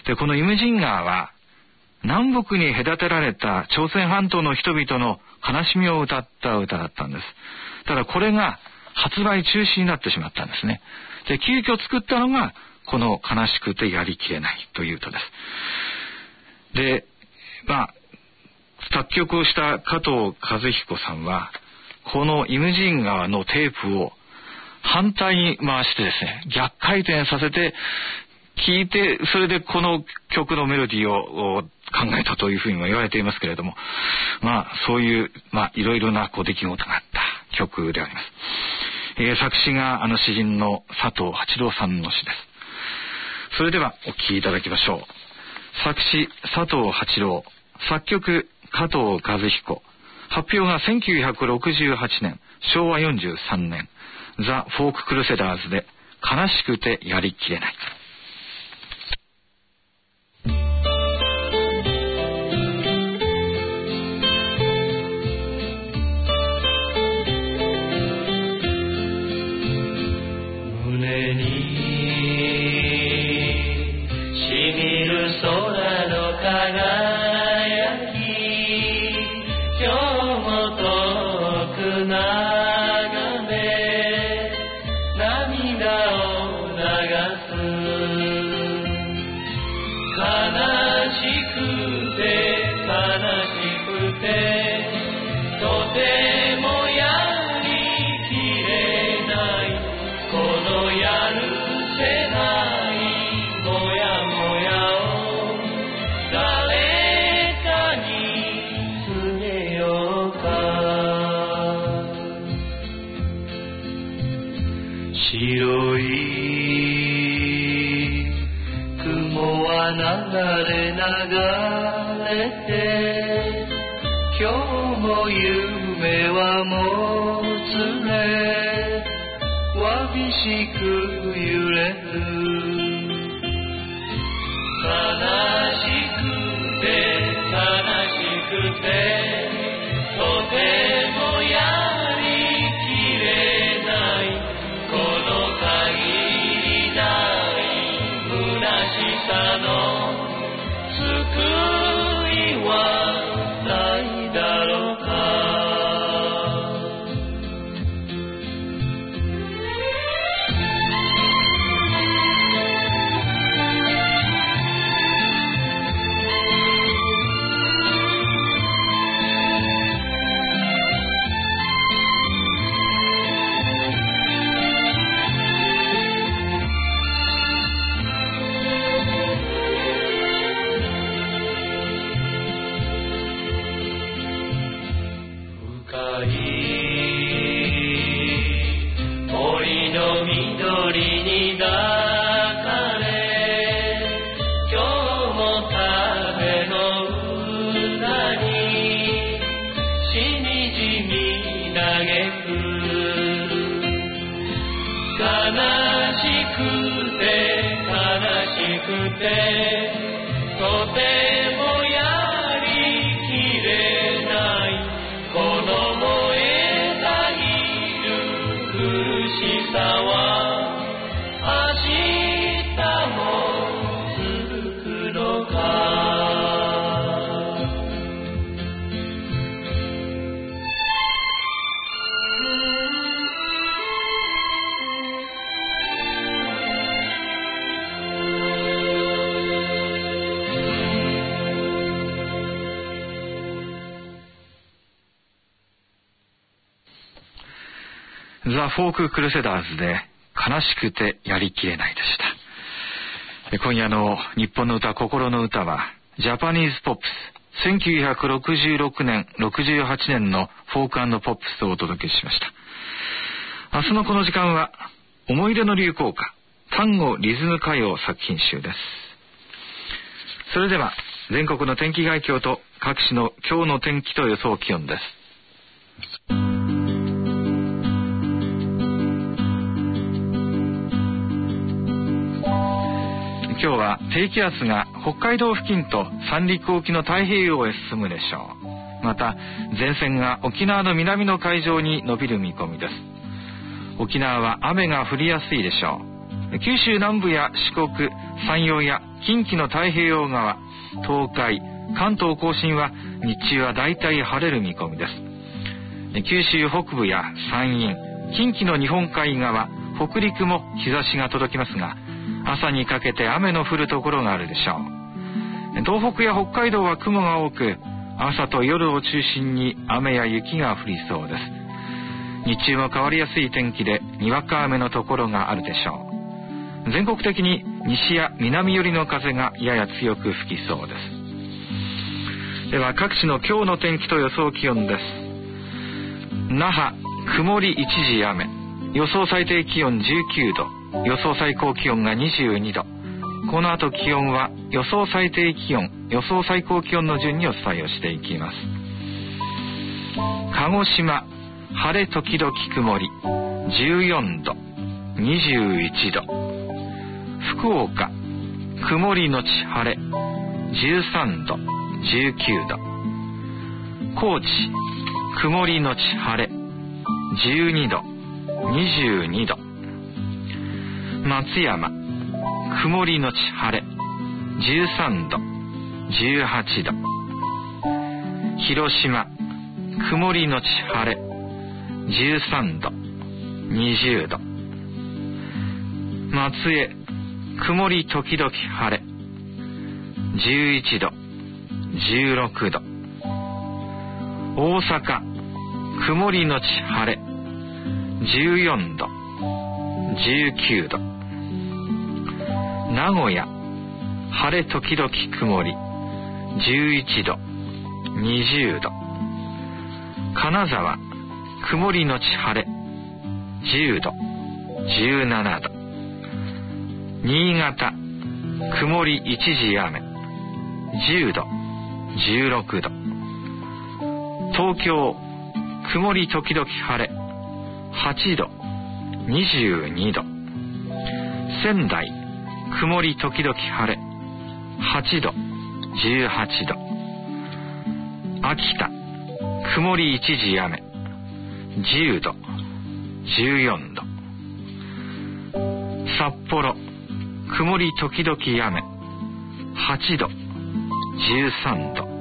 で、このイムジン川は南北に隔てられた朝鮮半島の人々の悲しみを歌った歌だったんです。ただこれが発売中止になってしまったんですね。で、急遽作ったのがこの悲しくてやりきれないという歌です。で、作曲をした加藤和彦さんはこのイムジン川のテープを反対に回してですね、逆回転させて聴いて、それでこの曲のメロディーを考えたというふうにも言われていますけれども、そういういろいろな出来事があった曲であります。作詞が詩人の佐藤八郎さんの詩です。それではお聴きいただきましょう。作詞佐藤八郎、作曲加藤和彦、発表が1968年昭和43年、ザ・フォーク・クルセダーズで悲しくてやりきれない。 胸にしみる空の輝き、今日も遠く眺め涙を流す。悲しくてとてもやりきれない、このやるせないもやもやを誰かに告げようか。白いれ流れて今日も夢はもつれわびしく揺れる悲しくて悲しくてとてもやりきれないこの限りない虚しさの救いはないだろうかザ・フォーク・クルセダーズで悲しくてやりきれないでした。今夜の日本の歌心の歌はジャパニーズポップス1966年68年のフォーク&ポップスをお届けしました。明日のこの時間は思い出の流行歌単語リズム歌謡作品集です。それでは全国の天気概況と各地の今日の天気と予想気温です。今日は低気圧が北海道付近と三陸沖の太平洋へ進むでしょう。また前線が沖縄の南の海上に伸びる見込みです。沖縄は雨が降りやすいでしょう。九州南部や四国、山陽や近畿の太平洋側、東海、関東甲信は日中はだいたい晴れる見込みです。九州北部や山陰、近畿の日本海側、北陸も日差しが届きますが朝にかけて雨の降るところがあるでしょう。東北や北海道は雲が多く朝と夜を中心に雨や雪が降りそうです。日中も変わりやすい天気でにわか雨のところがあるでしょう。全国的に西や南寄りの風がやや強く吹きそうです。では各地の今日の天気と予想気温です。那覇曇り一時雨、予想最低気温19度、予想最高気温が22度。この後気温は予想最低気温、予想最高気温の順にお伝えをしていきます。鹿児島晴れ時々曇り14度、21度。福岡曇りのち晴れ13度、19度。高知曇りのち晴れ12度、22度。松山曇りのち晴れ13度、18度。広島曇りのち晴れ13度、20度。松江曇り時々晴れ11度、16度。大阪曇りのち晴れ14度、19度。名古屋晴れ時々曇り11度、20度。金沢曇りのち晴れ10度、17度。新潟曇り一時雨10度16度。東京曇り時々晴れ8度22度。仙台曇り時々晴れ8度18度。秋田曇り一時雨10度14度。札幌曇り時々雨8度13度。